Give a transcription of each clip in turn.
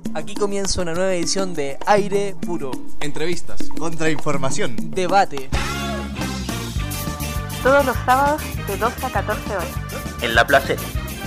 Aquí comienza una nueva edición de Aire Puro. Entrevistas, contrainformación, debate. Todos los sábados de 12 a 14 horas. En La Placeta.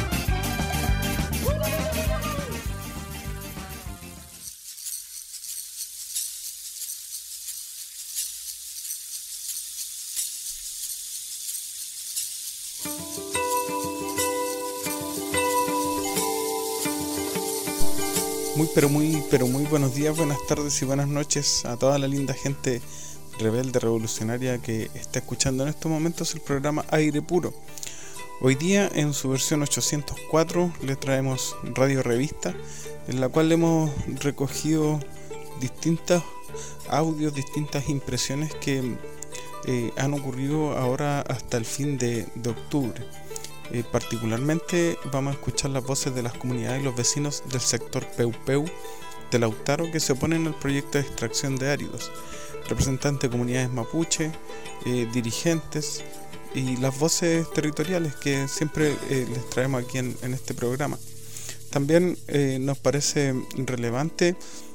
Muy buenos días, buenas tardes y buenas noches a toda la linda gente rebelde, revolucionaria que está escuchando en estos momentos el programa Aire Puro. Hoy día en su versión 804 le traemos Radio Revista, en la cual hemos recogido distintos audios, distintas impresiones que han ocurrido ahora hasta el fin de octubre. Particularmente vamos a escuchar las voces de las comunidades y los vecinos del sector Peupeu de Lautaro que se oponen al proyecto de extracción de áridos, representantes de comunidades mapuche, dirigentes y las voces territoriales que siempre les traemos aquí en este programa. También nos parece relevante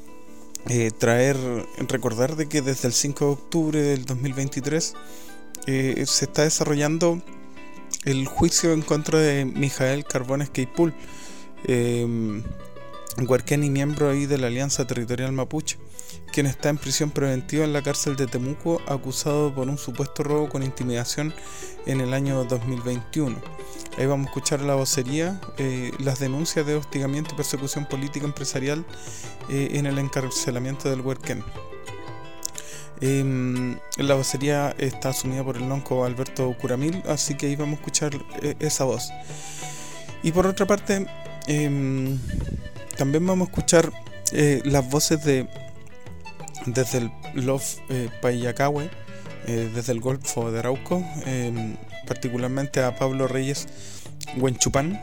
recordar de que desde el 5 de octubre del 2023 se está desarrollando el juicio en contra de Mijael Carbones Queipul, huarquén y miembro ahí de la Alianza Territorial Mapuche, quien está en prisión preventiva en la cárcel de Temuco, acusado por un supuesto robo con intimidación en el año 2021. Ahí vamos a escuchar la vocería, las denuncias de hostigamiento y persecución política empresarial en el encarcelamiento del huarquén. La vocería está asumida por el lonco Alberto Curamil, así que ahí vamos a escuchar esa voz. Y por otra parte, también vamos a escuchar las voces desde el Lof Payacahue, desde el Golfo de Arauco, particularmente a Pablo Reyes Huenchupán,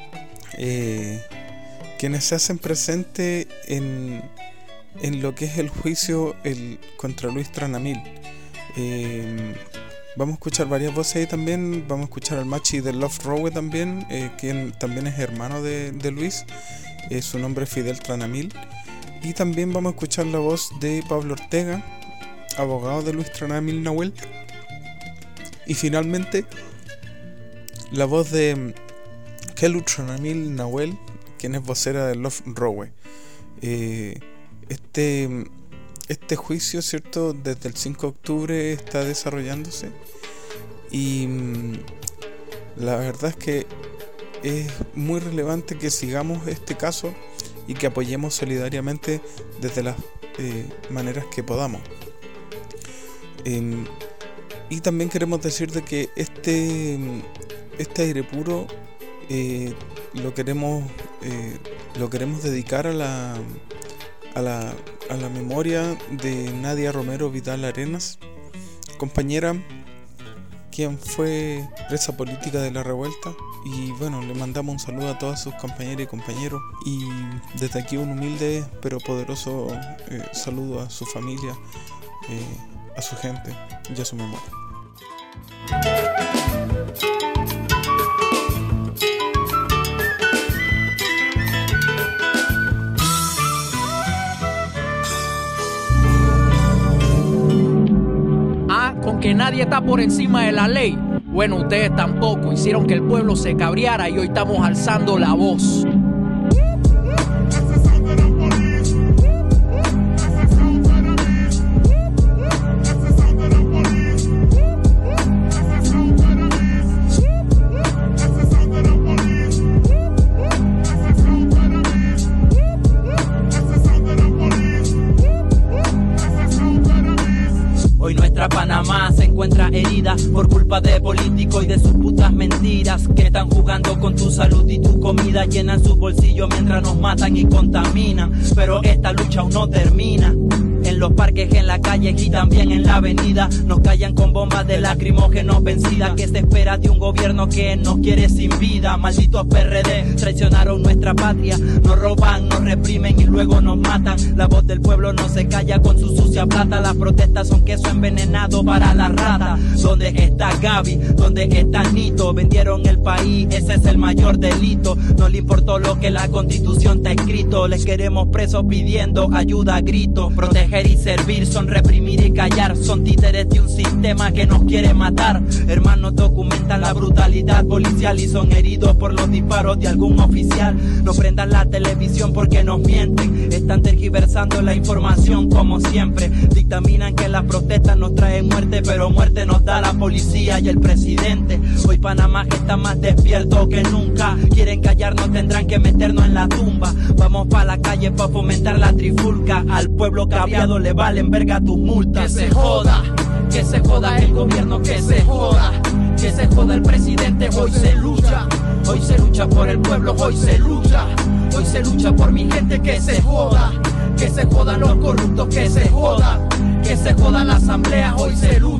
quienes se hacen presente en lo que es el juicio contra Luis Tranamil. Vamos a escuchar varias voces ahí también. Vamos a escuchar al machi del Love Rowe también, quien también es hermano de Luis. Su nombre es Fidel Tranamil. Y también vamos a escuchar la voz de Pablo Ortega, abogado de Luis Tranamil Nahuel. Y finalmente la voz de Kelu Tranamil Nahuel, quien es vocera del Love Rowe. Este juicio, ¿cierto?, desde el 5 de octubre está desarrollándose y la verdad es que es muy relevante que sigamos este caso y que apoyemos solidariamente desde las maneras que podamos. Y también queremos decir de que este aire puro lo queremos dedicar a la memoria de Nadia Romero Vidal Arenas, compañera quien fue presa política de la revuelta, y bueno, le mandamos un saludo a todas sus compañeras y compañeros, y desde aquí un humilde pero poderoso saludo a su familia, a su gente y a su memoria. Con que nadie está por encima de la ley. Bueno, ustedes tampoco. Hicieron que el pueblo se cabreara y hoy estamos alzando la voz. Panamá se encuentra herida por culpa de políticos y de sus putas mentiras que están jugando con tu salud y tu comida, llenan su bolsillo mientras nos matan y contaminan, pero esta lucha aún no termina. En los parques, en la calle y también en la avenida. Nos callan con bombas de lacrimógenos vencidas. ¿Qué se espera de un gobierno que nos quiere sin vida? Malditos PRD, traicionaron nuestra patria. Nos roban, nos reprimen y luego nos matan. La voz del pueblo no se calla con su sucia plata. Las protestas son queso envenenado para la rata. ¿Dónde está Gaby? ¿Dónde está Nito? Vendieron el país, ese es el mayor delito. No le importó lo que la Constitución está escrito. Les queremos presos pidiendo ayuda a gritos. Proteger y servir son reprimir y callar. Son títeres de un sistema que nos quiere matar. Hermanos documentan la brutalidad policial y son heridos por los disparos de algún oficial. No prendan la televisión porque nos mienten. Están tergiversando la información como siempre. Dictaminan que las protestas nos traen muerte, pero muerte nos da la policía y el presidente. Hoy Panamá está más despierto que nunca. Quieren callarnos, tendrán que meternos en la tumba. Vamos pa' la calle pa' fomentar la trifulca. Al pueblo cabreado le valen verga tus multas. Que se joda el gobierno, que se joda el presidente. Hoy se lucha por el pueblo, hoy se lucha por mi gente. Que se jodan los corruptos, que se joda la asamblea. Hoy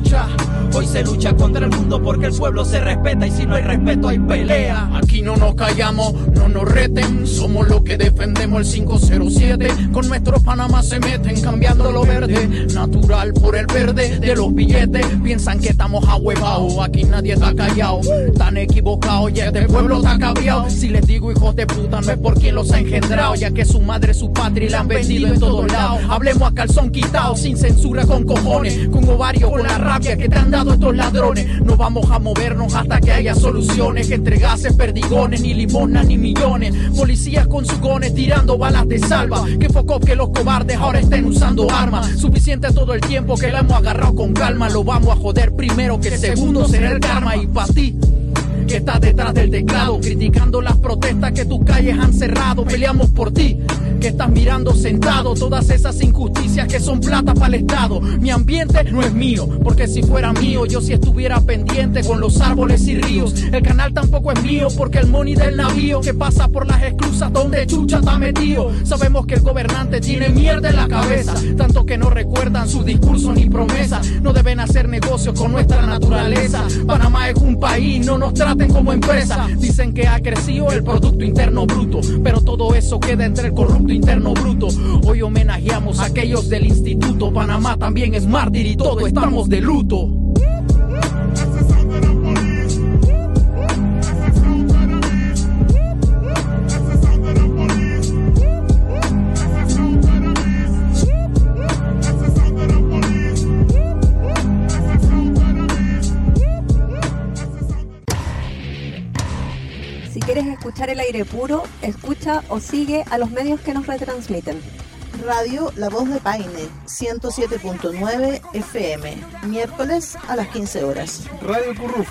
se lucha contra el mundo porque el pueblo se respeta y si no hay respeto hay pelea. Aquí no nos callamos, no nos reten, somos los que defendemos el 507. Con nuestro Panamá se meten cambiando lo verde, natural por el verde de los billetes. Piensan que estamos ahuevados, aquí nadie está callado. Están equivocados, ya este pueblo está cabreado. Si les digo hijos de puta no es por quien los ha engendrado, ya que su madre, su patria la han vendido en todos lados. Hablemos a calzón quitado, sin censura, con cojones, con ovario, con la rabia que te han dado estos ladrones. No vamos a movernos hasta que haya soluciones. Entre gases, perdigones, ni limosna ni millones. Policías con sus gones tirando balas de salva. Que foco que los cobardes ahora estén usando armas. Suficiente todo el tiempo que la hemos agarrado con calma. Lo vamos a joder primero, que segundo será el karma. Y pa' ti que estás detrás del teclado, criticando las protestas que tus calles han cerrado, peleamos por ti, que estás mirando sentado todas esas injusticias que son plata para el Estado. Mi ambiente no es mío, porque si fuera mío yo sí estuviera pendiente con los árboles y ríos. El canal tampoco es mío, porque el money del navío que pasa por las esclusas donde chucha está metido. Sabemos que el gobernante tiene mierda en la cabeza, tanto que no recuerdan su discurso ni promesa. No deben hacer negocios con nuestra naturaleza. Panamá es un país, no nos traten como empresa. Dicen que ha crecido el Producto Interno Bruto, pero todo eso queda entre el corrupto interno bruto. Hoy homenajeamos a aquellos del instituto. Panamá también es mártir y todo estamos de luto. Si quieres escuchar el aire puro, escucha o sigue a los medios que nos retransmiten. Radio La Voz de Paine, 107.9 FM, miércoles a las 15 horas. Radio Curruf,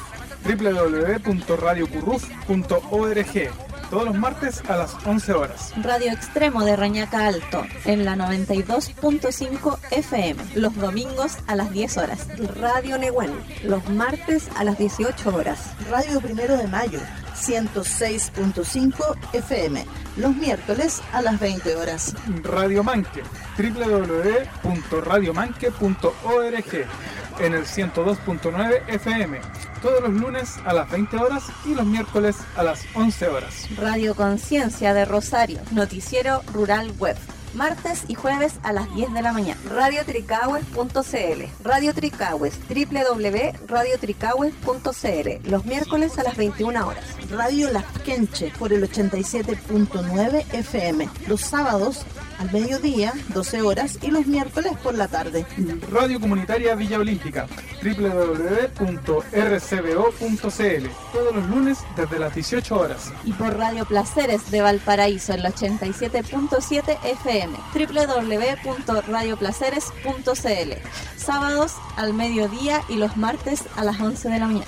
www.radiocurruf.org, todos los martes a las 11 horas. Radio Extremo de Reñaca Alto, en la 92.5 FM, los domingos a las 10 horas. Radio Nehuen, los martes a las 18 horas. Radio 1 de Mayo, 106.5 FM, los miércoles a las 20 horas. Radio Manque, www.radiomanque.org, en el 102.9 FM, todos los lunes a las 20 horas y los miércoles a las 11 horas. Radio Conciencia de Rosario, noticiero rural web, martes y jueves a las 10 de la mañana. Radio Tricahues.cl, Radio Tricahues, www.radiotricahues.cl, los miércoles a las 21 horas. Radio Las Quenche por el 87.9 FM, los sábados al mediodía, 12 horas, y los miércoles por la tarde. Radio Comunitaria Villa Olímpica, www.rcbo.cl, todos los lunes desde las 18 horas. Y por Radio Placeres de Valparaíso, el 87.7 FM, www.radioplaceres.cl, sábados al mediodía y los martes a las 11 de la mañana.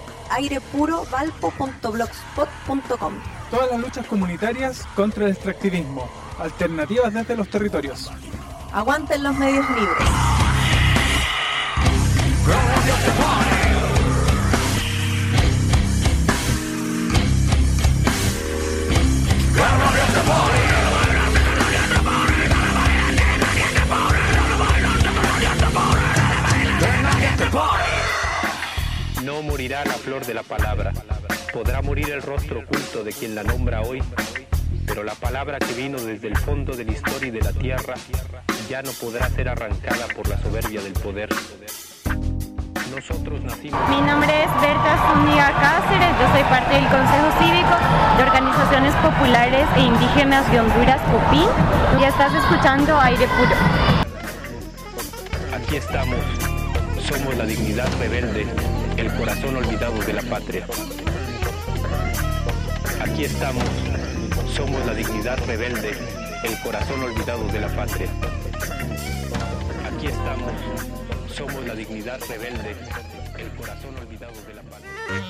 airepurovalpo.blogspot.com. Todas las luchas comunitarias contra el extractivismo, alternativas desde los territorios. Aguanten los medios libres. la flor de la palabra. Podrá morir el rostro oculto de quien la nombra hoy, pero la palabra que vino desde el fondo de la historia y de la tierra ya no podrá ser arrancada por la soberbia del poder. Nosotros nacimos... Mi nombre es Berta Zúñiga Cáceres, yo soy parte del Consejo Cívico de Organizaciones Populares e Indígenas de Honduras, COPIN, y estás escuchando Aire Puro. Aquí estamos, somos la dignidad rebelde, el corazón olvidado de la patria. Aquí estamos, somos la dignidad rebelde, el corazón olvidado de la patria. Aquí estamos, somos la dignidad rebelde, el corazón olvidado de la patria.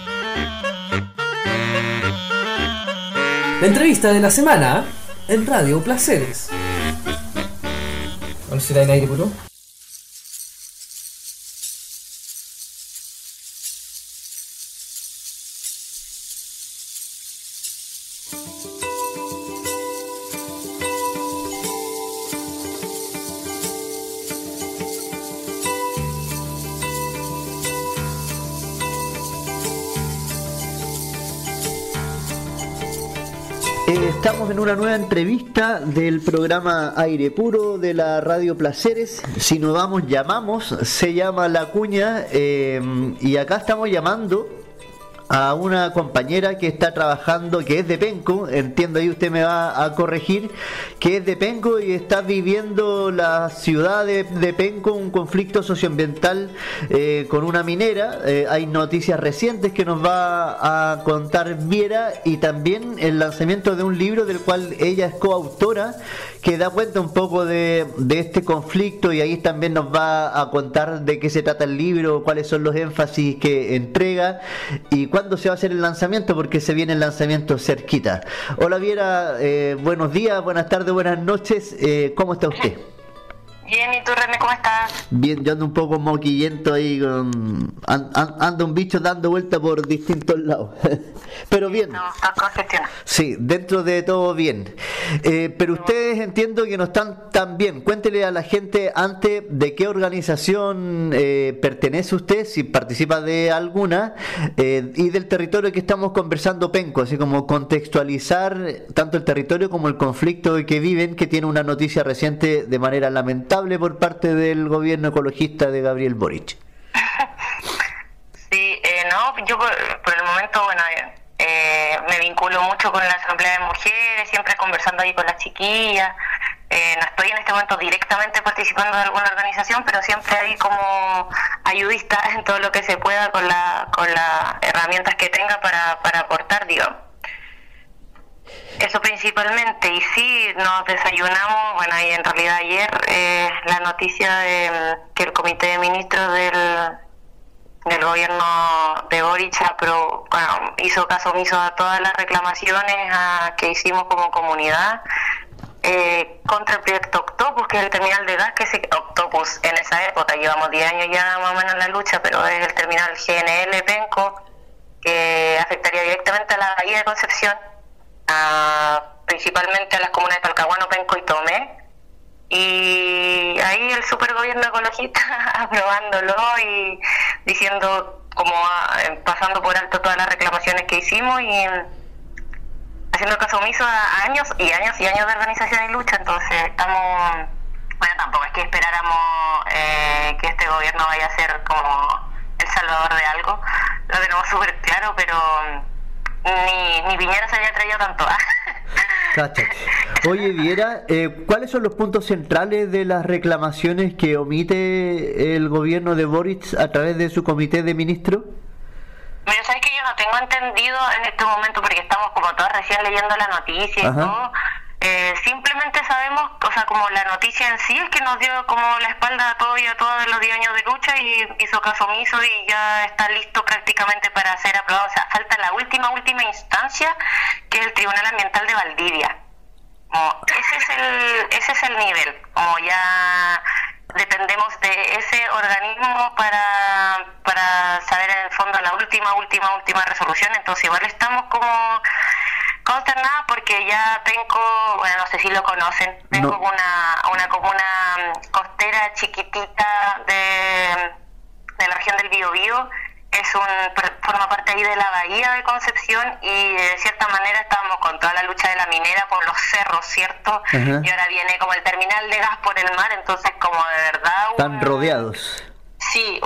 La entrevista de la semana en Radio Placeres. ¿Dónde será en Aire Puro? Estamos en una nueva entrevista del programa Aire Puro de la Radio Placeres. Si nos vamos, llamamos, se llama La Cuña, y acá estamos llamando a una compañera que está trabajando, que es de Penco, entiendo ahí usted me va a corregir, que es de Penco y está viviendo la ciudad de Penco un conflicto socioambiental con una minera. Hay noticias recientes que nos va a contar Viera, y también el lanzamiento de un libro del cual ella es coautora, que da cuenta un poco de este conflicto, y ahí también nos va a contar de qué se trata el libro, cuáles son los énfasis que entrega y cuándo se va a hacer el lanzamiento, porque se viene el lanzamiento cerquita. Hola Viera, buenos días, buenas tardes, buenas noches, ¿cómo está usted? Bien, ¿y tú, René, cómo estás? Bien, yo ando un poco moquillento ahí, ando un bicho dando vuelta por distintos lados, pero bien. No, está congestionado. Sí, dentro de todo bien. Pero ustedes entiendo que no están tan bien. Cuéntele a la gente antes de qué organización pertenece usted, si participa de alguna, y del territorio que estamos conversando, Penco, así como contextualizar tanto el territorio como el conflicto que viven, que tiene una noticia reciente de manera lamentable por parte del gobierno ecologista de Gabriel Boric. Sí, no, yo por el momento, bueno, me vinculo mucho con la Asamblea de Mujeres, siempre conversando ahí con las chiquillas. No estoy en este momento directamente participando de alguna organización, pero siempre ahí como ayudista en todo lo que se pueda con las herramientas que tenga para aportar, digamos. Eso principalmente, y sí, nos desayunamos, bueno, y en realidad ayer la noticia de que el Comité de Ministros del gobierno de Boric hizo caso omiso a todas las reclamaciones que hicimos como comunidad contra el proyecto Octopus, que es el terminal de gas, Octopus en esa época, llevamos 10 años ya más o menos en la lucha, pero es el terminal GNL Penco, que afectaría directamente a la bahía de Concepción, principalmente a las comunas de Talcahuano, Penco y Tomé, y ahí el supergobierno ecologista aprobándolo y diciendo, como pasando por alto todas las reclamaciones que hicimos y haciendo caso omiso a años y años y años de organización y lucha. Entonces estamos, bueno, tampoco es que esperáramos que este gobierno vaya a ser como el salvador de algo, lo tenemos súper claro, pero ni Piñera se había traído tanto. Cáchate. Oye, Viera, ¿cuáles son los puntos centrales de las reclamaciones que omite el gobierno de Boric a través de su comité de ministros? Pero sabes que yo no tengo entendido en este momento, porque estamos como todas recién leyendo la noticia y todo. Simplemente sabemos, o sea, como la noticia en sí es que nos dio como la espalda a todo y a todas de los 10 años de lucha y hizo caso omiso y ya está listo prácticamente para ser aprobado. O sea, falta la última instancia, que es el Tribunal Ambiental de Valdivia. Ese es el nivel, como ya dependemos de ese organismo para saber en el fondo la última resolución. Entonces igual estamos como consternadas porque ya Penco, bueno, no sé si lo conocen, Penco es una comuna costera chiquitita de la región del Biobío, forma parte ahí de la bahía de Concepción, y de cierta manera estábamos con toda la lucha de la minera por los cerros, ¿cierto? Ajá. Y ahora viene como el terminal de gas por el mar, entonces como de verdad... Están rodeados. Sí,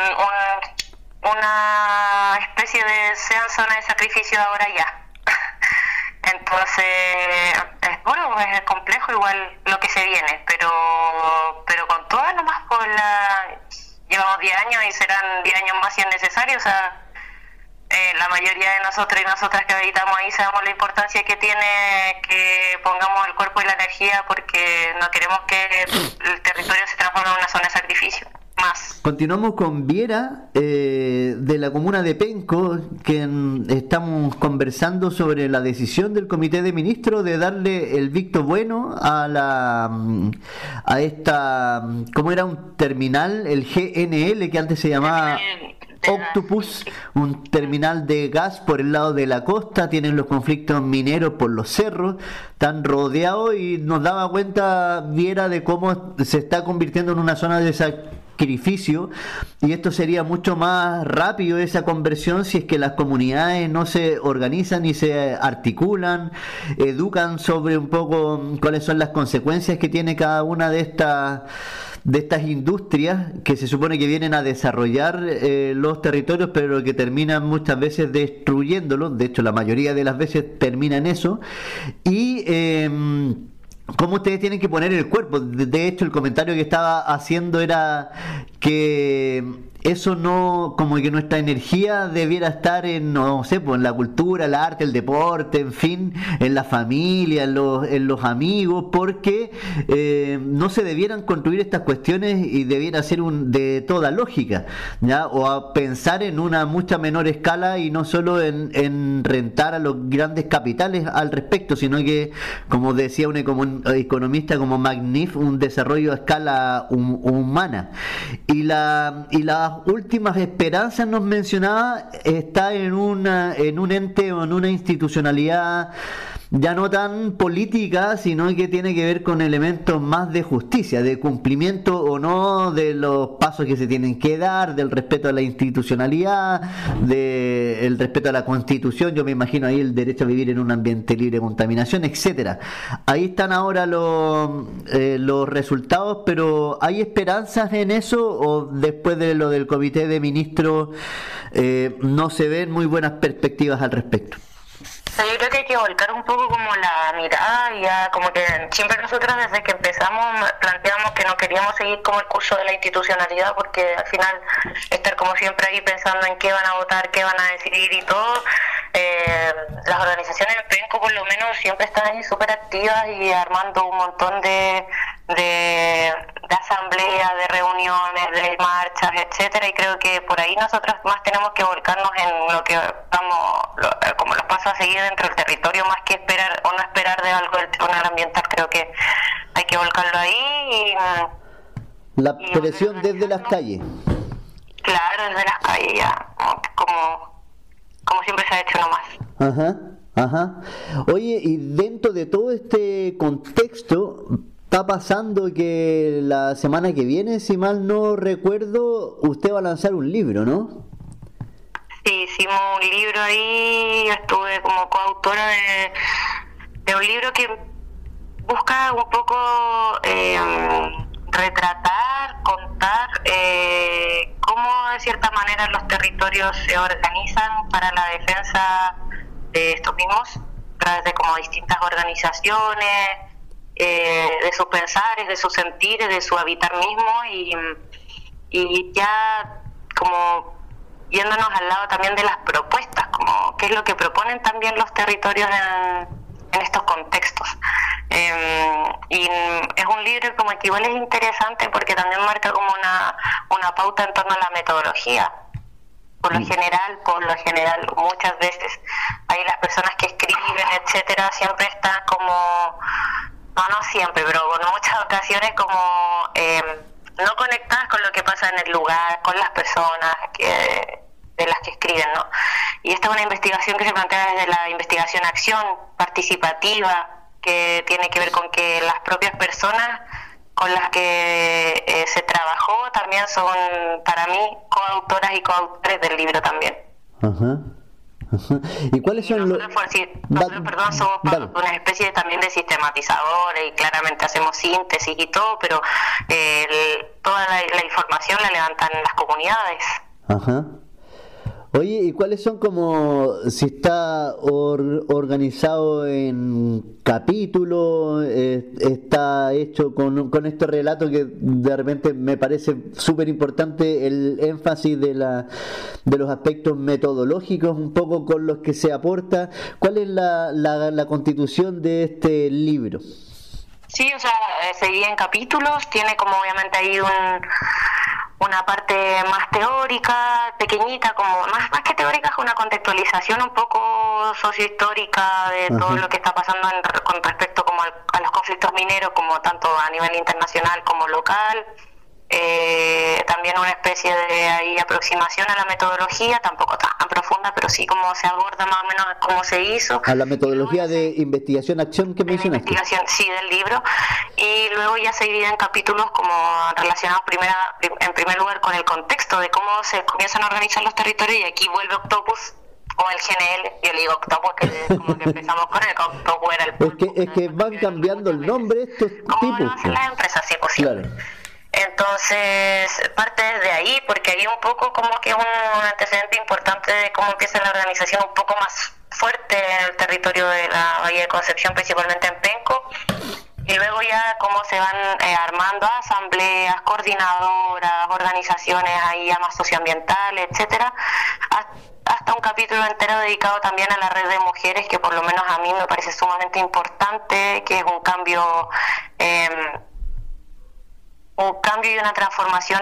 una especie de sean zona de sacrificio ahora ya. Entonces, bueno, es complejo igual lo que se viene, pero con toda nomás llevamos 10 años y serán 10 años más si es necesario. O sea, la mayoría de nosotros y nosotras que habitamos ahí sabemos la importancia que tiene que pongamos el cuerpo y la energía, porque no queremos que el territorio se transforme en una zona de sacrificio más. Continuamos con Viera, de la comuna de Penco, que estamos conversando sobre la decisión del Comité de Ministros de darle el visto bueno a esta, ¿cómo era? Un terminal, el GNL, que antes se llamaba Octopus, un terminal de gas por el lado de la costa. Tienen los conflictos mineros por los cerros, están rodeados, y nos daba cuenta Viera de cómo se está convirtiendo en una zona de sacrificio, y esto sería mucho más rápido, esa conversión, si es que las comunidades no se organizan y se articulan, educan sobre un poco cuáles son las consecuencias que tiene cada una de estas industrias que se supone que vienen a desarrollar los territorios, pero que terminan muchas veces destruyéndolos. De hecho, la mayoría de las veces termina en eso. Y cómo ustedes tienen que poner el cuerpo. De hecho, el comentario que estaba haciendo era que eso no, como que nuestra energía debiera estar en, no sé, pues en la cultura, el arte, el deporte, en fin, en la familia, en los amigos, porque no se debieran construir estas cuestiones y debiera ser de toda lógica, ¿ya? O a pensar en una mucha menor escala y no solo en rentar a los grandes capitales al respecto, sino que, como decía un economista como Magnif, un desarrollo a escala humana. Y las últimas esperanzas, nos mencionaba, está en un ente o en una institucionalidad ya no tan política, sino que tiene que ver con elementos más de justicia, de cumplimiento o no de los pasos que se tienen que dar, del respeto a la institucionalidad, del respeto a la Constitución. Yo me imagino ahí el derecho a vivir en un ambiente libre de contaminación, etcétera. Ahí están ahora los resultados, pero ¿hay esperanzas en eso, o después de lo del Comité de Ministros no se ven muy buenas perspectivas al respecto? Yo creo que hay que volcar un poco como la mirada, ya como que siempre nosotros desde que empezamos planteamos que no queríamos seguir como el curso de la institucionalidad, porque al final estar como siempre ahí pensando en qué van a votar, qué van a decidir y todo. Las organizaciones en Penco por lo menos siempre están ahí súper activas y armando un montón de asambleas, de reuniones, de marchas, etcétera, y creo que por ahí nosotros más tenemos que volcarnos en lo que como los pasos a seguir dentro del territorio, más que esperar o no esperar de algo del tribunal ambiental. Creo que hay que volcarlo ahí la presión desde las calles. Claro, desde las calles ya, como siempre se ha hecho nomás. Ajá. Oye, y dentro de todo este contexto, está pasando que la semana que viene, si mal no recuerdo, usted va a lanzar un libro, ¿no? Sí, hicimos un libro ahí, yo estuve como coautora de un libro que busca un poco retratar, contar cómo de cierta manera los territorios se organizan para la defensa de estos mismos, a través de como distintas organizaciones, de sus pensares, de sus sentires, de su habitar mismo, y ya como yéndonos al lado también de las propuestas, como qué es lo que proponen también los territorios en estos contextos. Y es un libro como que igual es interesante porque también marca como una pauta en torno a la metodología. Por lo general, muchas veces hay las personas que escriben, etcétera, siempre están como, no siempre, pero en muchas ocasiones como no conectadas con lo que pasa en el lugar, con las personas de las que escriben, ¿no? Y esta es una investigación que se plantea desde la investigación-acción participativa, que tiene que ver con que las propias personas con las que se trabajó también son para mí coautoras y coautores del libro también. Ajá. ¿Y cuáles son los...? Nosotros somos una especie también de sistematizadores y claramente hacemos síntesis y todo, pero toda la información la levantan las comunidades. Ajá. Oye, ¿y cuáles son como, si está organizado en capítulos, está hecho con este relato que de repente me parece súper importante el énfasis de los aspectos metodológicos un poco con los que se aporta? ¿Cuál es la constitución de este libro? Sí, o sea, se divide en capítulos, tiene como obviamente ahí una parte más teórica, pequeñita, como más que teórica, es una contextualización un poco sociohistórica de todo lo que está pasando con respecto como a los conflictos mineros, como tanto a nivel internacional como local. También una especie de ahí aproximación a la metodología, tampoco tan profunda, pero sí como se aborda más o menos cómo se hizo. A la metodología de investigación-acción que mencionaste. Investigación, sí, del libro. Y luego ya se divide en capítulos como relacionados en primer lugar con el contexto de cómo se comienzan a organizar los territorios, y aquí vuelve Octopus, o el GNL, yo le digo Octopus, que como que empezamos con el Octopus era el... Es que van cambiando el nombre estos tipos. ¿Cómo lo hacen las empresas? Sí, pues sí. Claro. Entonces, parte de ahí, porque hay un poco como que un antecedente importante de cómo empieza la organización un poco más fuerte en el territorio de la Bahía de Concepción, principalmente en Penco, y luego ya cómo se van armando asambleas, coordinadoras, organizaciones ahí ya más socioambientales, etcétera, hasta un capítulo entero dedicado también a la red de mujeres, que por lo menos a mí me parece sumamente importante, que es un cambio y una transformación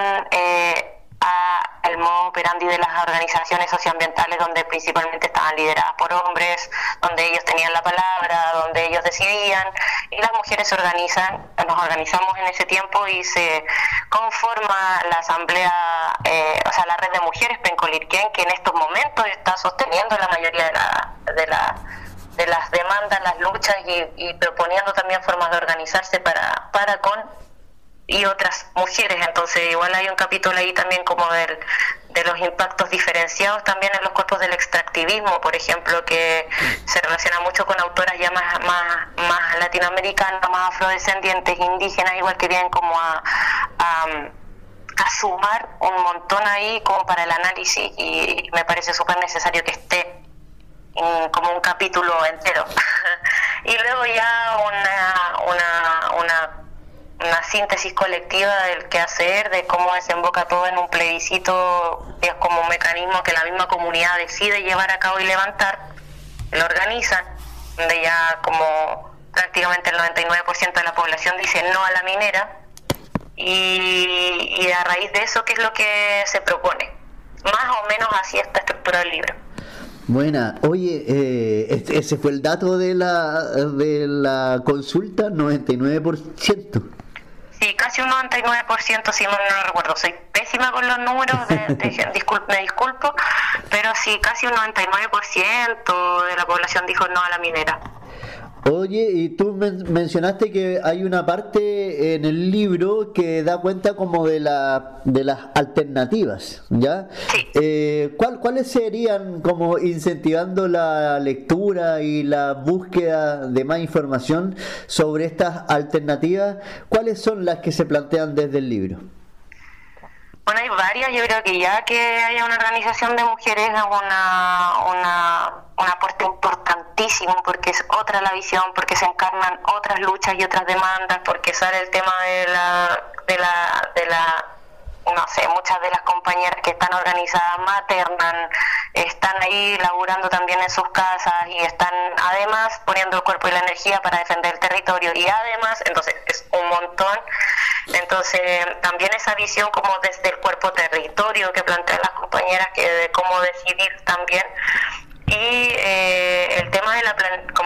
al modo operandi de las organizaciones socioambientales, donde principalmente estaban lideradas por hombres, donde ellos tenían la palabra, donde ellos decidían, y las mujeres nos organizamos en ese tiempo y se conforma la asamblea, la red de mujeres Pencolirquén, que en estos momentos está sosteniendo la mayoría de las demandas, las luchas y proponiendo también formas de organizarse para con y otras mujeres. Entonces igual hay un capítulo ahí también como de los impactos diferenciados también en los cuerpos del extractivismo, por ejemplo, que se relaciona mucho con autoras ya más latinoamericanas, más afrodescendientes, indígenas, igual que vienen como a sumar un montón ahí como para el análisis, y me parece súper necesario que esté como un capítulo entero. Y luego ya una síntesis colectiva del quehacer, de cómo desemboca todo en un plebiscito, que es como un mecanismo que la misma comunidad decide llevar a cabo y levantar, lo organizan, donde ya como prácticamente el 99% de la población dice no a la minera, y a raíz de eso, ¿qué es lo que se propone? Más o menos así está estructurado el libro. Buena. Oye, ese fue el dato de la consulta, 99%. Sí, casi un 99%, si mal no recuerdo. Soy pésima con los números, me disculpo, pero sí, casi un 99% de la población dijo no a la minera. Oye, y tú mencionaste que hay una parte en el libro que da cuenta como de las alternativas, ¿ya? Sí. ¿Cuáles serían, como incentivando la lectura y la búsqueda de más información sobre estas alternativas? ¿Cuáles son las que se plantean desde el libro? Bueno, hay varias. Yo creo que ya que haya una organización de mujeres es un aporte importantísimo, porque es otra la visión, porque se encarnan otras luchas y otras demandas, porque sale el tema de la no sé, muchas de las compañeras que están organizadas maternan, están ahí laburando también en sus casas y están además poniendo el cuerpo y la energía para defender el territorio, y además, entonces es un montón. Entonces también esa visión como desde el cuerpo territorio que plantean las compañeras, que de cómo decidir también, y el tema de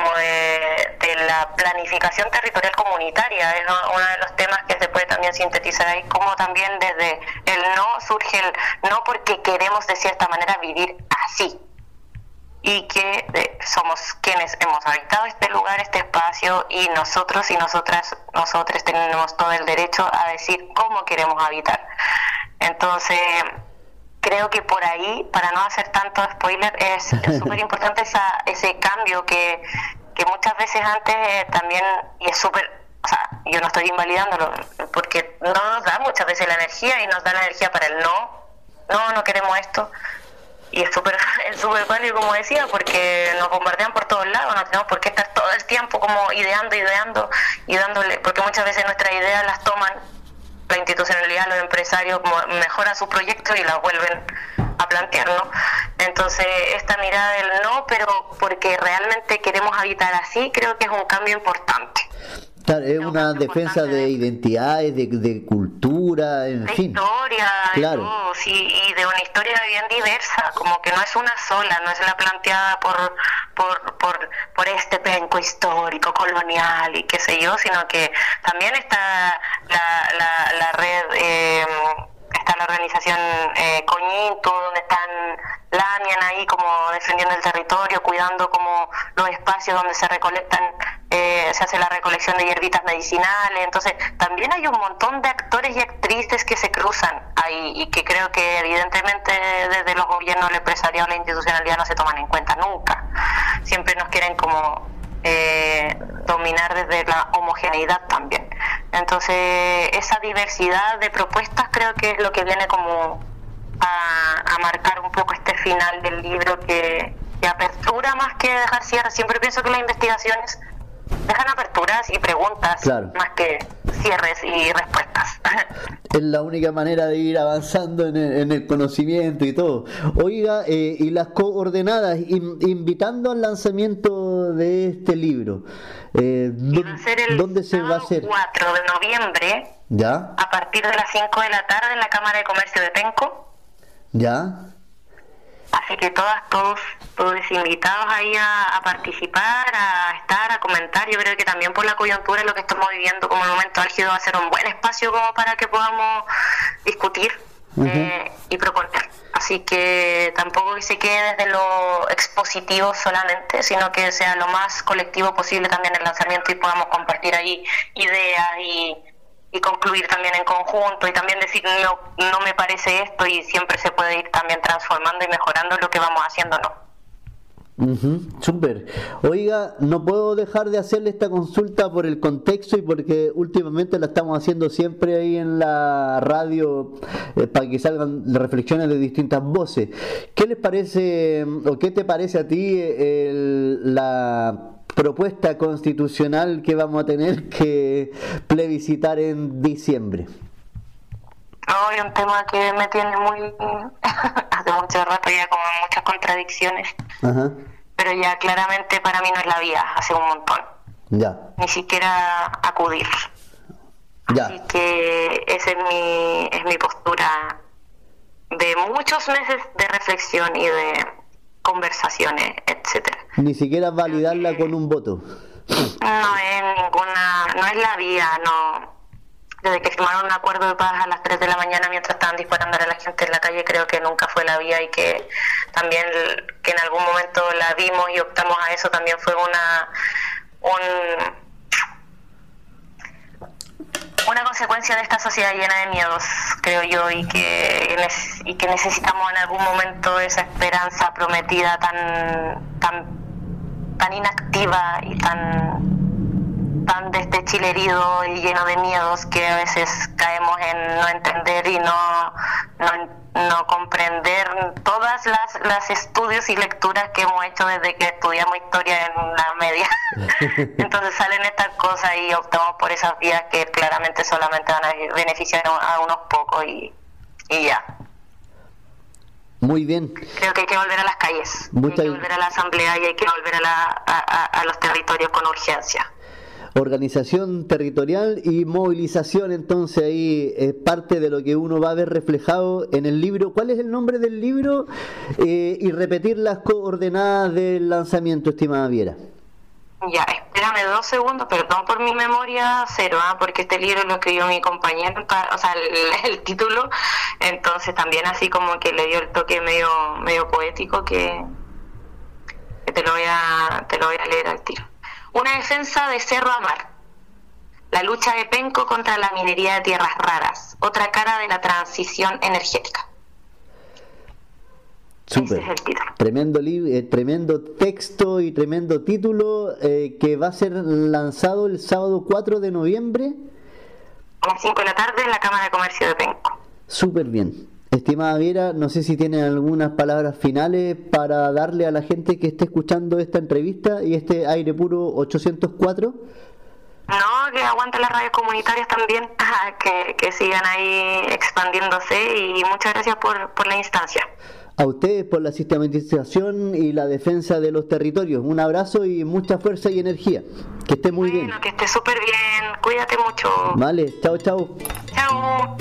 la planificación territorial comunitaria es uno de los temas que se puede también sintetizar ahí, como también desde el no surge el no porque queremos de cierta manera vivir así, y que somos quienes hemos habitado este lugar, este espacio, y nosotros y nosotros tenemos todo el derecho a decir cómo queremos habitar. Entonces, creo que por ahí, para no hacer tanto spoiler, es súper importante ese cambio que muchas veces antes también, y es súper, o sea, yo no estoy invalidándolo, porque no nos da muchas veces la energía, y nos da la energía para el no queremos esto, y es súper válido, como decía, porque nos bombardean por todos lados, no tenemos por qué estar todo el tiempo como ideando y dándole, porque muchas veces nuestras ideas las toman la institucionalidad, los empresarios, mejoran sus proyectos y las vuelven a plantear, ¿no? Entonces, esta mirada del no, pero porque realmente queremos habitar así, creo que es un cambio importante. Claro, es una defensa de identidades, de cultura, en fin. De historia, claro. De todo, sí, y de una historia bien diversa, como que no es una sola, no es la planteada por este penco histórico, colonial y qué sé yo, sino que también está la red, está la organización Coñito, donde están Lamian ahí como defendiendo el territorio, cuidando como los espacios donde se recolectan, se hace la recolección de hierbitas medicinales. Entonces también hay un montón de actores y actrices que se cruzan ahí, y que creo que evidentemente desde los gobiernos, el empresariado, la institucionalidad no se toman en cuenta nunca. Siempre nos quieren como dominar desde la homogeneidad también. Entonces esa diversidad de propuestas creo que es lo que viene como a marcar un poco este final del libro, que apertura más que dejar cierre. Siempre pienso que las investigaciones dejan aperturas y preguntas, claro, más que cierres y respuestas. Es la única manera de ir avanzando en el conocimiento y todo. Oiga, y las coordenadas, invitando al lanzamiento de este libro, ¿dónde se va a hacer? El 4 de noviembre, ¿ya? A partir de las 5 de la tarde en la Cámara de Comercio de Penco. ¿Ya? Así que todos invitados ahí a participar, a estar, a comentar. Yo creo que también por la coyuntura, lo que estamos viviendo como el momento álgido, va a ser un buen espacio como para que podamos discutir y proponer. Así que tampoco que se quede desde lo expositivo solamente, sino que sea lo más colectivo posible también el lanzamiento, y podamos compartir ahí ideas y concluir también en conjunto, y también decir no me parece esto, y siempre se puede ir también transformando y mejorando lo que vamos haciendo, ¿no? Súper. Oiga, no puedo dejar de hacerle esta consulta por el contexto y porque últimamente la estamos haciendo siempre ahí en la radio, para que salgan reflexiones de distintas voces. ¿Qué les parece, o qué te parece a ti la propuesta constitucional que vamos a tener que plebiscitar en diciembre? Hoy un tema que me tiene muy hace mucho rato, ya como muchas contradicciones. Ajá. Pero ya claramente para mí no es la vía, hace un montón. Ya. Ni siquiera acudir. Ya. Así que esa es mi postura de muchos meses de reflexión y de conversaciones, etcétera. Ni siquiera validarla con un voto. No es la vía, no. Desde que firmaron un acuerdo de paz a las 3 de la mañana mientras estaban disparando a la gente en la calle, creo que nunca fue la vía, y que también que en algún momento la vimos y optamos a eso también fue una consecuencia de esta sociedad llena de miedos, creo yo, y que necesitamos en algún momento esa esperanza prometida tan inactiva y tan de este Chile herido y lleno de miedos, que a veces caemos en no entender y no comprender todas las estudios y lecturas que hemos hecho desde que estudiamos historia en la media. Entonces salen estas cosas y optamos por esas vías que claramente solamente van a beneficiar a unos pocos y ya. Muy bien. Creo que hay que volver a las calles, hay que volver a la asamblea, y hay que volver a los territorios con urgencia. Organización territorial y movilización, entonces ahí es parte de lo que uno va a ver reflejado en el libro. ¿Cuál es el nombre del libro? Y repetir las coordenadas del lanzamiento, estimada Viera. Ya, espérame 2 segundos, perdón por mi memoria cero, porque este libro lo escribió mi compañero, o sea, el título, entonces también así como que le dio el toque medio poético que te lo voy a leer al tiro. Una defensa de Cerro Amar. La lucha de Penco contra la minería de tierras raras. Otra cara de la transición energética. Súper. Ese es el título. Tremendo texto y tremendo título que va a ser lanzado el sábado 4 de noviembre. A las 5 de la tarde en la Cámara de Comercio de Penco. Súper bien. Estimada Viera, no sé si tienen algunas palabras finales para darle a la gente que esté escuchando esta entrevista y este Aire Puro 804. No, que aguanten las radios comunitarias también, que sigan ahí expandiéndose, y muchas gracias por la instancia. A ustedes por la sistematización y la defensa de los territorios. Un abrazo y mucha fuerza y energía. Que esté muy bien. Que esté súper bien. Cuídate mucho. Vale, chao, chao. Chao.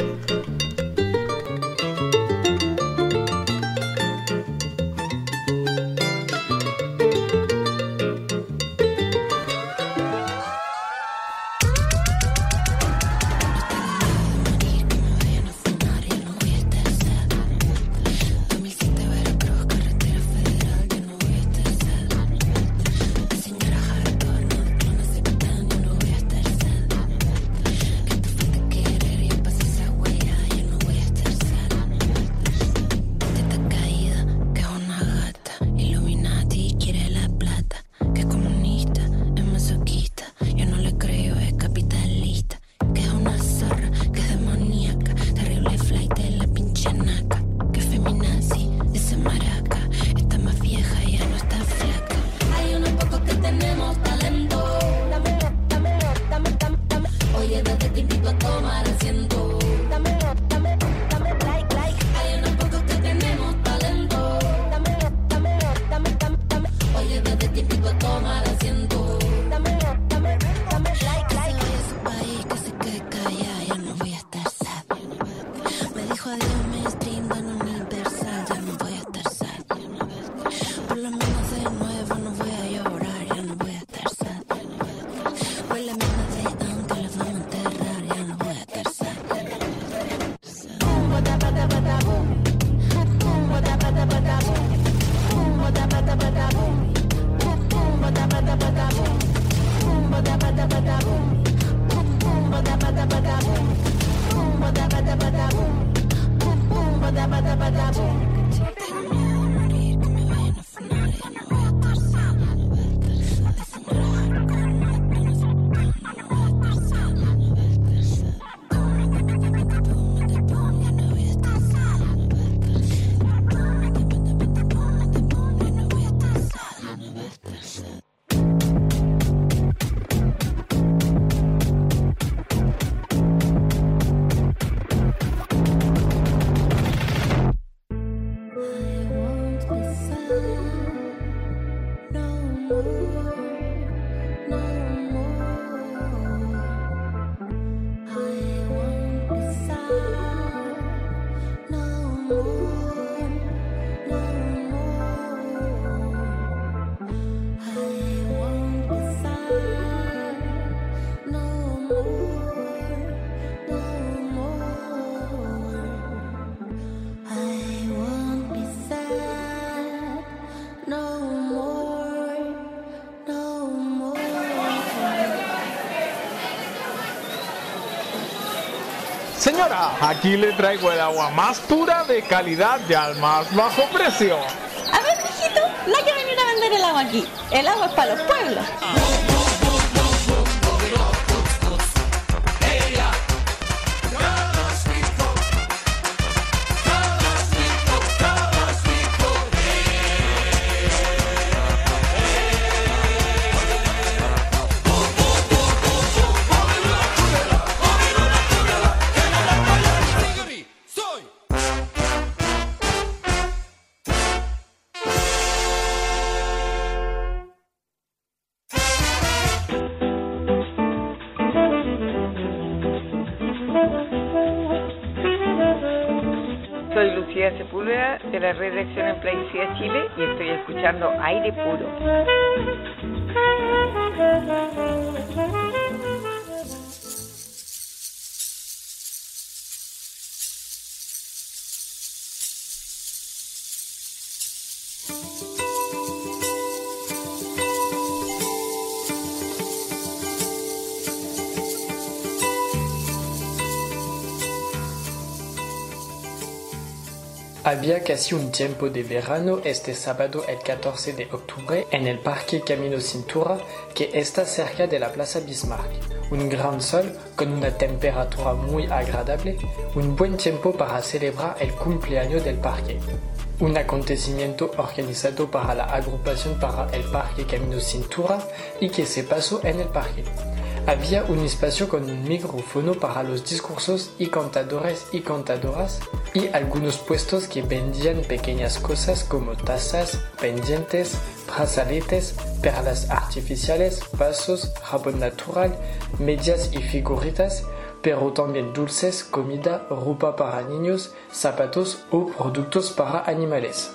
Señora, aquí le traigo el agua más pura, de calidad y al más bajo precio. A ver, mijito, no hay que venir a vender el agua aquí. El agua es para los pueblos. Soy Lucía Sepúlveda de la Red de Acción en Plaguicida Chile y estoy escuchando Aire Puro. Había casi un tiempo de verano este sábado el 14 de octubre en el Parque Camino Cintura, que está cerca de la Plaza Bismarck. Un gran sol con una temperatura muy agradable, un buen tiempo para celebrar el cumpleaños del parque. Un acontecimiento organizado para la agrupación para el Parque Camino Cintura y que se pasó en el parque. Había un espacio con un micrófono para los discursos y cantadores y cantadoras y algunos puestos que vendían pequeñas cosas como tazas, pendientes, brazaletes, perlas artificiales, vasos, jabón natural, medias y figuritas, pero también dulces, comida, ropa para niños, zapatos o productos para animales.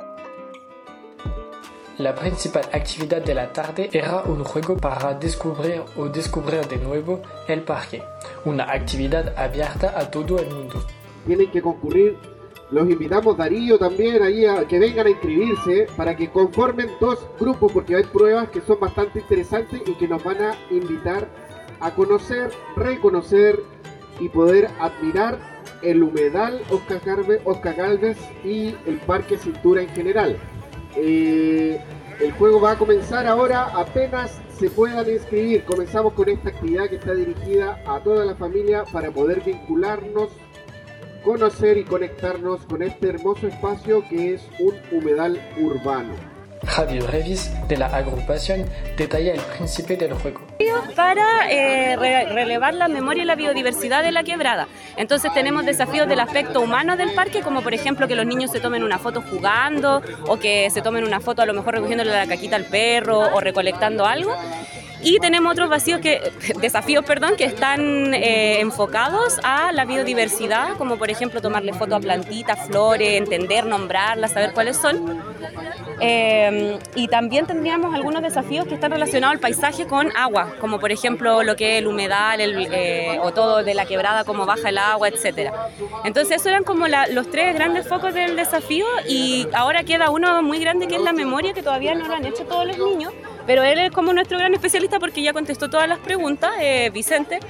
La principal actividad de la tarde era un juego para descubrir de nuevo el parque, una actividad abierta a todo el mundo. Tienen que concurrir, los invitamos Darío también ahí a que vengan a inscribirse para que conformen 2 grupos, porque hay pruebas que son bastante interesantes y que nos van a invitar a conocer, reconocer y poder admirar el humedal Oscar Gálvez y el Parque Cintura en general. El juego va a comenzar ahora, apenas se puedan inscribir. Comenzamos con esta actividad que está dirigida a toda la familia para poder vincularnos, conocer y conectarnos con este hermoso espacio que es un humedal urbano. Javi Brevis, de la agrupación, detalla el principio del juego. Para relevar la memoria y la biodiversidad de la quebrada. Entonces tenemos desafíos del aspecto humano del parque, como por ejemplo que los niños se tomen una foto jugando o que se tomen una foto a lo mejor recogiéndole la caquita al perro o recolectando algo. Y tenemos otros desafíos que están enfocados a la biodiversidad, como por ejemplo tomarle foto a plantitas, flores, entender, nombrarlas, saber cuáles son. Y también tendríamos algunos desafíos que están relacionados al paisaje con agua, como por ejemplo lo que es el humedal o todo de la quebrada, cómo baja el agua, etc. Entonces esos eran como los 3 grandes focos del desafío, y ahora queda uno muy grande que es la memoria, que todavía no lo han hecho todos los niños, pero él es como nuestro gran especialista porque ya contestó todas las preguntas, Vicente.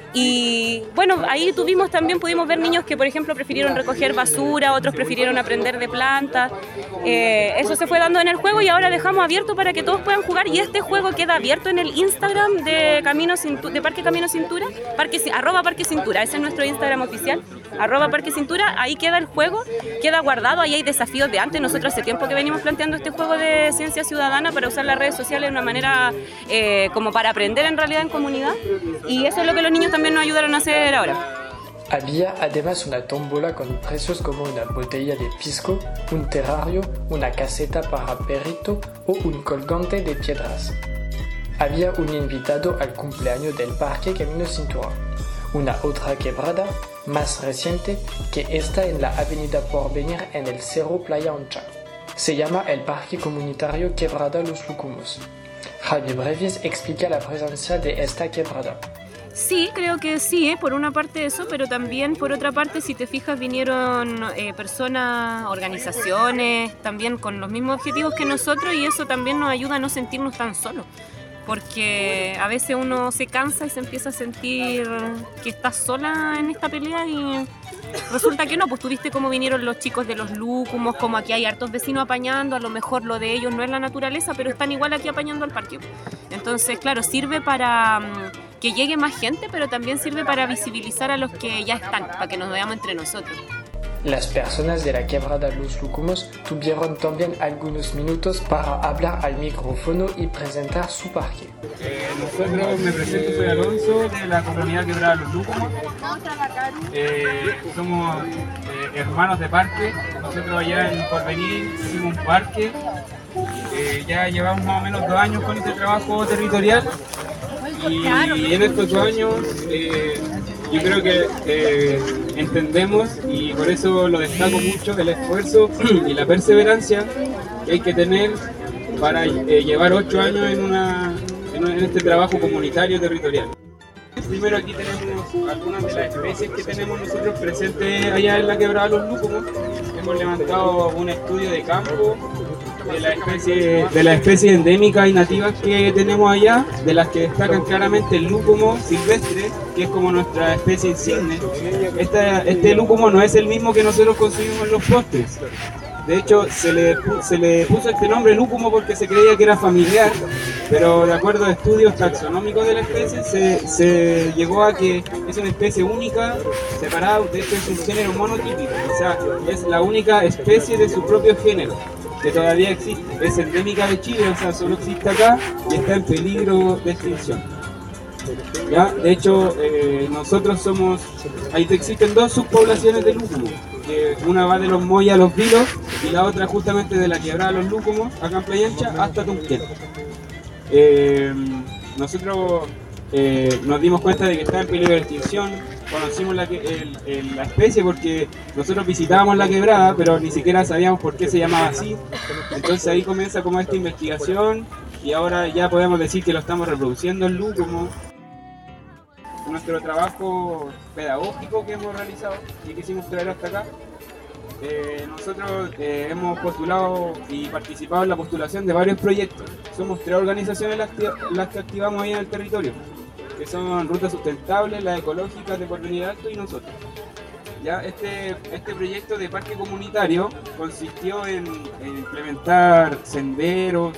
Y bueno, ahí pudimos ver niños que por ejemplo prefirieron recoger basura, otros prefirieron aprender de plantas. Eso se fue dando en el juego y ahora dejamos abierto para que todos puedan jugar, y este juego queda abierto en el Instagram de Parque Camino Cintura, @Parque Cintura, ese es nuestro Instagram oficial, @Parque Cintura. Ahí queda el juego, queda guardado, ahí hay desafíos de antes. Nosotros hace tiempo que venimos planteando este juego de ciencia ciudadana para usar las redes sociales de una manera como para aprender en realidad en comunidad, y eso es lo que los niños también nos ayudaron a hacer ahora. Había además una tómbola con premios como una botella de pisco, un terrario, una caseta para perrito o un colgante de piedras. Había un invitado al cumpleaños del Parque Camino Cintura, una otra quebrada más reciente que está en la Avenida Porvenir en el Cerro Playa Ancha. Se llama el Parque Comunitario Quebrada Los Lúcumos. Javi Brevis explica la presencia de esta quebrada. Sí, creo que sí, por una parte eso, pero también por otra parte, si te fijas, vinieron personas, organizaciones, también con los mismos objetivos que nosotros, y eso también nos ayuda a no sentirnos tan solos, porque a veces uno se cansa y se empieza a sentir que está sola en esta pelea, y resulta que no, pues tú viste cómo vinieron los chicos de los lúcumos, como aquí hay hartos vecinos apañando, a lo mejor lo de ellos no es la naturaleza, pero están igual aquí apañando al parque. Entonces, claro, sirve para que llegue más gente, pero también sirve para visibilizar a los que ya están, para que nos veamos entre nosotros. Las personas de la quebrada Los Lúcumos tuvieron también algunos minutos para hablar al micrófono y presentar su parque. Me presento, soy Alonso, de la comunidad quebrada Los Lúcumos. Somos hermanos de parque. Nosotros allá en Porvenir hicimos un parque. Ya llevamos más o menos 2 años con este trabajo territorial. Y en estos 2 años yo creo que entendemos, y por eso lo destaco mucho, el esfuerzo y la perseverancia que hay que tener para llevar 8 años en este trabajo comunitario territorial. Primero aquí tenemos algunas de las especies que tenemos nosotros presentes allá en la quebrada Los Lúcumos. Hemos levantado un estudio de campo de las especies endémicas y nativas que tenemos allá, de las que destacan claramente el lúcumo silvestre, que es como nuestra especie insigne. Este lúcumo no es el mismo que nosotros consumimos en los postres. De hecho, se le puso este nombre lúcumo porque se creía que era familiar, pero de acuerdo a estudios taxonómicos de la especie, se llegó a que es una especie única, separada. De hecho es un género monotípico, o sea, es la única especie de su propio género que todavía existe. Es endémica de Chile, o sea, solo existe acá y está en peligro de extinción. ¿Ya? De hecho, nosotros somos, ahí existen dos subpoblaciones de lúcumo, que una va de los Moya a los Vilos y la otra justamente de la Quebrada a los Lúcumos, acá en Playa Ancha, hasta Tunquén. Nosotros nos dimos cuenta de que está en peligro de extinción, conocimos la especie porque nosotros visitábamos la Quebrada, pero ni siquiera sabíamos por qué se llamaba así. Entonces ahí comienza como esta investigación y ahora ya podemos decir que lo estamos reproduciendo el lúcumo. Nuestro trabajo pedagógico que hemos realizado y quisimos traer hasta acá, nosotros hemos postulado y participado en la postulación de varios proyectos. Somos 3 organizaciones las que activamos ahí en el territorio, que son Rutas Sustentables, las Ecológicas de Porvenir Alto y nosotros. Ya este proyecto de parque comunitario consistió en implementar senderos,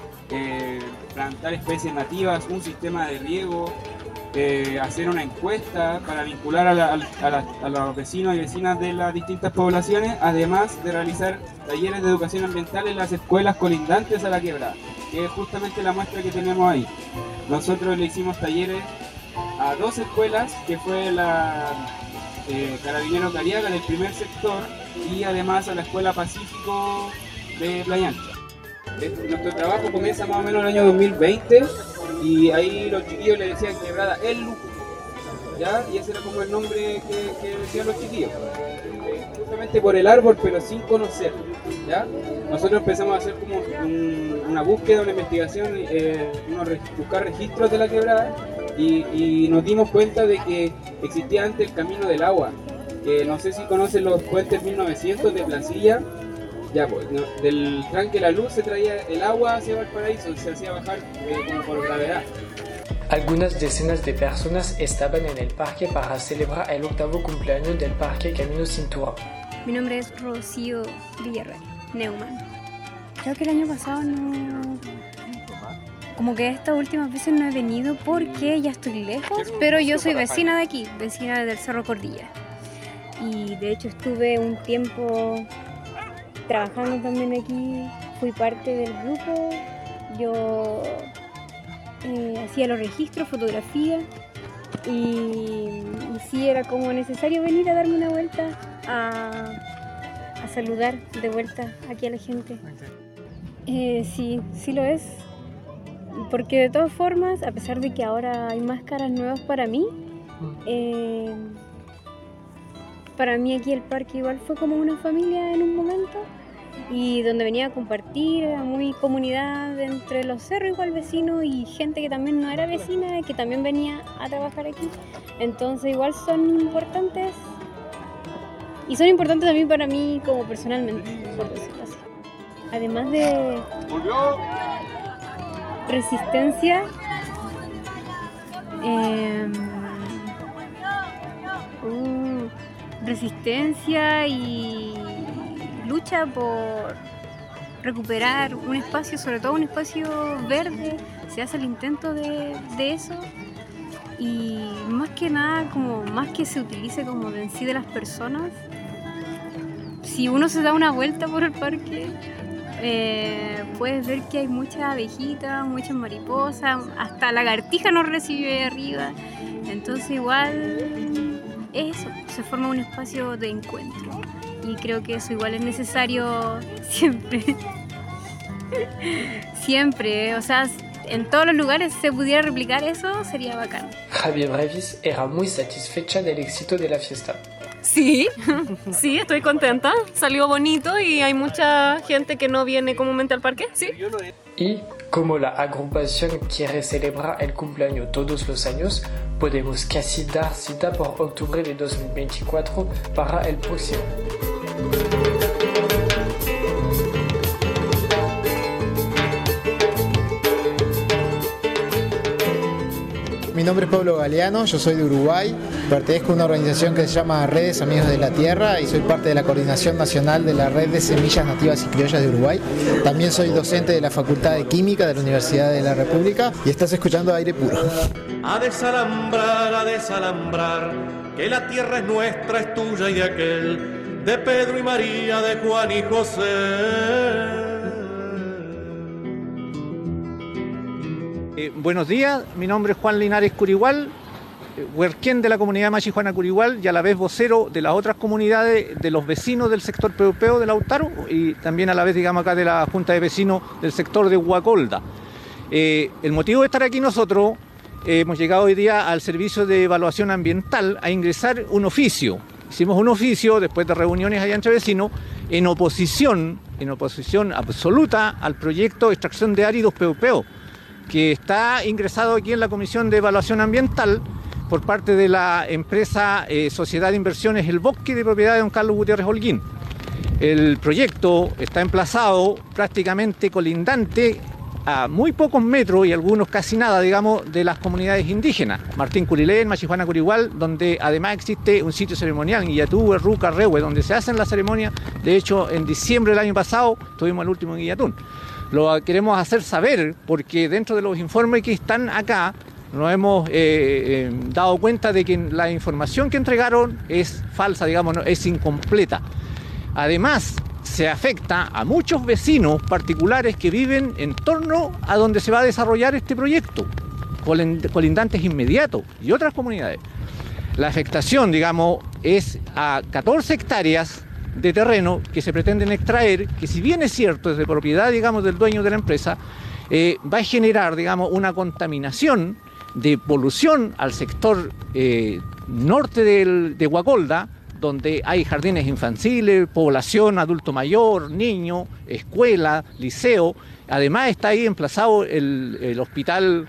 plantar especies nativas, un sistema de riego, hacer una encuesta para vincular a los vecinos y vecinas de las distintas poblaciones, además de realizar talleres de educación ambiental en las escuelas colindantes a la Quebrada, que es justamente la muestra que tenemos ahí. Nosotros le hicimos talleres a 2 escuelas, que fue la Carabinero Cariaga del primer sector y además a la Escuela Pacífico de Playa Ancha. Nuestro trabajo comienza más o menos en el año 2020 y ahí los chiquillos le decían Quebrada el lúcumo, ¿ya? Y ese era como el nombre que decían los chiquillos, justamente por el árbol pero sin conocerlo, ¿ya? Nosotros empezamos a hacer como una búsqueda, una investigación, buscar registros de la Quebrada y nos dimos cuenta de que existía antes el Camino del Agua, que no sé si conocen los puentes 1900 de Placilla. Ya, pues, ¿no? Del tranque La Luz se traía el agua hacia Valparaíso, se hacía bajar como por gravedad. Algunas decenas de personas estaban en el parque para celebrar el 8º cumpleaños del Parque Camino Cintura. Mi nombre es Rocío Villarreal Neumann. Creo que el año pasado no... Como que estas últimas veces no he venido porque ya estoy lejos, pero yo soy vecina de aquí, vecina del Cerro Cordillera. Y de hecho estuve un tiempo trabajando también aquí, fui parte del grupo, yo hacía los registros, fotografía y sí era como necesario venir a darme una vuelta, a saludar de vuelta aquí a la gente. Sí lo es, porque de todas formas, a pesar de que ahora hay más caras nuevas para mí aquí el parque igual fue como una familia en un momento y donde venía a compartir, era muy comunidad entre los cerros igual vecinos y gente que también no era vecina, que también venía a trabajar aquí, entonces igual son importantes y son importantes también para mí como personalmente, por decirlo así. Además de resistencia, resistencia y lucha por recuperar un espacio, sobre todo un espacio verde, se hace el intento de eso y más que nada, como más que se utilice como de en sí de las personas, si uno se da una vuelta por el parque puedes ver que hay muchas abejitas, muchas mariposas, hasta lagartija nos recibe arriba, entonces igual eso, se forma un espacio de encuentro y creo que eso igual es necesario siempre, o sea, en todos los lugares se pudiera replicar eso, sería bacán. Javier Brevis era muy satisfecha del éxito de la fiesta. Sí, estoy contenta, salió bonito y hay mucha gente que no viene comúnmente al parque, sí. Y como la agrupación quiere celebrar el cumpleaños todos los años, podemos casi dar cita por octubre de 2024 para el próximo. nombre es Pablo Galeano, yo soy de Uruguay, pertenezco a una organización que se llama Redes Amigos de la Tierra y soy parte de la coordinación nacional de la Red de Semillas Nativas y Criollas de Uruguay. También soy docente de la Facultad de Química de la Universidad de la República y estás escuchando Aire Puro. A desalambrar, que la tierra es nuestra, es tuya y de aquel, de Pedro y María, de Juan y José. Buenos días, mi nombre es Juan Linares Curigual, huerquén de la comunidad Machijuana Curigual y a la vez vocero de las otras comunidades de los vecinos del sector Peupeo de Lautaro y también a la vez, digamos, acá de la Junta de Vecinos del sector de Huacolda. El motivo de estar aquí nosotros, hemos llegado hoy día al Servicio de Evaluación Ambiental a ingresar un oficio. Hicimos un oficio después de reuniones allá entre vecinos en oposición absoluta al proyecto de extracción de áridos Peupeo, que está ingresado aquí en la Comisión de Evaluación Ambiental por parte de la empresa Sociedad de Inversiones El Bosque, de propiedad de don Carlos Gutiérrez Holguín. El proyecto está emplazado prácticamente colindante a muy pocos metros y algunos casi nada, digamos, de las comunidades indígenas. Martín Curilén, Machijuana Curigual, donde además existe un sitio ceremonial en Guillatú, Erruca, Rehue, donde se hacen las ceremonias. De hecho, en diciembre del año pasado tuvimos el último en Guillatún. Lo queremos hacer saber porque dentro de los informes que están acá nos hemos dado cuenta de que la información que entregaron es falsa, digamos, es incompleta. Además, se afecta a muchos vecinos particulares que viven en torno a donde se va a desarrollar este proyecto, colindantes inmediatos y otras comunidades. La afectación, digamos, es a 14 hectáreas de terreno que se pretenden extraer, que si bien es cierto es de propiedad, digamos, del dueño de la empresa, va a generar, digamos, una contaminación de polución al sector norte de Huacolda, donde hay jardines infantiles, población, adulto mayor, niño, escuela, liceo. Además está ahí emplazado el hospital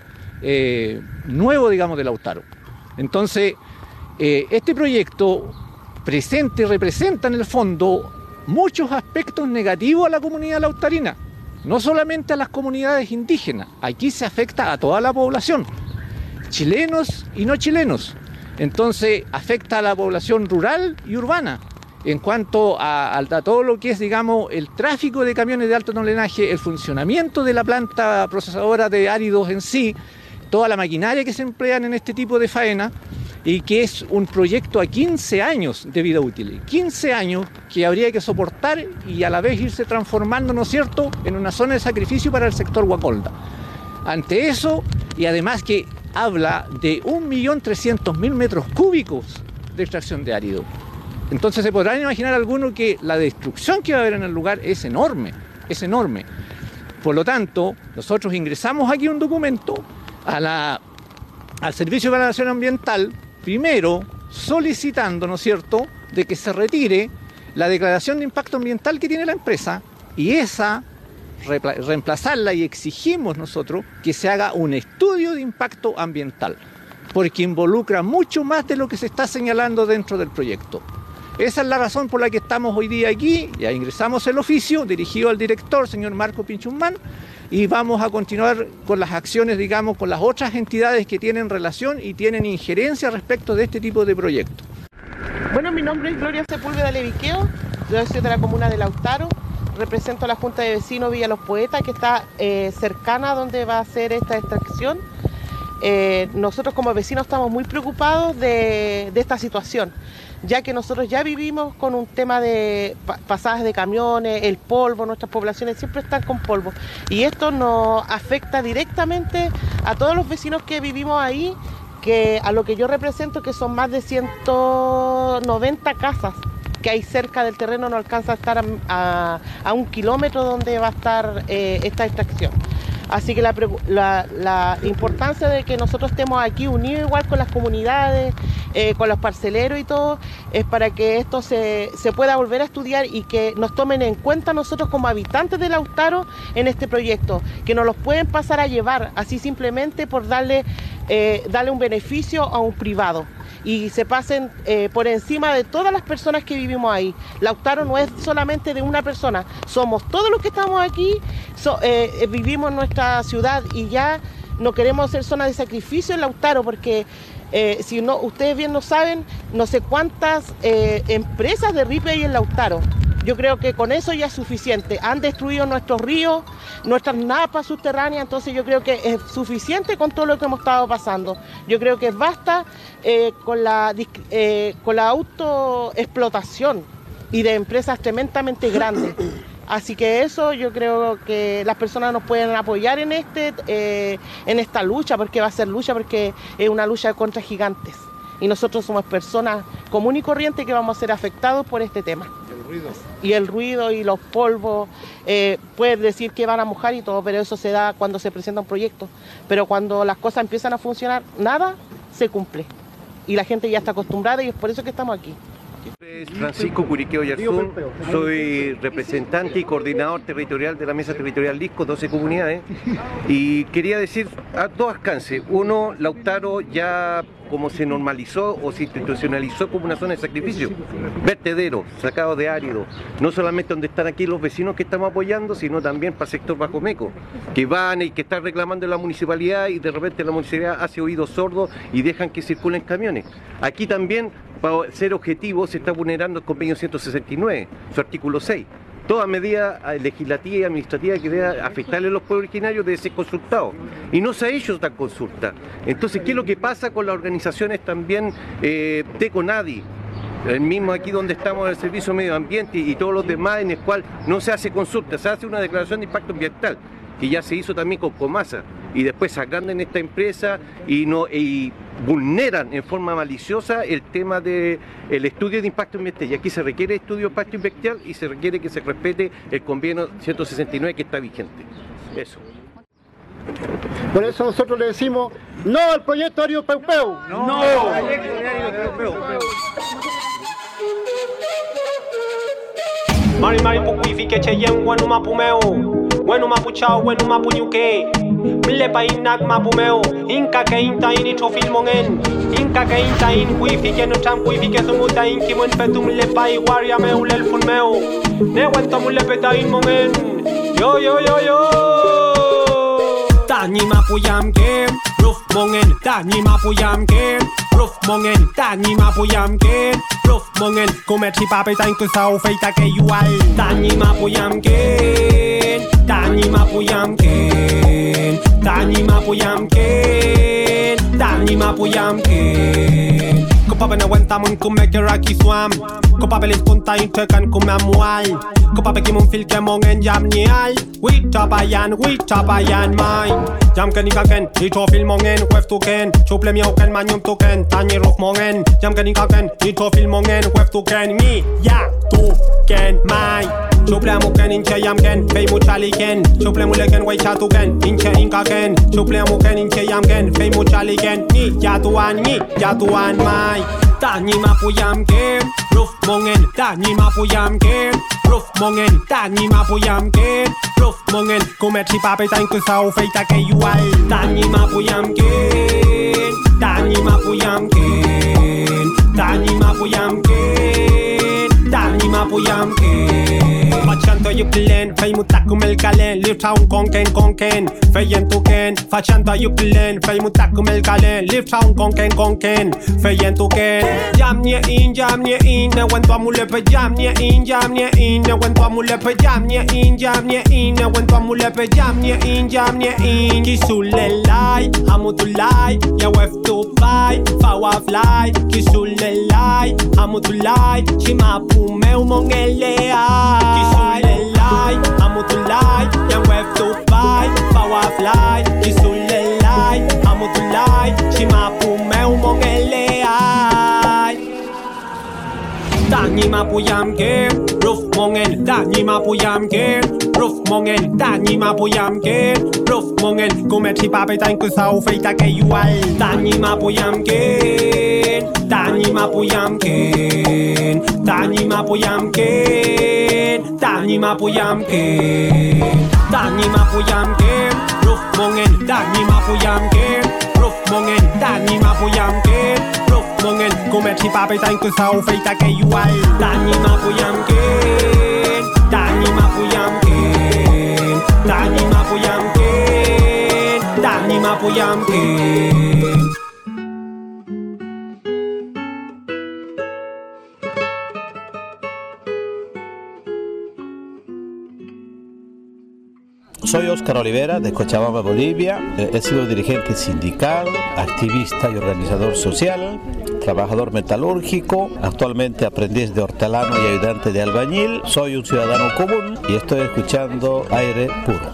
nuevo, digamos, de Lautaro. Entonces, este proyecto presente representa en el fondo muchos aspectos negativos a la comunidad lautarina, no solamente a las comunidades indígenas, aquí se afecta a toda la población, chilenos y no chilenos. Entonces afecta a la población rural y urbana en cuanto a todo lo que es, digamos, el tráfico de camiones de alto tonelaje, el funcionamiento de la planta procesadora de áridos en sí, toda la maquinaria que se emplean en este tipo de faena, y que es un proyecto a 15 años de vida útil, 15 años que habría que soportar y a la vez irse transformando, ¿no es cierto?, en una zona de sacrificio para el sector Huacolda. Ante eso, y además que habla de 1.300.000 metros cúbicos de extracción de árido. Entonces se podrán imaginar algunos que la destrucción que va a haber en el lugar es enorme, es enorme. Por lo tanto, nosotros ingresamos aquí un documento al Servicio de Evaluación Ambiental, primero solicitando, ¿no es cierto?, de que se retire la declaración de impacto ambiental que tiene la empresa y esa reemplazarla, y exigimos nosotros que se haga un estudio de impacto ambiental, porque involucra mucho más de lo que se está señalando dentro del proyecto. Esa es la razón por la que estamos hoy día aquí. Ya ingresamos el oficio dirigido al director, señor Marco Pinchumán, y vamos a continuar con las acciones, digamos, con las otras entidades que tienen relación y tienen injerencia respecto de este tipo de proyectos. Bueno, mi nombre es Gloria Sepúlveda Leviqueo, yo soy de la comuna de Lautaro, represento a la Junta de Vecinos Villa Los Poetas, que está cercana a donde va a ser esta extracción. Nosotros como vecinos estamos muy preocupados de esta situación, ya que nosotros ya vivimos con un tema de pasajes de camiones, el polvo, nuestras poblaciones siempre están con polvo, y esto nos afecta directamente a todos los vecinos que vivimos ahí, que a lo que yo represento, que son más de 190 casas que hay cerca del terreno, no alcanza a estar a 1 kilómetro donde va a estar esta extracción. Así que la importancia de que nosotros estemos aquí unidos igual con las comunidades, con los parceleros y todo, es para que esto se pueda volver a estudiar y que nos tomen en cuenta nosotros como habitantes de Lautaro en este proyecto, que no los pueden pasar a llevar así simplemente por darle un beneficio a un privado y se pasen por encima de todas las personas que vivimos ahí. Lautaro no es solamente de una persona, somos todos los que estamos aquí, vivimos en nuestra ciudad y ya no queremos hacer zona de sacrificio en Lautaro, porque si no, ustedes bien lo saben, no sé cuántas empresas de RIPE hay en Lautaro. Yo creo que con eso ya es suficiente. Han destruido nuestros ríos, nuestras napas subterráneas, entonces yo creo que es suficiente con todo lo que hemos estado pasando. Yo creo que basta con la autoexplotación y de empresas tremendamente grandes. Así que eso yo creo que las personas nos pueden apoyar en esta lucha, porque va a ser lucha, porque es una lucha contra gigantes. Y nosotros somos personas comunes y corrientes que vamos a ser afectados por este tema. Y el ruido y los polvos, puedes decir que van a mojar y todo, pero eso se da cuando se presenta un proyecto. Pero cuando las cosas empiezan a funcionar, nada se cumple. Y la gente ya está acostumbrada y es por eso que estamos aquí. Francisco Curiqueo Yarzún, soy representante y coordinador territorial de la Mesa Territorial Lisco, 12 comunidades, y quería decir a dos alcances. Uno, Lautaro ya como se normalizó o se institucionalizó como una zona de sacrificio, vertedero, sacado de árido, no solamente donde están aquí los vecinos que estamos apoyando, sino también para el sector Bajo Meco, que van y que están reclamando en la municipalidad y de repente la municipalidad hace oídos sordos y dejan que circulen camiones. Aquí también, para ser objetivo, se está vulnerando el convenio 169, su artículo 6. Toda medida legislativa y administrativa que deba afectarle a los pueblos originarios debe ser consultado. Y no se ha hecho esta consulta. Entonces, ¿qué es lo que pasa con las organizaciones también de CONADI? El mismo aquí donde estamos en el Servicio de Medio Ambiente y todos los demás, en el cual no se hace consulta, se hace una declaración de impacto ambiental, que ya se hizo también con Comasa, y después se agrandan esta empresa y vulneran en forma maliciosa el tema del estudio de impacto ambiental. Y aquí se requiere estudio de impacto ambiental y se requiere que se respete el convenio 169 que está vigente. Eso. Por eso nosotros le decimos no al proyecto Ario Peupeu. No al proyecto Ario Peupeu. Mari mari pukuifike cheyen wenu mapumeo wenu mapuchao wenu mapunyuke mile pa inak mapumeo inka ke inta ini trofil mongen inka ke inta in kuifike no tam kuifike sumuta inki mwen petu mile pa iguaria meu lel funmeo ne wento mule peta in mongen yo yo yo yo Tani mapuyam ke ruf mongen tani mapuyam ke ruf mongen tani mapuyam ke ruf mongen kumeti pape tan kusau feita ke yual tani mapuyam ke tani mapuyam ke tani mapuyam ke tani mapuyam ke Kopabe na wenta mun kumeke raki swam Kopabe lis punta intekan kumamual Kopabe kimun fil ke mongen jam nial Witabayan mai Jam ken ikaken ito fil mongen wef tuken Chuple mi auken manyum tuken Tani ruf mongen Jam ken ikaken ito fil mongen wef tuken Mi ya tuken mai Chuple amuken inche yamken Fei muchaliken Chuple muleken wei chatuken Inche inkaken Chuple amuken inche yamken Fei muchaliken Mi ya tuan mai Tani mapuyam ke Ruf mongen Tani mapuyam ke Ruf mongen Tani mapuyam ke Ruf mongen Kumeti pape tan kusau feita ke yual Tani mapuyam ke Tani mapuyam ke Tani mapuyam ke Tani mapuyam ke Facciando io plen Fei mutakum el kalen Live town konken Fei entuken Facciando io plen Fei mutakum el kalen Live town konken Fei entuken Jam nie in Ne wento amulepe jam nie in Ne wento amulepe jam nie in Ne wento amulepe jam nie in Kisulelai Hamutulai Ya wef to fly Fawa fly Kisulelai Hamutulai Chimapu meu mongelea Kisulelai Hamutulai Ya wef to fly Fawa fly Kisulelai Hamutulai Chimapu meu mongelea Tani mapuyam ke Ruf mongen Tani mapuyam ke Ruf mongen Tani mapuyam ke Ruf mongen Kumeti pape tan kusau feita ke yual Tani mapuyam ke Tani mapuyam ke Tani mapuyam ke Tani mapuyam ke Tani mapuyam ke Ruf mongen Tani mapuyam ke Ruf mongen Tani mapuyam ke Ruf mongen Kumeti pape tan kusau feita ke yual Tani mapuyam ke Tani mapuyam ke Tani mapuyam ke Tani mapuyam puyam ken. Soy Óscar Olivera de Cochabamba, Bolivia. He sido dirigente sindical, activista y organizador social, trabajador metalúrgico, actualmente aprendiz de hortelano y ayudante de albañil. Soy un ciudadano común y estoy escuchando Aire Puro.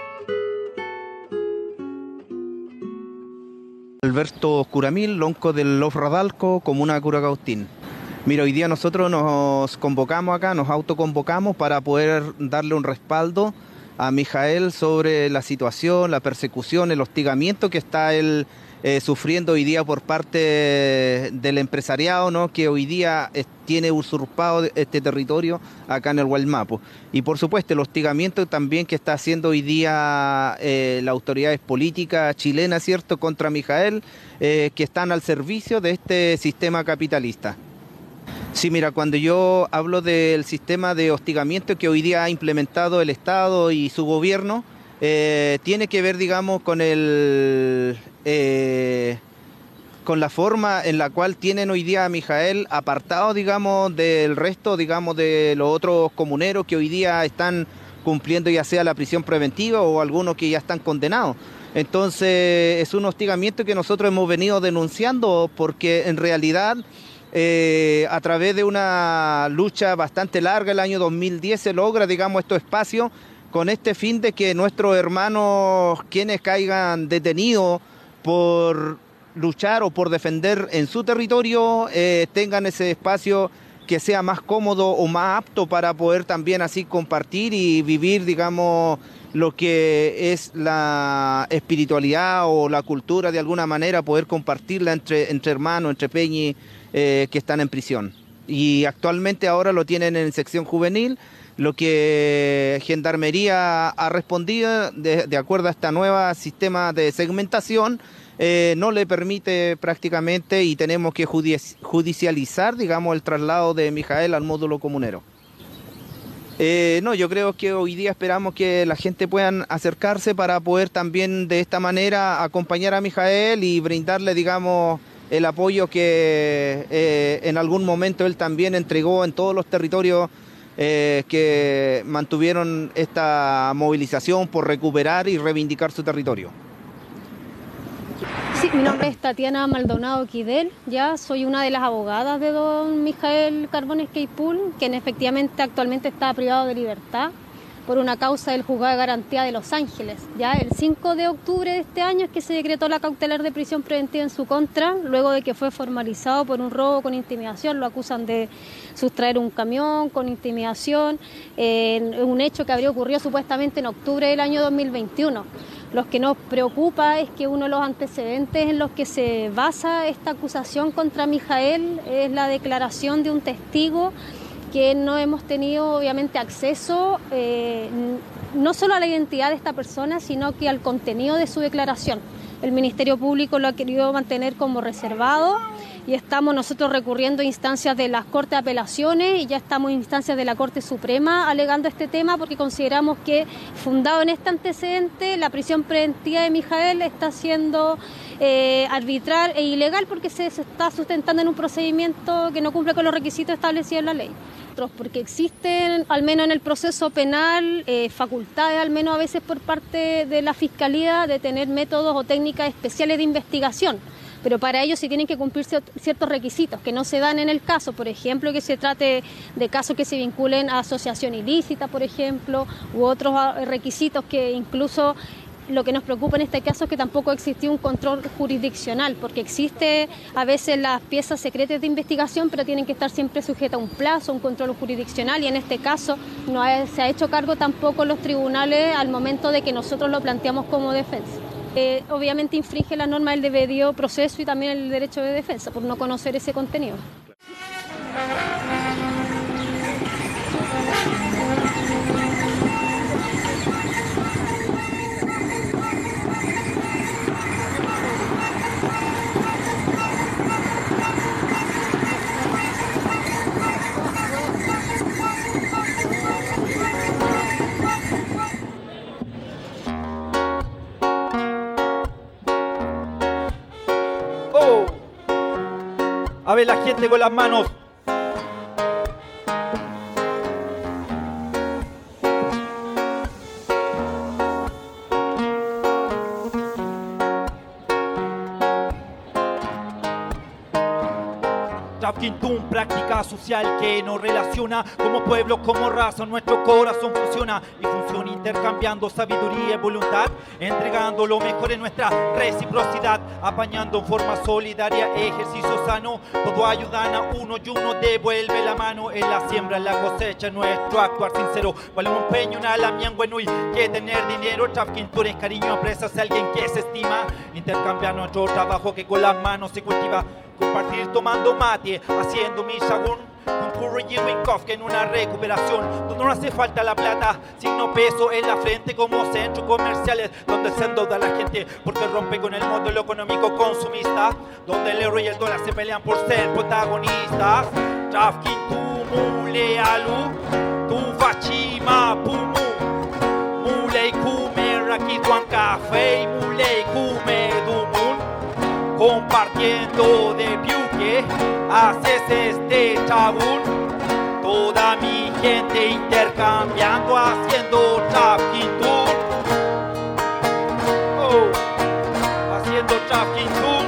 Alberto Curamil, lonco del Los Radalco, comuna de Curacautín. Mira, hoy día nosotros nos convocamos acá, nos autoconvocamos para poder darle un respaldo a Mijael sobre la situación, la persecución, el hostigamiento que está él sufriendo hoy día por parte del empresariado, ¿no? Que hoy día tiene usurpado este territorio acá en el Gualmapu. Y por supuesto el hostigamiento también que está haciendo hoy día las autoridades políticas chilenas, ¿cierto?, contra Mijael, que están al servicio de este sistema capitalista. Sí, mira, cuando yo hablo del sistema de hostigamiento que hoy día ha implementado el Estado y su gobierno, tiene que ver, digamos, con con la forma en la cual tienen hoy día a Mijael apartado, digamos, del resto, digamos, de los otros comuneros que hoy día están cumpliendo ya sea la prisión preventiva o algunos que ya están condenados. Entonces es un hostigamiento que nosotros hemos venido denunciando porque en realidad a través de una lucha bastante larga, el año 2010 se logra, digamos, estos espacios con este fin de que nuestros hermanos, quienes caigan detenidos por luchar o por defender en su territorio, tengan ese espacio que sea más cómodo o más apto para poder también así compartir y vivir, digamos, lo que es la espiritualidad o la cultura de alguna manera, poder compartirla entre hermanos, entre peñis que están en prisión. Y actualmente ahora lo tienen en sección juvenil, lo que Gendarmería ha respondido de acuerdo a este nuevo sistema de segmentación, no le permite prácticamente y tenemos que judicializar, digamos, el traslado de Mijael al módulo comunero. No, yo creo que hoy día esperamos que la gente pueda acercarse para poder también de esta manera acompañar a Mijael y brindarle, digamos, el apoyo que en algún momento él también entregó en todos los territorios que mantuvieron esta movilización por recuperar y reivindicar su territorio. Sí, mi nombre es Tatiana Maldonado Quidel, ya soy una de las abogadas de don Mijael Carbones Queipul, quien efectivamente actualmente está privado de libertad por una causa del Juzgado de Garantía de Los Ángeles. Ya el 5 de octubre de este año es que se decretó la cautelar de prisión preventiva en su contra, luego de que fue formalizado por un robo con intimidación. Lo acusan de sustraer un camión con intimidación, un hecho que habría ocurrido supuestamente en octubre del año 2021. Lo que nos preocupa es que uno de los antecedentes en los que se basa esta acusación contra Mijael es la declaración de un testigo que no hemos tenido obviamente acceso no solo a la identidad de esta persona, sino que al contenido de su declaración. El Ministerio Público lo ha querido mantener como reservado y estamos nosotros recurriendo a instancias de las Cortes de Apelaciones y ya estamos en instancias de la Corte Suprema alegando este tema porque consideramos que, fundado en este antecedente, la prisión preventiva de Mijael está siendo arbitral e ilegal porque se está sustentando en un procedimiento que no cumple con los requisitos establecidos en la ley. Porque existen, al menos en el proceso penal, facultades, al menos a veces por parte de la Fiscalía, de tener métodos o técnicas especiales de investigación. Pero para ello sí tienen que cumplir ciertos requisitos que no se dan en el caso. Por ejemplo, que se trate de casos que se vinculen a asociación ilícita, por ejemplo, u otros requisitos que incluso... Lo que nos preocupa en este caso es que tampoco existió un control jurisdiccional, porque existe a veces las piezas secretas de investigación, pero tienen que estar siempre sujetas a un plazo, un control jurisdiccional, y en este caso no se ha hecho cargo tampoco los tribunales al momento de que nosotros lo planteamos como defensa. Obviamente infringe la norma del debido proceso y también el derecho de defensa por no conocer ese contenido. A ver la gente con las manos. Trafquintún, práctica social que nos relaciona como pueblo, como raza, nuestro corazón fusiona y funciona intercambiando sabiduría y voluntad, entregando lo mejor en nuestra reciprocidad, apañando en forma solidaria, ejercicio sano, todo ayudan a uno y uno devuelve la mano en la siembra, en la cosecha, nuestro actuar sincero, vale un empeño, una lamianguenui, que tener dinero, Trafquintún es cariño, apresas a alguien que se estima, intercambiar nuestro trabajo que con las manos se cultiva. Compartir tomando mate, haciendo mi shagún, concurre y Winkoff que en una recuperación donde no hace falta la plata, signo peso en la frente como centros comerciales donde se endeuda la gente porque rompe con el modelo económico consumista, donde el euro y el dólar se pelean por ser protagonistas. Trafquintún, mule alu, tu fachima pumu, mule kume rakituan café, mule kume dumun. Compartiendo de piuque, haces este chabún. Toda mi gente intercambiando, haciendo Trafquintún. Oh, haciendo Trafquintún.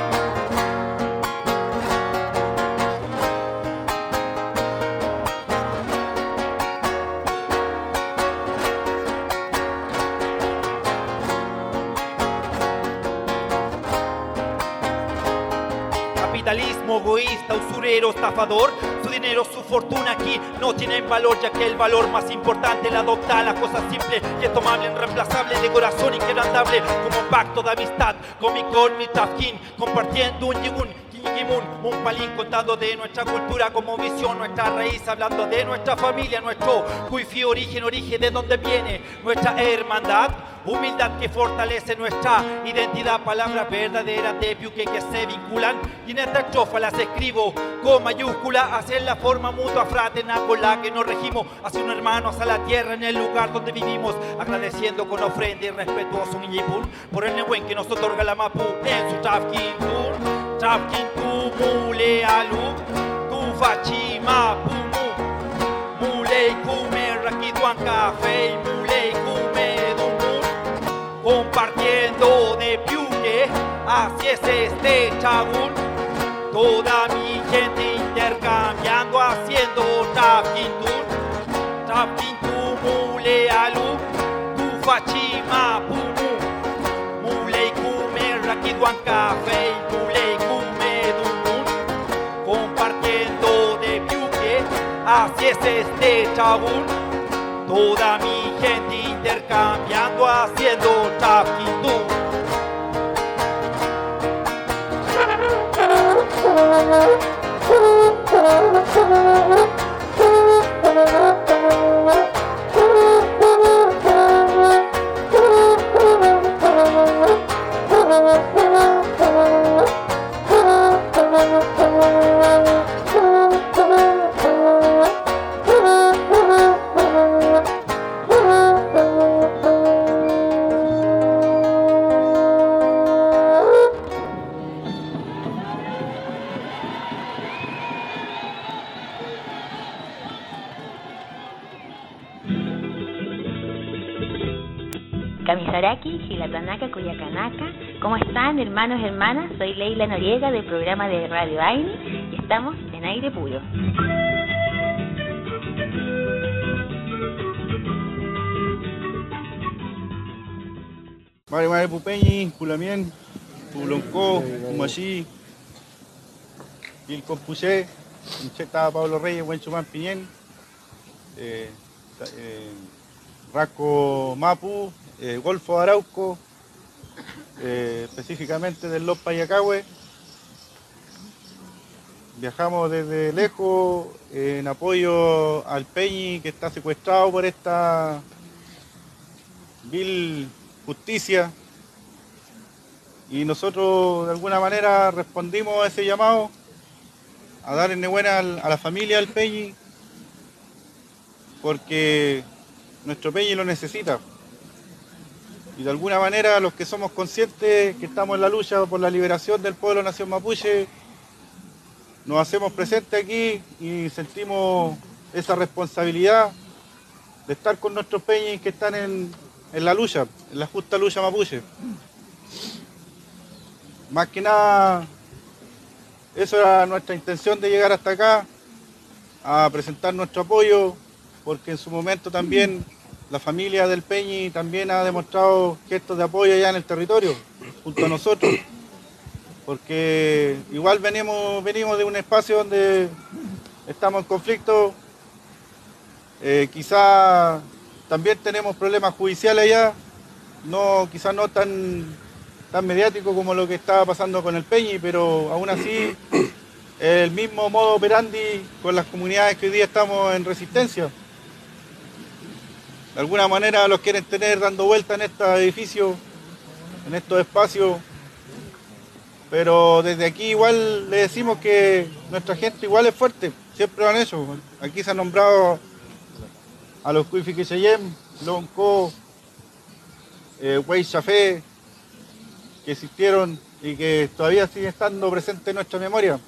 Capitalismo egoísta, usurero, estafador, su dinero, su fortuna aquí no tienen valor, ya que el valor más importante la adopta la cosa simple y es tomable, irreemplazable, de corazón inquebrantable, como un pacto de amistad, con mi Trafquín, compartiendo un yigun. Un palín contado de nuestra cultura como visión, nuestra raíz, hablando de nuestra familia, nuestro cuifi, origen de donde viene nuestra hermandad, humildad que fortalece nuestra identidad, palabras verdaderas de piuque que se vinculan y en esta estrofa las escribo con mayúscula, hacia la forma mutua fraterna con la que nos regimos, hacia un hermano, hacia la tierra en el lugar donde vivimos, agradeciendo con ofrenda y respetuoso un yipun por el nehuen que nos otorga la mapu en su Trafquintún. Trafquintún, mule alu, tu fachima pumu, mule kume rakituan café, mule kume dumun. Compartiendo de piuque, así es este chabún. Toda mi gente intercambiando, haciendo Trafquintún. Trafquintún, mule alu, tu fachima pumu, mule kume rakituan café, mule kume dumun. Compartiendo de piuque, así es este chabún. Toda mi gente intercambiando, haciendo Trafquintún. Kamisaraki, Gilatanaka, Cuyacanaka. ¿Cómo están, hermanos y hermanas? Soy Leila Noriega del programa de Radio Aire y estamos en Aire Puro. Mare Mare Pupeñi, Pulamien, Pulonco, Pumachi, Ilcompusé, Incheta Pablo Reyes, Huenchumán Piñén, Rasco Mapu, Golfo Arauco, específicamente del Los Payacahue. Viajamos desde lejos en apoyo al Peñi que está secuestrado por esta vil justicia y nosotros de alguna manera respondimos a ese llamado a dar enhorabuena a la familia del Peñi porque nuestro Peñi lo necesita y de alguna manera los que somos conscientes que estamos en la lucha por la liberación del pueblo nación mapuche nos hacemos presentes aquí y sentimos esa responsabilidad de estar con nuestros peñis que están en la lucha, en la justa lucha mapuche. Más que nada, eso era nuestra intención de llegar hasta acá, a presentar nuestro apoyo, porque en su momento también la familia del Peñi también ha demostrado gestos de apoyo allá en el territorio, junto a nosotros, porque igual venimos de un espacio donde estamos en conflicto, quizá también tenemos problemas judiciales allá, quizás no tan mediático como lo que estaba pasando con el Peñi, pero aún así el mismo modo operandi con las comunidades que hoy día estamos en resistencia. De alguna manera los quieren tener dando vuelta en estos edificios, en estos espacios, pero desde aquí igual le decimos que nuestra gente igual es fuerte, siempre lo han hecho. Aquí se han nombrado a los Cuifiquecheyem, Lonco, Wey Chafé, que existieron y que todavía siguen estando presentes en nuestra memoria.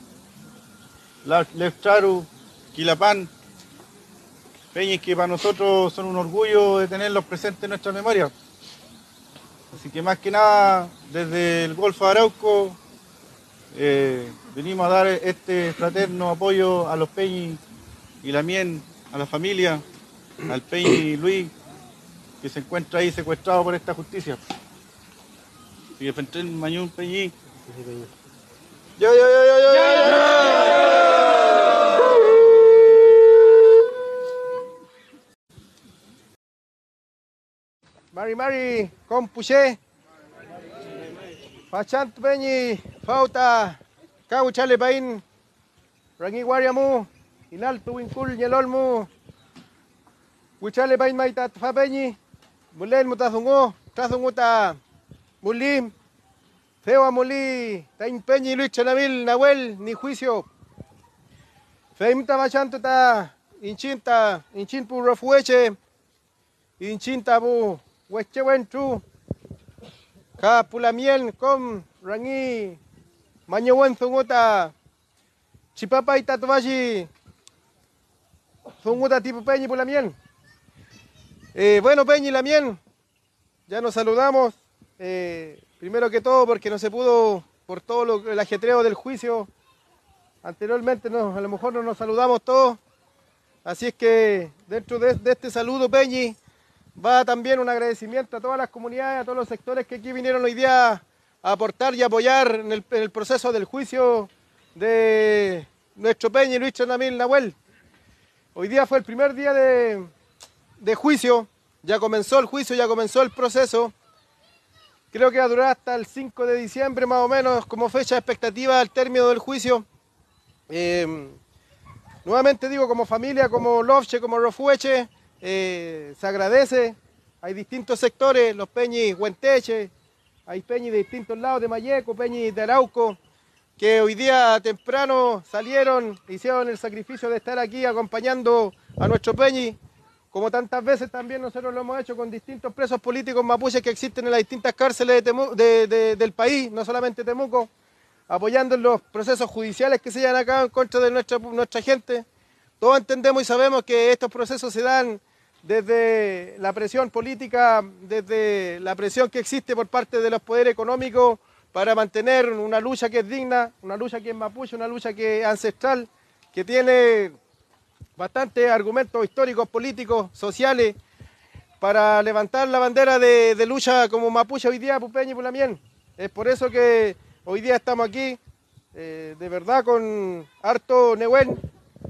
Lefcharu, Quilapán, peñis que para nosotros son un orgullo de tenerlos presentes en nuestra memoria. Así que más que nada, desde el Golfo de Arauco, venimos a dar este fraterno apoyo a los peñis y la mien, a la familia, al peñi Luis, que se encuentra ahí secuestrado por esta justicia. Y de frente el mañún peñi. ¡Yo! Mari, compuché. Pachant peñi, fauta, cauchale pain, rangi guariamu, inaltu winkul nyelolmu, huchale pain maitat fa peñi, mulen mutazungo, tazunguta, mulim, feo muli, tain peñi Luis Chanamil, Nahuel, ni juicio. Feimta machanto ta, inchin pu refueche, inchinta bu, hueche wentru, ka pulamiel com rangi, mañawen zunguta, chipapa y tatuaji, zunguta tipo peñi pulamiel. Bueno, Peñi, la miel, ya nos saludamos, primero que todo porque no se pudo, por todo el ajetreo del juicio, anteriormente a lo mejor no nos saludamos todos, así es que dentro de este saludo, Peñi, va también un agradecimiento a todas las comunidades, a todos los sectores que aquí vinieron hoy día a aportar y apoyar en el proceso del juicio de nuestro Peñi Luis Chanamil Nahuel. Hoy día fue el primer día de juicio, ya comenzó el juicio, ya comenzó el proceso. Creo que va a durar hasta el 5 de diciembre más o menos como fecha de expectativa al término del juicio. Nuevamente digo, como familia, como Lofche, como Rofueche, se agradece. Hay distintos sectores, los peñis Huenteche, hay peñis de distintos lados de Mayeco, peñis de Arauco, que hoy día temprano salieron, hicieron el sacrificio de estar aquí acompañando a nuestro peñi, como tantas veces también nosotros lo hemos hecho con distintos presos políticos mapuches que existen en las distintas cárceles del país, no solamente Temuco, apoyando en los procesos judiciales que se llevan acá en contra de nuestra gente. Todos entendemos y sabemos que estos procesos se dan desde la presión política, desde la presión que existe por parte de los poderes económicos para mantener una lucha que es digna, una lucha que es mapuche, una lucha que es ancestral, que tiene bastantes argumentos históricos, políticos, sociales, para levantar la bandera de lucha como mapuche hoy día, Pupeñi y Pulamien. Es por eso que hoy día estamos aquí, de verdad, con harto Nehuen,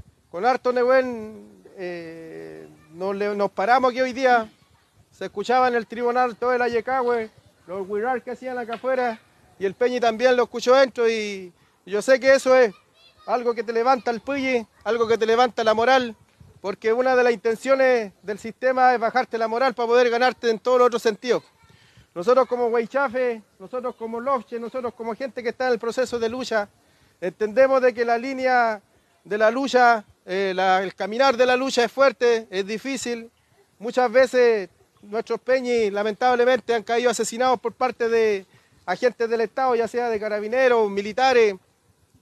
nos paramos aquí hoy día, se escuchaba en el tribunal todo el Ayecahue, los huirar que hacían acá afuera, y el Peñi también lo escuchó dentro, y yo sé que eso es algo que te levanta el Puyi, algo que te levanta la moral, porque una de las intenciones del sistema es bajarte la moral para poder ganarte en todos los otros sentidos. Nosotros como Huaychafe, nosotros como Lofche, nosotros como gente que está en el proceso de lucha, entendemos de que la línea de la lucha, el caminar de la lucha es fuerte, es difícil. Muchas veces nuestros peñis lamentablemente han caído asesinados por parte de agentes del Estado, ya sea de carabineros, militares,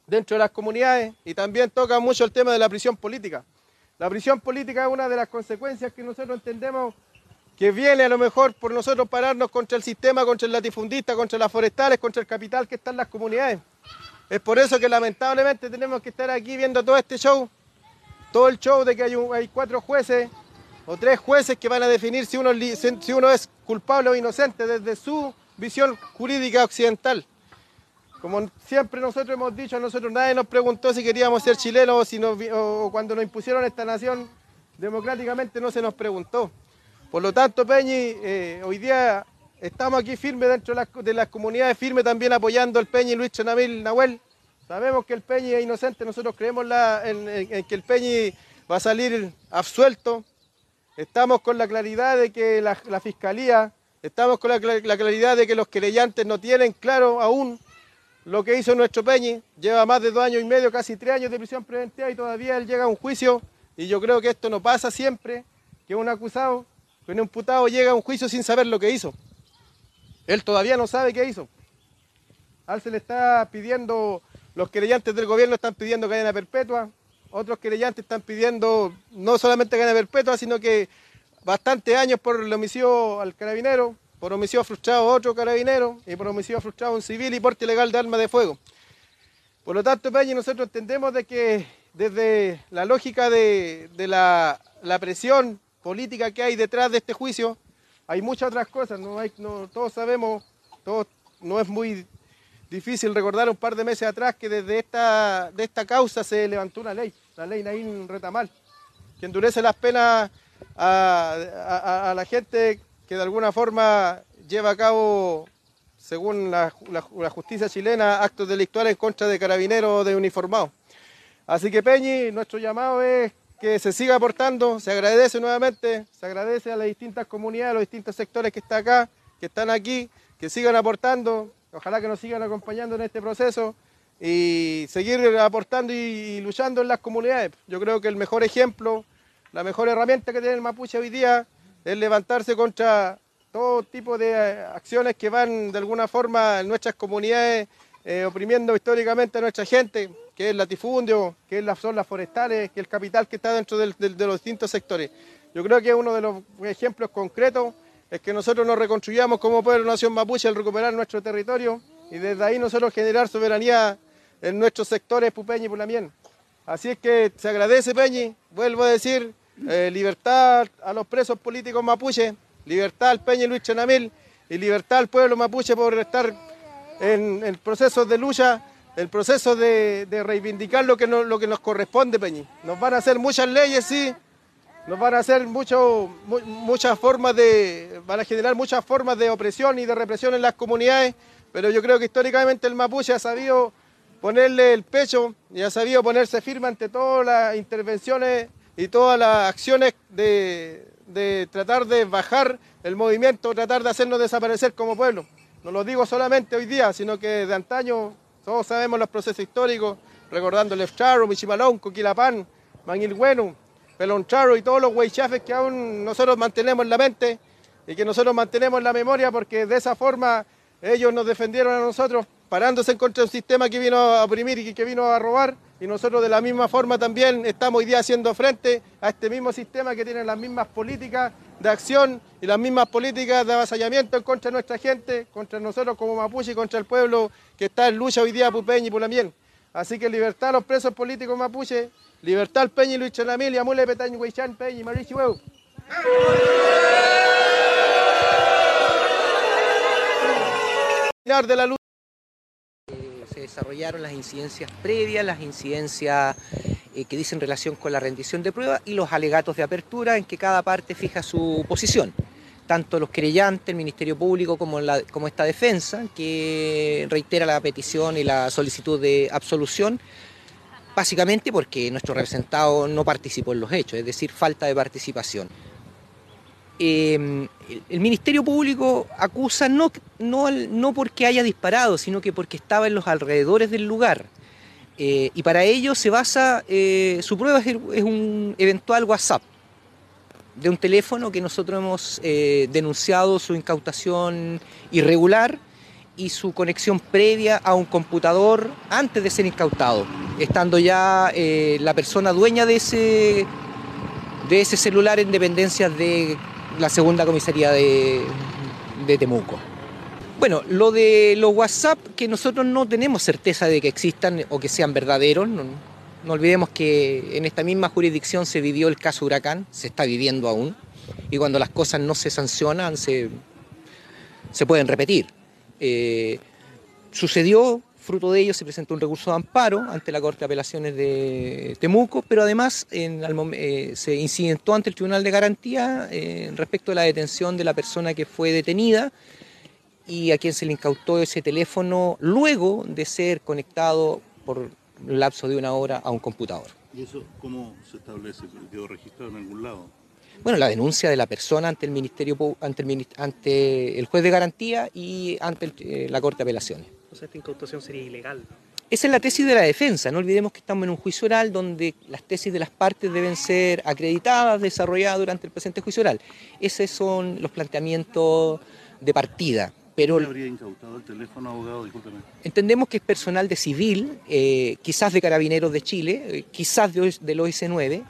dentro de las comunidades y también toca mucho el tema de la prisión política. La prisión política es una de las consecuencias que nosotros entendemos que viene a lo mejor por nosotros pararnos contra el sistema, contra el latifundista, contra las forestales, contra el capital que está en las comunidades. Es por eso que lamentablemente tenemos que estar aquí viendo todo este show, todo el show de que hay 4 jueces o 3 jueces que van a definir si uno es culpable o inocente desde su visión jurídica occidental. Como siempre nosotros hemos dicho, a nosotros nadie nos preguntó si queríamos ser chilenos o cuando nos impusieron esta nación democráticamente no se nos preguntó. Por lo tanto, Peñi, hoy día estamos aquí firmes dentro de las comunidades, firmes también apoyando al Peñi Luis Chenamil Nahuel. Sabemos que el Peñi es inocente, nosotros creemos en que el Peñi va a salir absuelto. Estamos con la claridad de que la Fiscalía, estamos con la claridad de que los querellantes no tienen claro aún lo que hizo nuestro Peñi. Lleva más de 2 años y medio, casi 3 años de prisión preventiva y todavía él llega a un juicio. Y yo creo que esto no pasa siempre, que un acusado, que un imputado llega a un juicio sin saber lo que hizo. Él todavía no sabe qué hizo. A él se le está pidiendo, los querellantes del gobierno están pidiendo cadena perpetua, otros querellantes están pidiendo no solamente cadena perpetua, sino que bastantes años por el homicidio al carabinero, por homicidio frustrado a otro carabinero y por homicidio frustrado a un civil y porte ilegal de arma de fuego. Por lo tanto, Peñi, nosotros entendemos de que desde la lógica de la presión política que hay detrás de este juicio, hay muchas otras cosas, todos sabemos, no es muy difícil recordar un par de meses atrás que desde esta causa se levantó una ley, la ley Naín Retamal, que endurece las penas a la gente que de alguna forma lleva a cabo, según la justicia chilena, actos delictuales en contra de carabineros de uniformados. Así que Peñi, nuestro llamado es que se siga aportando, se agradece nuevamente, se agradece a las distintas comunidades, a los distintos sectores que están aquí, que sigan aportando, ojalá que nos sigan acompañando en este proceso y seguir aportando y luchando en las comunidades. Yo creo que el mejor ejemplo, la mejor herramienta que tiene el mapuche hoy día es levantarse contra todo tipo de acciones que van de alguna forma en nuestras comunidades oprimiendo históricamente a nuestra gente, que es el latifundio, que son las forestales, que es el capital que está dentro de los distintos sectores. Yo creo que uno de los ejemplos concretos es que nosotros nos reconstruyamos como pueblo nación mapuche al recuperar nuestro territorio y desde ahí nosotros generar soberanía en nuestros sectores Pupeñi y Pulamien. Así es que se agradece, Peñi, vuelvo a decir, libertad a los presos políticos mapuche, libertad al Peñi Luis Chenamil y libertad al pueblo mapuche por estar en el proceso de lucha, el proceso de reivindicar lo que nos corresponde, Peñi. Nos van a hacer muchas leyes, sí, nos van a hacer muchas formas van a generar muchas formas de opresión y de represión en las comunidades, pero yo creo que históricamente el mapuche ha sabido ponerle el pecho y ha sabido ponerse firme ante todas las intervenciones y todas las acciones de tratar de bajar el movimiento, tratar de hacernos desaparecer como pueblo. No lo digo solamente hoy día, sino que de antaño todos sabemos los procesos históricos, recordando el Efcharo, Michimalón, Coquilapán, Manguilhueno, Peloncharo y todos los huaychafes que aún nosotros mantenemos en la mente y que nosotros mantenemos en la memoria, porque de esa forma ellos nos defendieron a nosotros, parándose en contra de un sistema que vino a oprimir y que vino a robar, y nosotros de la misma forma también estamos hoy día haciendo frente a este mismo sistema que tiene las mismas políticas de acción y las mismas políticas de avasallamiento en contra de nuestra gente, contra nosotros como mapuche y contra el pueblo que está en lucha hoy día, Pupeñi y Pulamien. Así que libertad a los presos políticos mapuche, libertad al Peñi Luis Chenamil y amule Petañ Huaychán, Peñi, Marichi Huevo. De la lucha. Se desarrollaron las incidencias previas, las incidencias que dicen relación con la rendición de prueba y los alegatos de apertura en que cada parte fija su posición. Tanto los querellantes, el Ministerio Público como esta defensa, que reitera la petición y la solicitud de absolución, básicamente porque nuestro representado no participó en los hechos, es decir, falta de participación. El Ministerio Público acusa no porque haya disparado, sino que porque estaba en los alrededores del lugar. Y para ello se basa, su prueba es un eventual WhatsApp de un teléfono que nosotros hemos denunciado su incautación irregular y su conexión previa a un computador antes de ser incautado, estando ya la persona dueña de ese celular en dependencias de la segunda comisaría de Temuco. Bueno, lo de los WhatsApp, que nosotros no tenemos certeza de que existan o que sean verdaderos. No olvidemos que en esta misma jurisdicción se vivió el caso Huracán, se está viviendo aún, y cuando las cosas no se sancionan se pueden repetir. Sucedió, fruto de ello se presentó un recurso de amparo ante la Corte de Apelaciones de Temuco, pero además se incidentó ante el Tribunal de Garantía respecto de la detención de la persona que fue detenida y a quien se le incautó ese teléfono luego de ser conectado por un lapso de 1 hora a un computador. ¿Y eso cómo se establece? ¿Quedó registrado en algún lado? Bueno, la denuncia de la persona ante el Ministerio, ante el juez de garantía y ante la Corte de Apelaciones. O sea, esta incautación sería ilegal. Esa es la tesis de la defensa. No olvidemos que estamos en un juicio oral donde las tesis de las partes deben ser acreditadas, desarrolladas durante el presente juicio oral. Esos son los planteamientos de partida. Pero ¿quién habría incautado el teléfono, abogado? Discúlpeme. Entendemos que es personal de civil, quizás de Carabineros de Chile, quizás del OS9,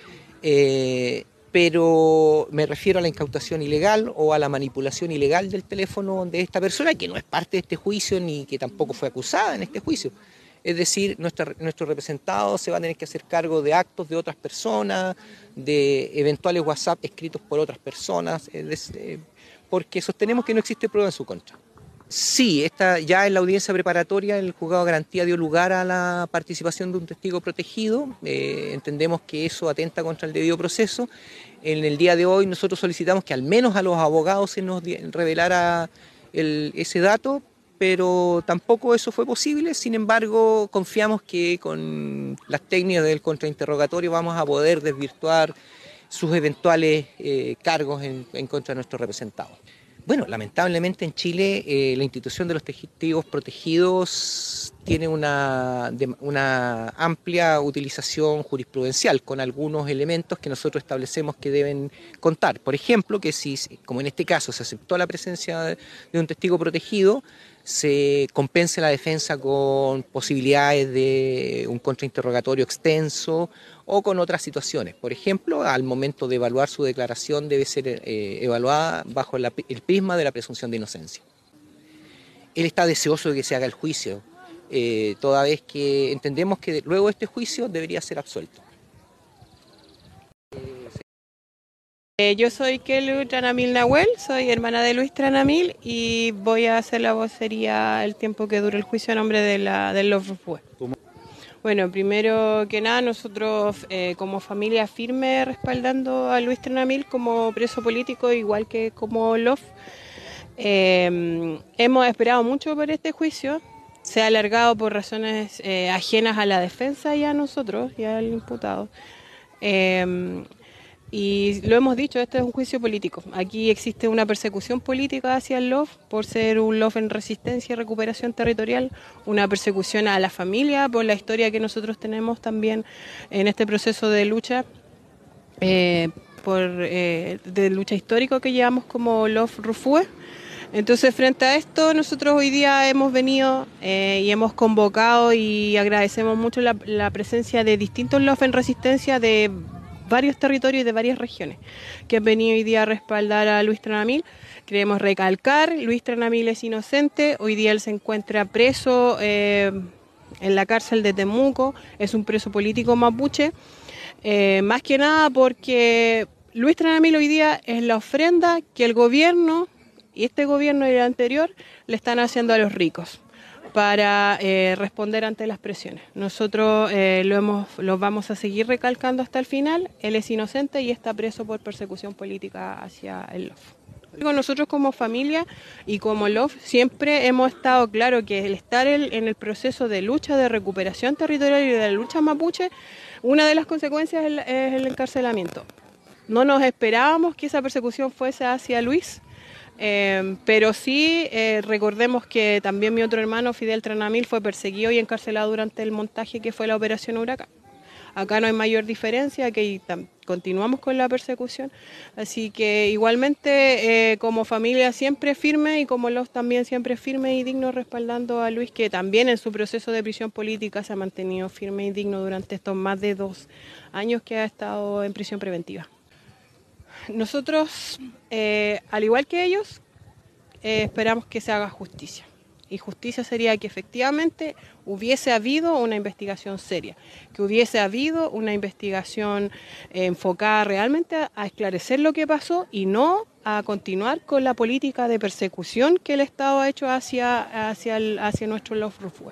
pero me refiero a la incautación ilegal o a la manipulación ilegal del teléfono de esta persona, que no es parte de este juicio ni que tampoco fue acusada en este juicio. Es decir, nuestro representado se va a tener que hacer cargo de actos de otras personas, de eventuales WhatsApp escritos por otras personas, porque sostenemos que no existe prueba en su contra. Sí, ya en la audiencia preparatoria el juzgado de garantía dio lugar a la participación de un testigo protegido. Entendemos que eso atenta contra el debido proceso. En el día de hoy nosotros solicitamos que al menos a los abogados se nos revelara ese dato, pero tampoco eso fue posible. Sin embargo, confiamos que con las técnicas del contrainterrogatorio vamos a poder desvirtuar sus eventuales cargos en contra de nuestros representados. Bueno, lamentablemente en Chile la institución de los testigos protegidos tiene una amplia utilización jurisprudencial con algunos elementos que nosotros establecemos que deben contar. Por ejemplo, que si, como en este caso, se aceptó la presencia de un testigo protegido, se compense la defensa con posibilidades de un contrainterrogatorio extenso o con otras situaciones. Por ejemplo, al momento de evaluar su declaración debe ser evaluada bajo el prisma de la presunción de inocencia. Él está deseoso de que se haga el juicio, toda vez que entendemos que luego de este juicio debería ser absuelto. Yo soy Kelu Tranamil Nahuel, soy hermana de Luis Tranamil y voy a hacer la vocería el tiempo que dure el juicio a nombre del Love Rufue. Bueno, primero que nada, nosotros como familia firme respaldando a Luis Tranamil como preso político, igual que como Love. Hemos esperado mucho por este juicio, se ha alargado por razones ajenas a la defensa y a nosotros y al imputado. Y lo hemos dicho, este es un juicio político. Aquí existe una persecución política hacia el LOF por ser un LOF en resistencia y recuperación territorial, una persecución a la familia por la historia que nosotros tenemos también en este proceso de lucha, de lucha histórico que llevamos como LOF Rufue. Entonces, frente a esto, nosotros hoy día hemos venido y hemos convocado y agradecemos mucho la presencia de distintos LOF en resistencia de varios territorios y de varias regiones que han venido hoy día a respaldar a Luis Tranamil. Queremos recalcar, Luis Tranamil es inocente, hoy día él se encuentra preso en la cárcel de Temuco, es un preso político mapuche, más que nada porque Luis Tranamil hoy día es la ofrenda que el gobierno, y este gobierno y el anterior, le están haciendo a los ricos para responder ante las presiones. Nosotros lo vamos a seguir recalcando hasta el final. Él es inocente y está preso por persecución política hacia el LOF. Nosotros como familia y como LOF siempre hemos estado claro que el estar en el proceso de lucha, de recuperación territorial y de la lucha mapuche, una de las consecuencias es el encarcelamiento. No nos esperábamos que esa persecución fuese hacia Luis, pero sí recordemos que también mi otro hermano Fidel Tranamil fue perseguido y encarcelado durante el montaje que fue la Operación Huracán. Acá no hay mayor diferencia, que continuamos con la persecución, así que igualmente como familia siempre firme y como los también siempre firme y digno respaldando a Luis, que también en su proceso de prisión política se ha mantenido firme y digno durante estos más de 2 años que ha estado en prisión preventiva. Nosotros, al igual que ellos, esperamos que se haga justicia. Y justicia sería que efectivamente hubiese habido una investigación seria, que hubiese habido una investigación enfocada realmente a esclarecer lo que pasó y no a continuar con la política de persecución que el Estado ha hecho hacia nuestro Love Rufue.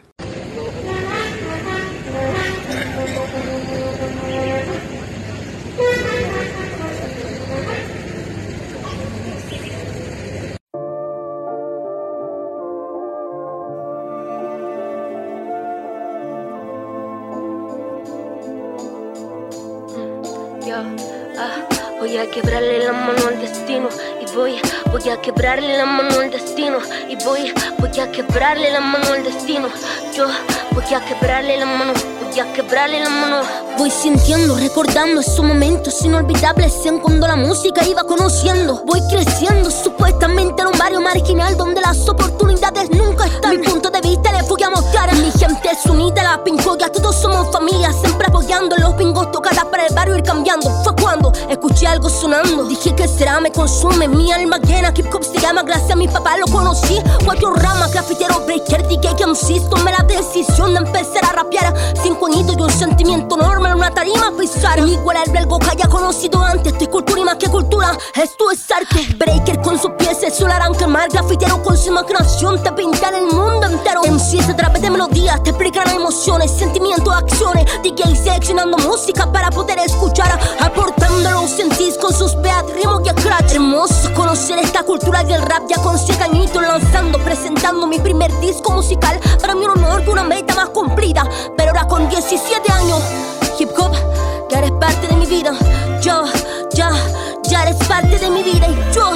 Voy a quebrarle la mano al destino y voy a quebrarle la mano al destino y voy a quebrarle la mano al destino. Yo voy a quebrarle la mano, voy a quebrarle la mano. Voy sintiendo, recordando esos momentos inolvidables en cuando la música iba conociendo. Voy creciendo, supuestamente en un barrio marginal donde las oportunidades nunca están. Mi punto de vista le voy a mostrar. Mi gente es unida, la pincoya, todos somos familia, siempre apoyando los bingos, tocadas para el barrio ir cambiando. Fue cuando escuché algo sonando, dije que será, me consume mi alma llena. Hip hop se llama, gracias a mi papá lo conocí. 4 ramas, grafitero, breaker, DJ, que tomé la decisión de empezar a rapear. 5 añitos y un sentimiento normal, una tarima a pisar. Igual al belgo que haya conocido antes, esto es cultura y más que cultura, esto es arte. Breaker con sus pies, eso lo harán quemar. Grafitero con su imaginación, te pintan el mundo entero. MCs a través de melodías, te explicarán emociones, sentimientos, acciones. DJ seleccionando música para poder escuchar, aportando los sentís con sus beats, ritmos y scratch. Hermoso conocer esta cultura del rap, ya con 7 añitos lanzando, presentando mi primer disco musical. Para mí un honor que una meta más cumplida, pero ahora con 17 años, hip hop, ya eres parte de mi vida. Ya eres parte de mi vida y yo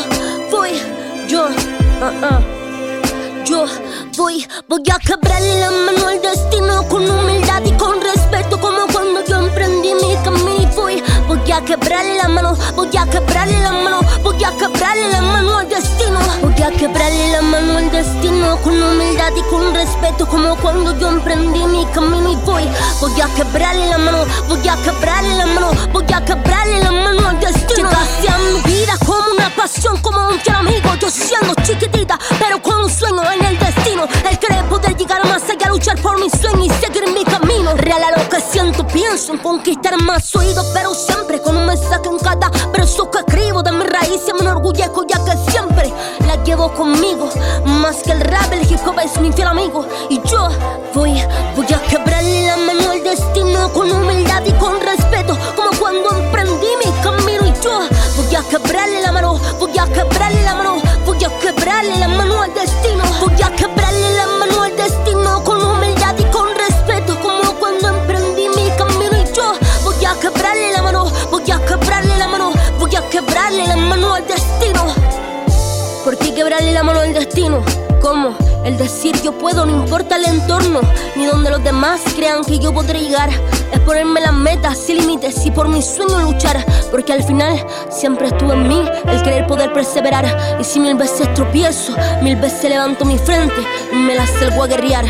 voy a quebrarle la mano al destino con humildad y con respeto, como cuando yo emprendí mi camino. Y voy a quebrarle la mano, voy a quebrarle la mano, voy a quebrarle la mano al destino. Voy a quebrarle la mano al destino con humildad y con respeto, como cuando yo emprendí mi camino. Y voy a quebrarle la mano, voy a quebrarle la mano, voy a quebrarle la mano al destino. Llegaste a mi vida como una pasión, como un fiel amigo, yo siendo chiquitita, pero con un sueño en el destino. El querer poder llegar más allá, luchar por mi sueño y seguir mi camino. Real a lo que siento, pienso en conquistar más oídos, pero siempre con un mensaje en cada verso que escribo. De mi raíz me enorgullezco, ya que siempre la llevo conmigo. Más que el rap, el hip hop es mi fiel amigo. Y yo voy a quebrarle la mano al destino con humildad y con respeto, como cuando emprendí mi camino. Y yo voy a quebrarle la mano, voy a quebrarle la mano, voy a quebrarle la mano al destino. Voy a quebrarle la mano al destino con humildad y con respeto, como cuando emprendí mi camino. Y yo voy a quebrarle la mano, voy a quebrarle la mano, voy a quebrarle la mano al destino. ¿Por qué quebrarle la mano al destino? ¿Cómo? El decir yo puedo, no importa el entorno, ni donde los demás crean que yo podré llegar. Es ponerme las metas sin límites y por mi sueño luchar, porque al final siempre estuvo en mí el querer poder perseverar. Y si 1000 veces tropiezo, 1000 veces levanto mi frente y me la salgo a guerrear.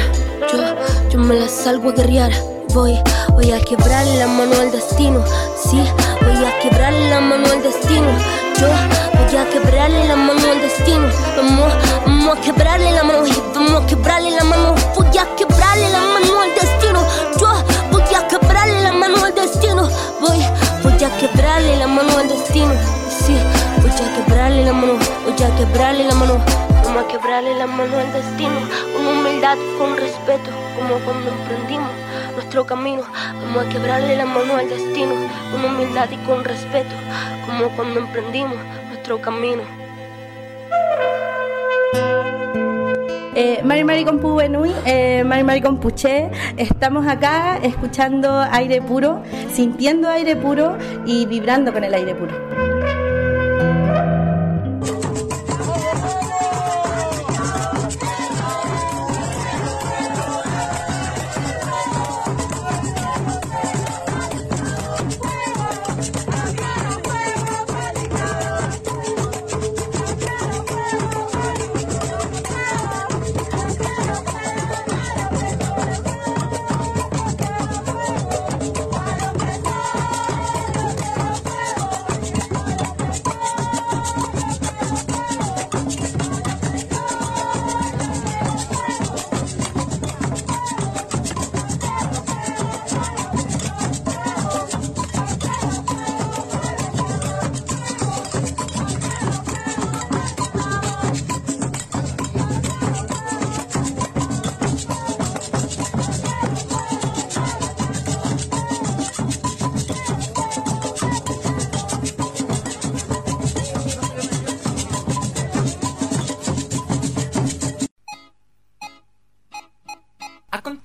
Yo me la salgo a guerrear. Voy a quebrarle la mano al destino. Sí, voy a quebrarle la mano al destino. Yo voy a quebrarle la mano al destino. Vamos a quebrarle la mano y vamos a quebrarle la mano. Voy a quebrarle la mano al destino. Yo voy a quebrarle la mano al destino. Voy a quebrarle la mano al destino. Sí, voy a quebrarle la mano, voy a quebrarle la mano. Vamos a quebrarle la mano al destino, con humildad, con respeto, como cuando emprendimos nuestro camino. Vamos a quebrarle la mano al destino, con humildad y con respeto, como cuando emprendimos nuestro camino. Mari Mari con Pubenui, Mari Mari con Puché. Estamos acá escuchando aire puro, sintiendo aire puro y vibrando con el aire puro.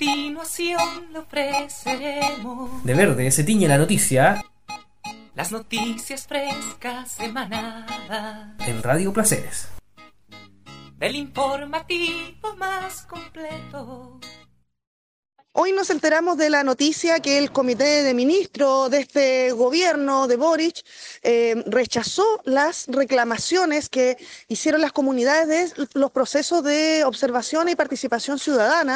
continuación le ofreceremos De verde se tiñe la noticia las noticias frescas semanadas en Radio Placeres. Del informativo más completo. Hoy nos enteramos de la noticia que el Comité de Ministros de este gobierno de Boric rechazó las reclamaciones que hicieron las comunidades de los procesos de observación y participación ciudadana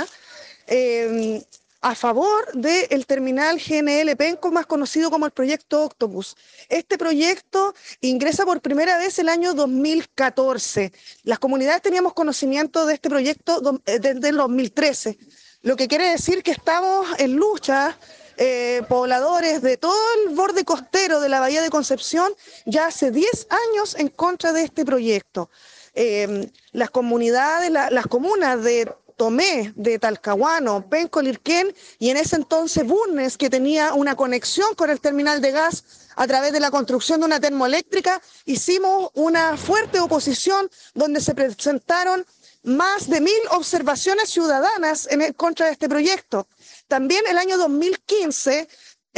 a favor del terminal GNL Penco, más conocido como el proyecto Octopus. Este proyecto ingresa por primera vez el año 2014. Las comunidades teníamos conocimiento de este proyecto desde el 2013. Lo que quiere decir que estamos en lucha, pobladores de todo el borde costero de la Bahía de Concepción, ya hace 10 años en contra de este proyecto. Las comunidades, las comunas de Tomé, de Talcahuano, Penco, Lirquén y en ese entonces Bulnes, que tenía una conexión con el terminal de gas a través de la construcción de una termoeléctrica, hicimos una fuerte oposición donde se presentaron más de 1000 observaciones ciudadanas en contra de este proyecto. También el año 2015,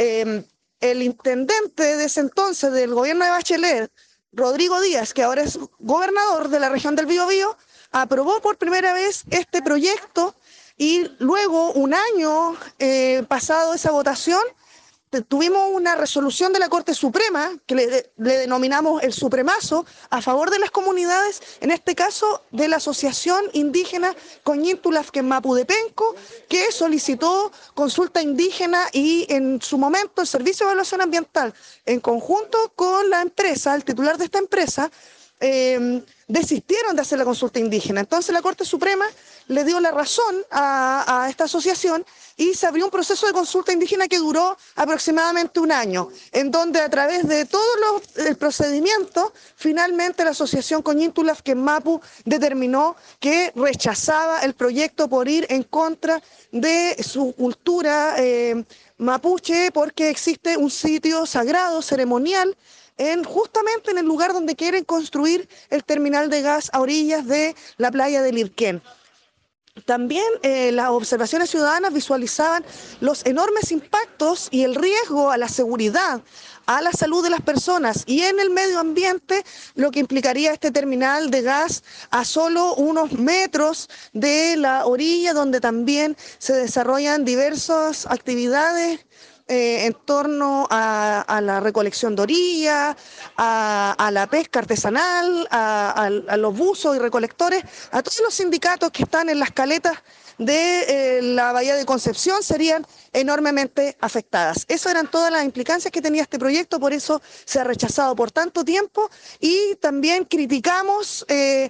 el intendente de ese entonces del gobierno de Bachelet, Rodrigo Díaz, que ahora es gobernador de la región del Biobío, aprobó por primera vez este proyecto y luego, un año pasado esa votación, tuvimos una resolución de la Corte Suprema, que le denominamos el Supremazo, a favor de las comunidades, en este caso de la Asociación Indígena Coñintulafquen Mapu de Penco, que solicitó consulta indígena y en su momento el Servicio de Evaluación Ambiental, en conjunto con la empresa, el titular de esta empresa, desistieron de hacer la consulta indígena. Entonces la Corte Suprema le dio la razón a esta asociación y se abrió un proceso de consulta indígena que duró aproximadamente un año, en donde a través de todo el procedimiento, finalmente la Asociación Coñintulafquen Mapu determinó que rechazaba el proyecto por ir en contra de su cultura mapuche, porque existe un sitio sagrado, ceremonial, justamente en el lugar donde quieren construir el terminal de gas a orillas de la playa de Lirquén. También las observaciones ciudadanas visualizaban los enormes impactos y el riesgo a la seguridad, a la salud de las personas y en el medio ambiente, lo que implicaría este terminal de gas a solo unos metros de la orilla, donde también se desarrollan diversas actividades en torno a la recolección de orilla, a la pesca artesanal, a los buzos y recolectores, a todos los sindicatos que están en las caletas de la Bahía de Concepción serían enormemente afectadas. Esas eran todas las implicancias que tenía este proyecto, por eso se ha rechazado por tanto tiempo y también criticamos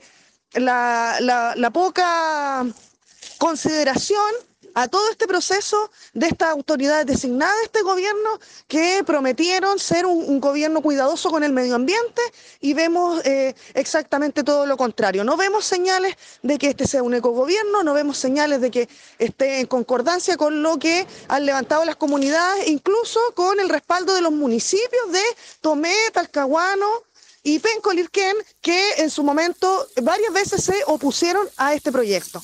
la poca consideración a todo este proceso de estas autoridades designadas de este gobierno que prometieron ser un gobierno cuidadoso con el medio ambiente y vemos exactamente todo lo contrario. No vemos señales de que este sea un ecogobierno, no vemos señales de que esté en concordancia con lo que han levantado las comunidades, incluso con el respaldo de los municipios de Tomé, Talcahuano y Penco, Lirquén, que en su momento varias veces se opusieron a este proyecto.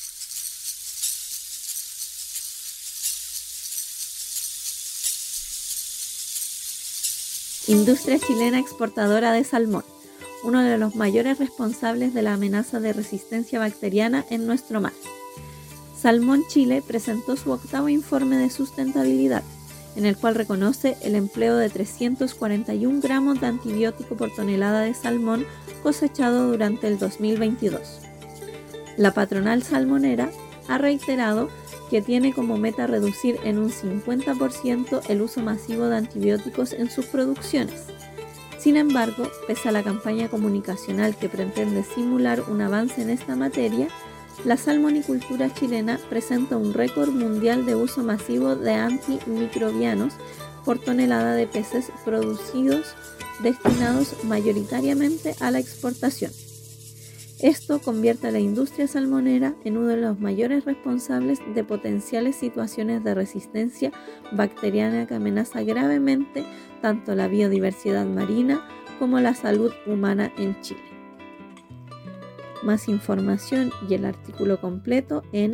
Industria chilena exportadora de salmón, uno de los mayores responsables de la amenaza de resistencia bacteriana en nuestro mar. Salmón Chile presentó su 8º informe de sustentabilidad, en el cual reconoce el empleo de 341 gramos de antibiótico por tonelada de salmón cosechado durante el 2022. La patronal salmonera ha reiterado que tiene como meta reducir en un 50% el uso masivo de antibióticos en sus producciones. Sin embargo, pese a la campaña comunicacional que pretende simular un avance en esta materia, la salmonicultura chilena presenta un récord mundial de uso masivo de antimicrobianos por tonelada de peces producidos destinados mayoritariamente a la exportación. Esto convierte a la industria salmonera en uno de los mayores responsables de potenciales situaciones de resistencia bacteriana que amenaza gravemente tanto la biodiversidad marina como la salud humana en Chile. Más información y el artículo completo en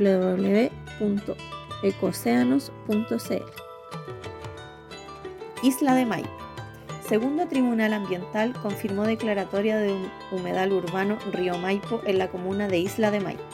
www.ecoceanos.cl. Isla de Maipo. Segundo Tribunal Ambiental confirmó declaratoria de un humedal urbano Río Maipo en la comuna de Isla de Maipo.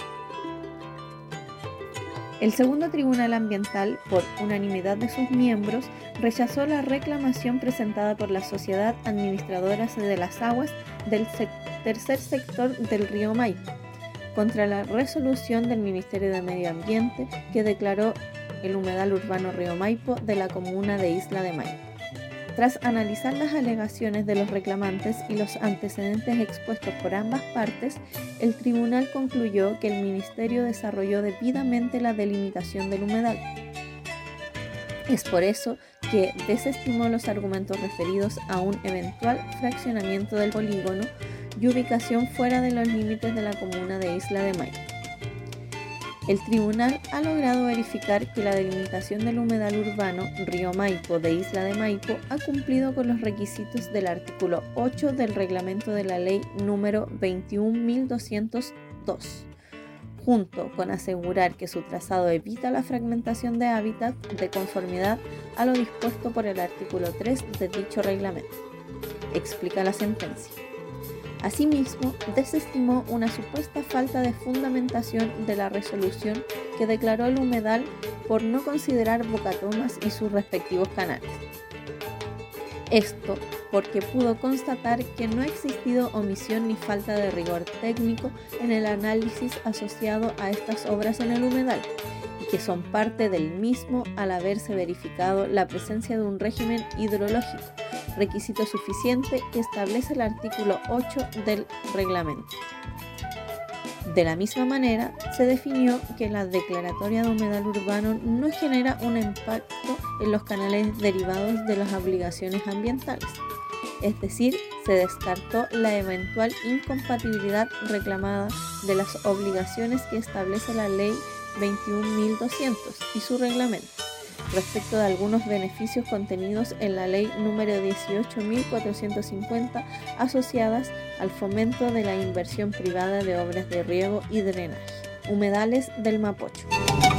El Segundo Tribunal Ambiental, por unanimidad de sus miembros, rechazó la reclamación presentada por la Sociedad Administradora de las Aguas del tercer sector del Río Maipo contra la resolución del Ministerio de Medio Ambiente que declaró el humedal urbano Río Maipo de la comuna de Isla de Maipo. Tras analizar las alegaciones de los reclamantes y los antecedentes expuestos por ambas partes, el tribunal concluyó que el Ministerio desarrolló debidamente la delimitación del humedal. Es por eso que desestimó los argumentos referidos a un eventual fraccionamiento del polígono y ubicación fuera de los límites de la comuna de Isla de Maipo. El tribunal ha logrado verificar que la delimitación del humedal urbano Río Maipo de Isla de Maipo ha cumplido con los requisitos del artículo 8 del reglamento de la ley número 21.202, junto con asegurar que su trazado evita la fragmentación de hábitat de conformidad a lo dispuesto por el artículo 3 de dicho reglamento, explica la sentencia. Asimismo, desestimó una supuesta falta de fundamentación de la resolución que declaró el humedal por no considerar Bocatomas y sus respectivos canales. Esto porque pudo constatar que no ha existido omisión ni falta de rigor técnico en el análisis asociado a estas obras en el humedal y que son parte del mismo al haberse verificado la presencia de un régimen hidrológico, requisito suficiente que establece el artículo 8 del reglamento. De la misma manera, se definió que la declaratoria de humedal urbano no genera un impacto en los canales derivados de las obligaciones ambientales, es decir, se descartó la eventual incompatibilidad reclamada de las obligaciones que establece la Ley 21.200 y su reglamento, respecto de algunos beneficios contenidos en la Ley número 18.450 asociadas al fomento de la inversión privada de obras de riego y drenaje. Humedales del Mapocho.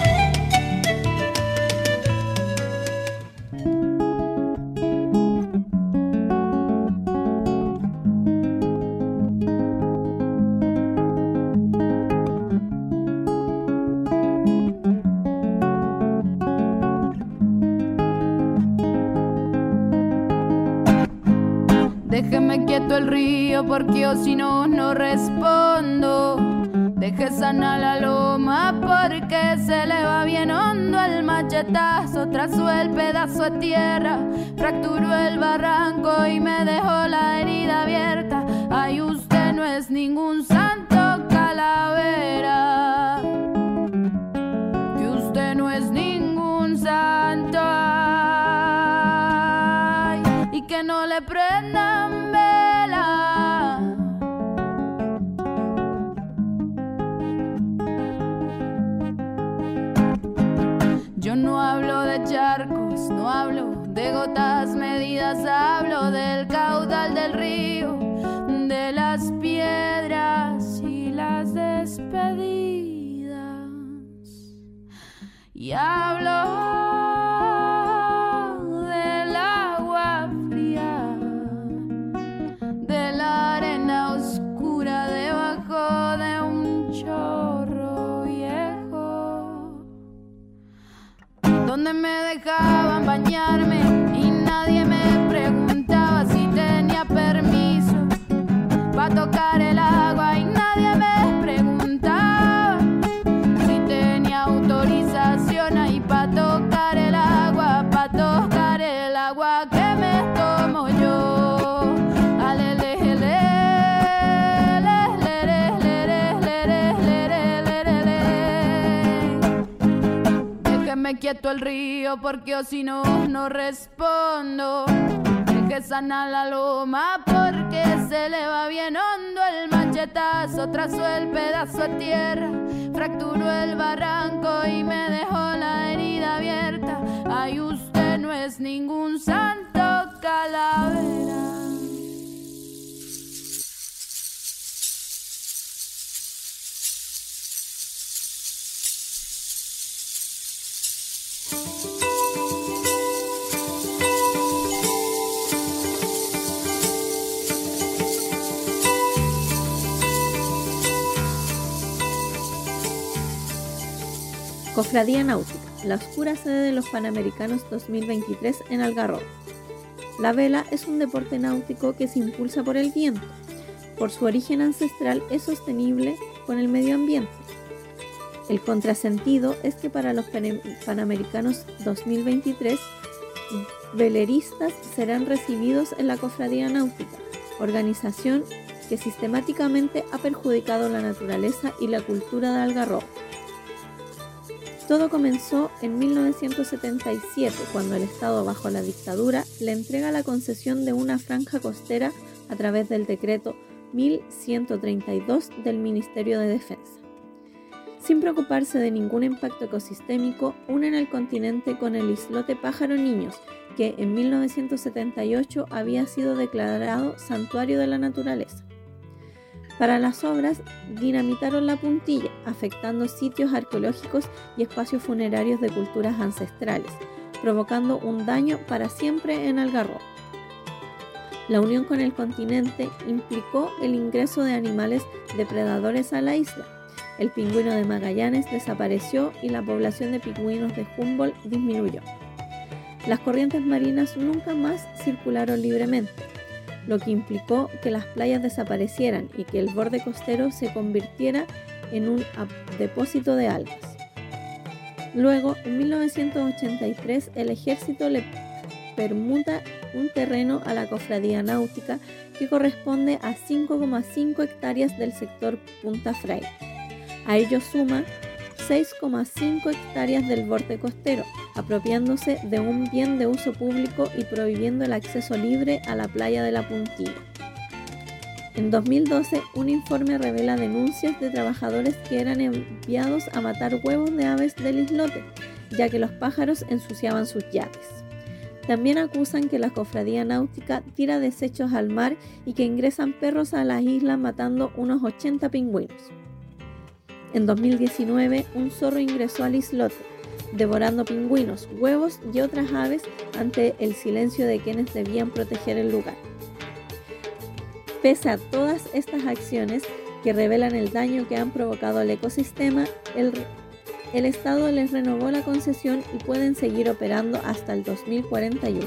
Déjeme quieto el río porque yo si no respondo. Deje sana la loma porque se le va bien hondo. El machetazo trazó el pedazo de tierra, fracturó el barranco y me dejó la herida abierta. Ay, usted no es ningún santo, calavera, que usted no es ningún santo. Ay, y que no le prendan vela. Yo no hablo de charcos, no hablo de gotas medidas, hablo del caudal del río, de las piedras y las despedidas. Y hablo del agua fría, de la arena oscura debajo de un chorro viejo, donde me dejaban bañarme y nadie me preguntaba si tenía permiso para tocar el agua, y nadie me preguntaba si tenía autorización ahí para tocar el agua que me tomo yo. Déjeme quieto el río porque yo si no respondo. Deje sana la loma porque se le va bien hondo. El machetazo trazó el pedazo de tierra, fracturó el barranco y me dejó la herida abierta. Ay, usted no es ningún santo, calavera. Cofradía Náutica, la oscura sede de los Panamericanos 2023 en Algarrobo. La vela es un deporte náutico que se impulsa por el viento. Por su origen ancestral es sostenible con el medio ambiente. El contrasentido es que para los Panamericanos 2023, veleristas serán recibidos en la Cofradía Náutica, organización que sistemáticamente ha perjudicado la naturaleza y la cultura de Algarrobo. Todo comenzó en 1977, cuando el Estado, bajo la dictadura, le entrega la concesión de una franja costera a través del decreto 1132 del Ministerio de Defensa. Sin preocuparse de ningún impacto ecosistémico, unen el continente con el islote Pájaro Niños, que en 1978 había sido declarado Santuario de la Naturaleza. Para las obras, dinamitaron la puntilla, afectando sitios arqueológicos y espacios funerarios de culturas ancestrales, provocando un daño para siempre en Algarrobo. La unión con el continente implicó el ingreso de animales depredadores a la isla. El pingüino de Magallanes desapareció y la población de pingüinos de Humboldt disminuyó. Las corrientes marinas nunca más circularon libremente, lo que implicó que las playas desaparecieran y que el borde costero se convirtiera en un depósito de algas. Luego, en 1983, el ejército le permuta un terreno a la Cofradía Náutica que corresponde a 5,5 hectáreas del sector Punta Fraile. A ello suma 6,5 hectáreas del borde costero, apropiándose de un bien de uso público y prohibiendo el acceso libre a la playa de la Puntilla. En 2012, un informe revela denuncias de trabajadores que eran enviados a matar huevos de aves del islote, ya que los pájaros ensuciaban sus yates. También acusan que la Cofradía Náutica tira desechos al mar y que ingresan perros a las islas matando unos 80 pingüinos. En 2019, un zorro ingresó al islote, devorando pingüinos, huevos y otras aves ante el silencio de quienes debían proteger el lugar. Pese a todas estas acciones que revelan el daño que han provocado al ecosistema, el Estado les renovó la concesión y pueden seguir operando hasta el 2041.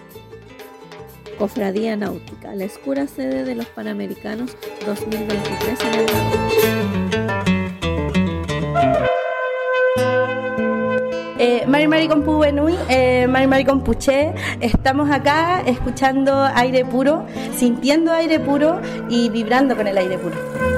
Cofradía Náutica, la oscura sede de los Panamericanos 2023 en el Mari con Pubenui, Mari con Puché, estamos acá escuchando aire puro, sintiendo aire puro y vibrando con el aire puro.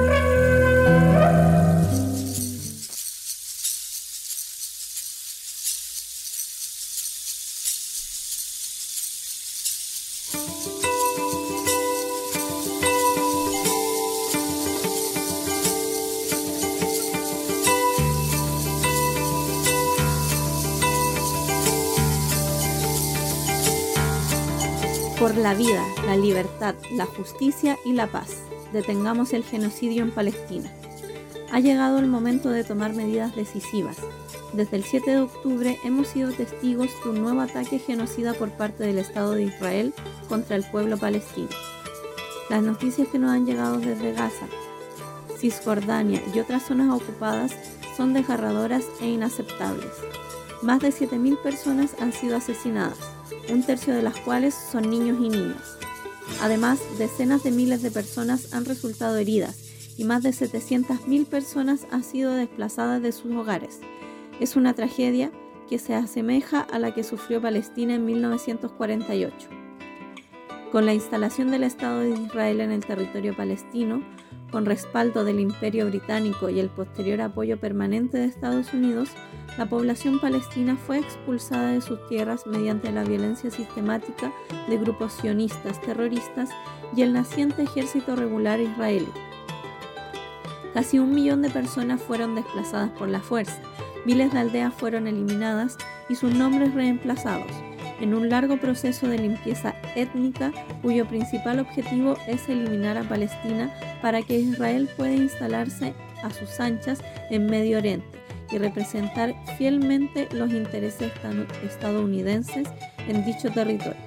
Por la vida, la libertad, la justicia y la paz. Detengamos el genocidio en Palestina. Ha llegado el momento de tomar medidas decisivas. Desde el 7 de octubre hemos sido testigos de un nuevo ataque genocida por parte del Estado de Israel contra el pueblo palestino. Las noticias que nos han llegado desde Gaza, Cisjordania y otras zonas ocupadas son desgarradoras e inaceptables. Más de 7.000 personas han sido asesinadas, un tercio de las cuales son niños y niñas. Además, decenas de miles de personas han resultado heridas y más de 700.000 personas han sido desplazadas de sus hogares. Es una tragedia que se asemeja a la que sufrió Palestina en 1948. Con la instalación del Estado de Israel en el territorio palestino, con respaldo del Imperio Británico y el posterior apoyo permanente de Estados Unidos, la población palestina fue expulsada de sus tierras mediante la violencia sistemática de grupos sionistas terroristas y el naciente ejército regular israelí. Casi 1 millón de personas fueron desplazadas por la fuerza, miles de aldeas fueron eliminadas y sus nombres reemplazados, en un largo proceso de limpieza étnica cuyo principal objetivo es eliminar a Palestina para que Israel pueda instalarse a sus anchas en Medio Oriente y representar fielmente los intereses estadounidenses en dicho territorio.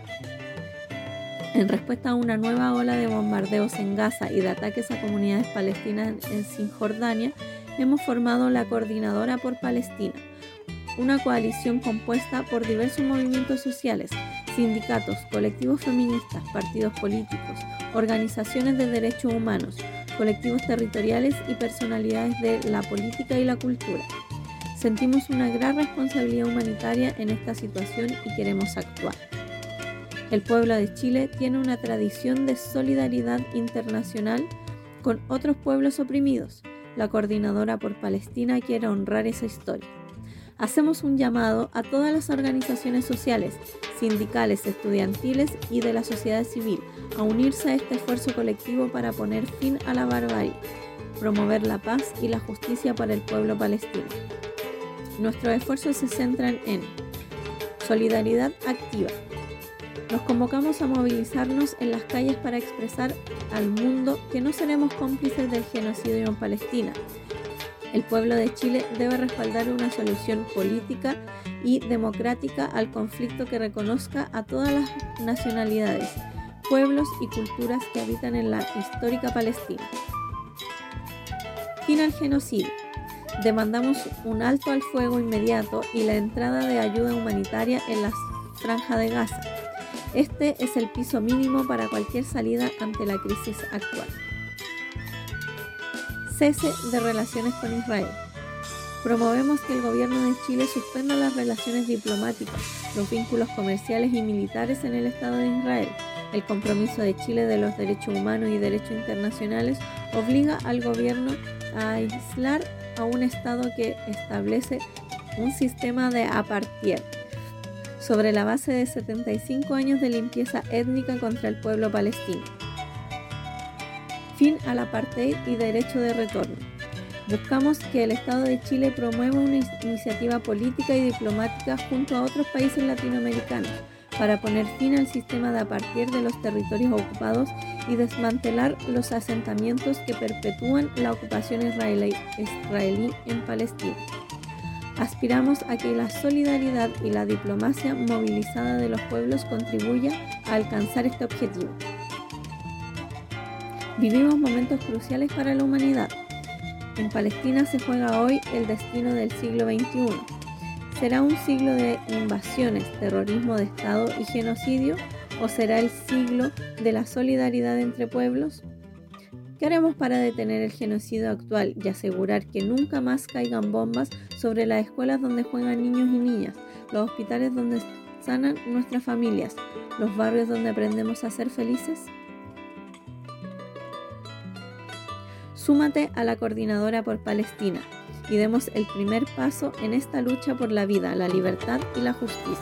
En respuesta a una nueva ola de bombardeos en Gaza y de ataques a comunidades palestinas en Cisjordania, hemos formado la Coordinadora por Palestina, una coalición compuesta por diversos movimientos sociales, sindicatos, colectivos feministas, partidos políticos, organizaciones de derechos humanos, colectivos territoriales y personalidades de la política y la cultura. Sentimos una gran responsabilidad humanitaria en esta situación y queremos actuar. El pueblo de Chile tiene una tradición de solidaridad internacional con otros pueblos oprimidos. La Coordinadora por Palestina quiere honrar esa historia. Hacemos un llamado a todas las organizaciones sociales, sindicales, estudiantiles y de la sociedad civil a unirse a este esfuerzo colectivo para poner fin a la barbarie, promover la paz y la justicia para el pueblo palestino. Nuestros esfuerzos se centran en solidaridad activa. Nos convocamos a movilizarnos en las calles para expresar al mundo que no seremos cómplices del genocidio en Palestina. El pueblo de Chile debe respaldar una solución política y democrática al conflicto que reconozca a todas las nacionalidades, pueblos y culturas que habitan en la histórica Palestina. Fin al genocidio. Demandamos un alto al fuego inmediato y la entrada de ayuda humanitaria en la franja de Gaza. Este es el piso mínimo para cualquier salida ante la crisis actual. Cese de relaciones con Israel. Promovemos que el gobierno de Chile suspenda las relaciones diplomáticas, los vínculos comerciales y militares en el Estado de Israel. El compromiso de Chile de los derechos humanos y derechos internacionales obliga al gobierno a aislar a un Estado que establece un sistema de apartheid sobre la base de 75 años de limpieza étnica contra el pueblo palestino. Fin al apartheid y derecho de retorno. Buscamos que el Estado de Chile promueva una iniciativa política y diplomática junto a otros países latinoamericanos para poner fin al sistema de apartheid de los territorios ocupados y desmantelar los asentamientos que perpetúan la ocupación israelí en Palestina. Aspiramos a que la solidaridad y la diplomacia movilizada de los pueblos contribuya a alcanzar este objetivo. Vivimos momentos cruciales para la humanidad. En Palestina se juega hoy el destino del siglo XXI. ¿Será un siglo de invasiones, terrorismo de Estado y genocidio? ¿O será el siglo de la solidaridad entre pueblos? ¿Qué haremos para detener el genocidio actual y asegurar que nunca más caigan bombas sobre las escuelas donde juegan niños y niñas, los hospitales donde sanan nuestras familias, los barrios donde aprendemos a ser felices? Súmate a la Coordinadora por Palestina y demos el primer paso en esta lucha por la vida, la libertad y la justicia.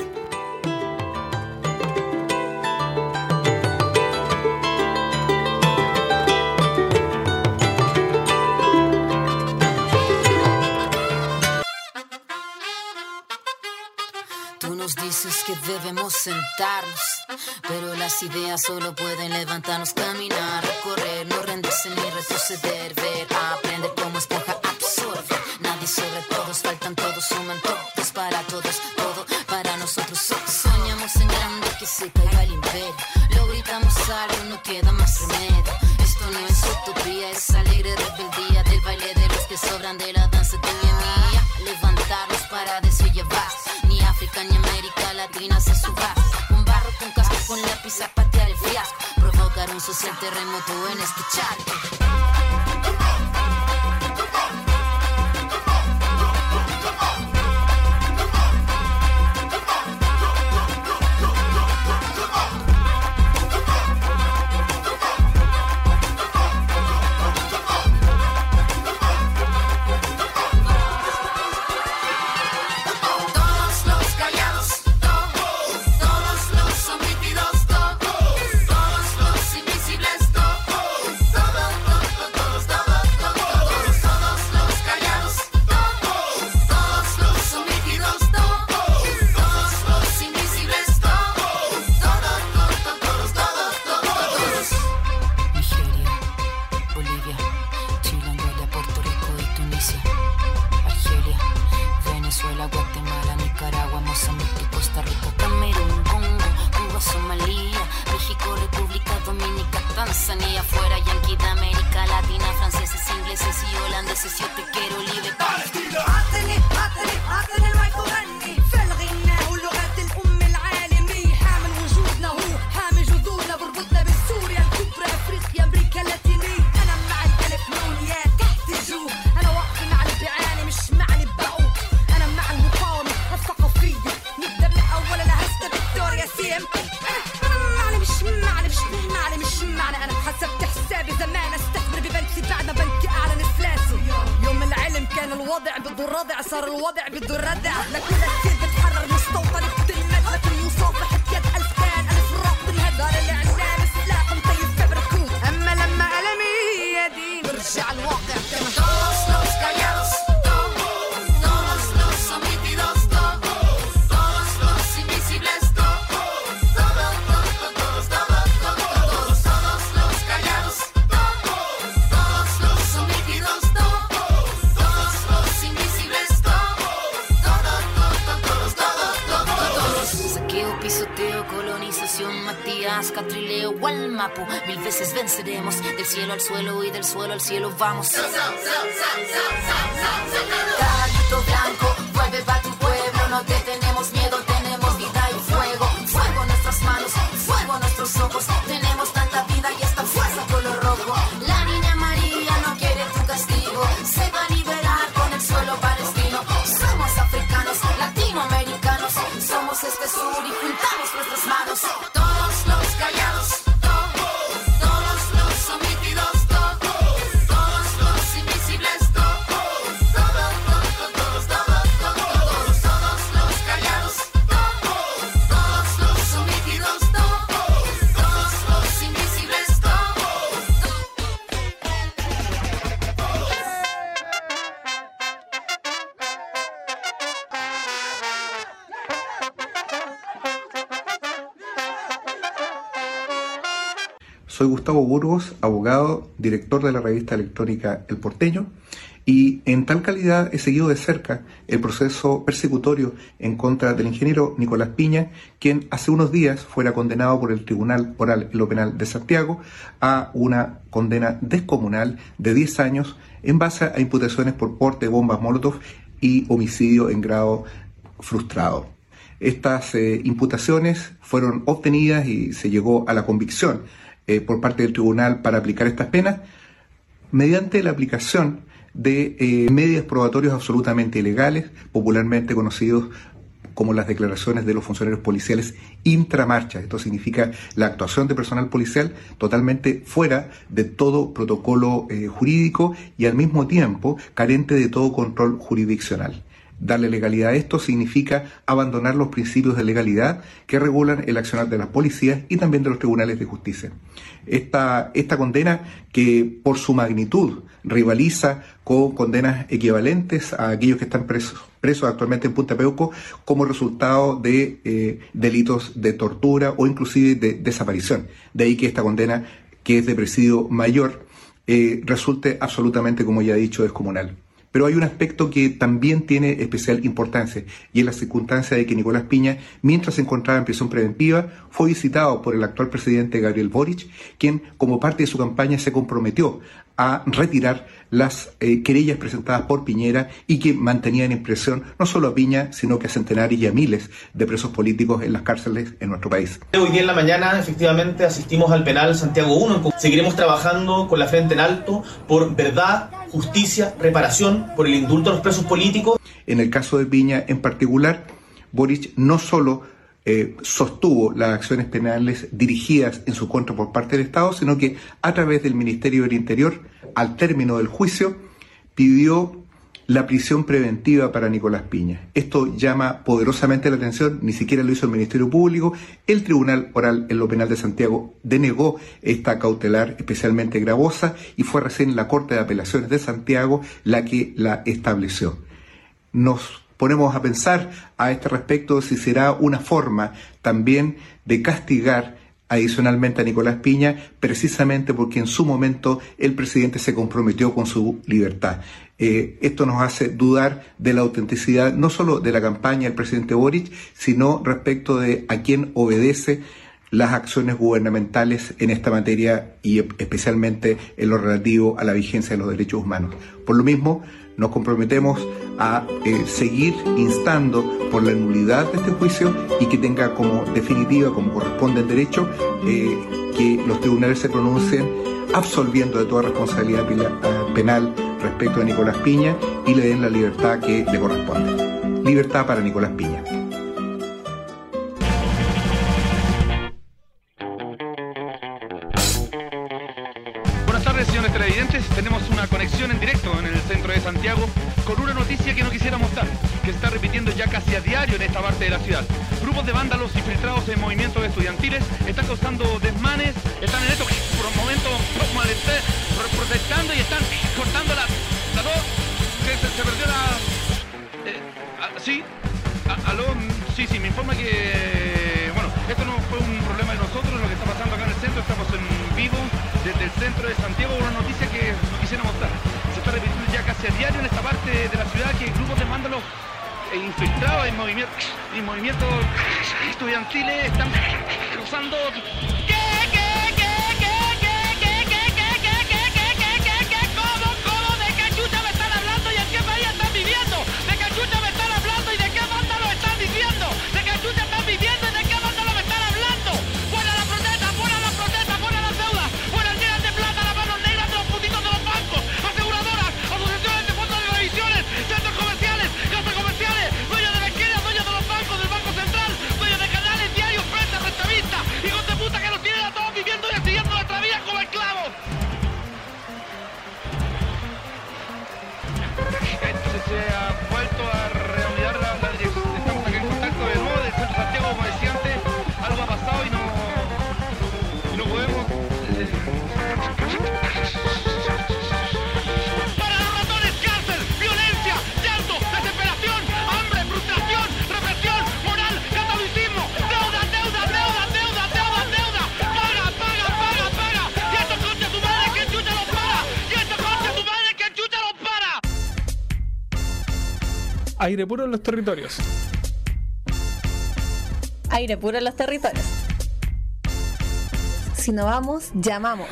Tú nos dices que debemos sentarnos, pero las ideas solo pueden levantarnos, caminar, recorrer, no rendirse ni retroceder, ver, aprender como esponja, absorber. Nadie sobre todos, faltan todos, suman todos para todos, todo para nosotros. Soñamos en grande que se caiga el imperio, lo gritamos algo, no queda más remedio. Esto no es utopía, es alegre rebeldía del baile de los que sobran de la danza de mi mía. Levantarnos para desollevar, ni África ni América Latina se suba. Con barro, con casco, con lápiz a patear el fiasco, provocar un social terremoto en este charco. Tanzania, fuera yanqui de América Latina, franceses, ingleses y holandeses, yo te quiero libre. Palestina. Hacen el right معنا انا حسبت حسابي زمان استثمر ببنكي بعد ما بنكي اعلن افلاسي يوم العلم كان الوضع بده الردع صار الوضع بده الردع لكل كثير بتحرر مستوطن بتلمد لكن يصافح بيد ألف كان ألف راق بالهدار الإعلام سلاح مطيب في بركود أما لما ألمي يدي برجع الواقع كما todos los callados todos los omitidos todos los invisibles todos los callados todos los omitidos todos los invisibles todos saqueo, pisoteo, colonización, Matías, Catrileo, Gualmapu, 1000 veces venceremos, del cielo al suelo y del suelo al cielo vamos. Caballito blanco, vuelve pa' tu pueblo, no te tenemos miedo, tenemos vida y fuego, fuego en nuestras manos, fuego en nuestros ojos, tenemos tanta vida y esta fuerza color rojo. La niña María no quiere tu castigo, se va a liberar con el suelo palestino. Somos africanos, latinoamericanos, somos este sur y juntamos nuestras manos. Todos los callados, todos los omitidos, todos los invisibles, todos los callados, todos los omitidos, todos los invisibles, Soy Gustavo Burgos, abogado, director de la revista electrónica El Porteño, y en tal calidad he seguido de cerca el proceso persecutorio en contra del ingeniero Nicolás Piña, quien hace unos días fuera condenado por el Tribunal Oral en lo Penal de Santiago a una condena descomunal de 10 años en base a imputaciones por porte de bombas Molotov y homicidio en grado frustrado. Estas imputaciones fueron obtenidas y se llegó a la convicción por parte del tribunal para aplicar estas penas mediante la aplicación de medios probatorios absolutamente ilegales, popularmente conocidos como las declaraciones de los funcionarios policiales intramarcha. Esto significa la actuación de personal policial totalmente fuera de todo protocolo jurídico y al mismo tiempo carente de todo control jurisdiccional. Darle legalidad a esto significa abandonar los principios de legalidad que regulan el accionar de las policías y también de los tribunales de justicia. Esta condena, que por su magnitud rivaliza con condenas equivalentes a aquellos que están presos actualmente en Punta Peuco como resultado de delitos de tortura o inclusive de desaparición. De ahí que esta condena, que es de presidio mayor, resulte absolutamente, como ya he dicho, descomunal. Pero hay un aspecto que también tiene especial importancia, y es la circunstancia de que Nicolás Piña, mientras se encontraba en prisión preventiva, fue visitado por el actual presidente Gabriel Boric, quien como parte de su campaña se comprometió a retirar las querellas presentadas por Piñera y que mantenían en prisión no solo a Piña, sino que a centenares y a miles de presos políticos en las cárceles en nuestro país. Hoy día en la mañana efectivamente asistimos al penal Santiago 1. Seguiremos trabajando con la frente en alto por verdad, justicia, reparación, por el indulto a los presos políticos. En el caso de Piña en particular, Boric no solo sostuvo las acciones penales dirigidas en su contra por parte del Estado, sino que a través del Ministerio del Interior, al término del juicio, pidió la prisión preventiva para Nicolás Piña. Esto llama poderosamente la atención, ni siquiera lo hizo el Ministerio Público. El Tribunal Oral en lo Penal de Santiago denegó esta cautelar especialmente gravosa y fue recién la Corte de Apelaciones de Santiago la que la estableció. Nos ponemos a pensar a este respecto si será una forma también de castigar adicionalmente a Nicolás Piña, precisamente porque en su momento el presidente se comprometió con su libertad. Esto nos hace dudar de la autenticidad no solo de la campaña del presidente Boric, sino respecto de a quién obedece las acciones gubernamentales en esta materia y especialmente en lo relativo a la vigencia de los derechos humanos. Por lo mismo, nos comprometemos a seguir instando por la nulidad de este juicio y que tenga como definitiva, como corresponde en derecho, que los tribunales se pronuncien absolviendo de toda responsabilidad penal respecto a Nicolás Piña y le den la libertad que le corresponde. Libertad para Nicolás Piña. tardes, señores televidentes. Tenemos una conexión en directo en el centro de Santiago con una noticia que no quisiéramos dar, que se está repitiendo ya casi a diario en esta parte de la ciudad. Grupos de vándalos infiltrados en movimientos estudiantiles están causando desmanes, están en estos momentos protestando y están cortando la luz. Se perdió la... ¿Sí? ¿Aló? Sí, me informa que... Bueno, esto no fue un problema de nosotros, lo que está pasando acá en el centro. Estamos en vivo desde el centro de Santiago, una noticia que no quisiéramos dar. Se está repitiendo ya casi a diario en esta parte de la ciudad que grupos de vándalos infiltrados en movimientos estudiantiles están causando... ¿Cómo? ¿De qué chucha me están hablando y en qué país están viviendo? ¿De qué chucha me están hablando y de qué vándalos están diciendo? ¿De qué chucha están viviendo y de qué vándalos me están hablando? ¡Fuera la protesta, fuera las deudas! ¡Fuera el llenas de plata, las manos negras de los putitos de los bancos! ¡Aseguradoras, asociaciones de fondos de revisiones, centros comerciales, casas comerciales, dueños de la esquina, dueños de los bancos, del Banco Central, dueños de canales, diarios, prensa, revistas, hijos de puta que los tienen a todos viviendo y siguiendo nuestra vida como esclavos! Entonces se ha vuelto a reanudar la dirección. Estamos aquí en contacto de nuevo del centro de Santiago, como decía antes. Algo ha pasado y no podemos... Para los ratones, cárcel, violencia, llanto, desesperación, hambre, frustración, represión, moral, catolicismo, deuda. Paga. Y esto concha tu madre, que chucha los para. Aire puro en los territorios. Aire puro en los territorios. Si no vamos, llamamos.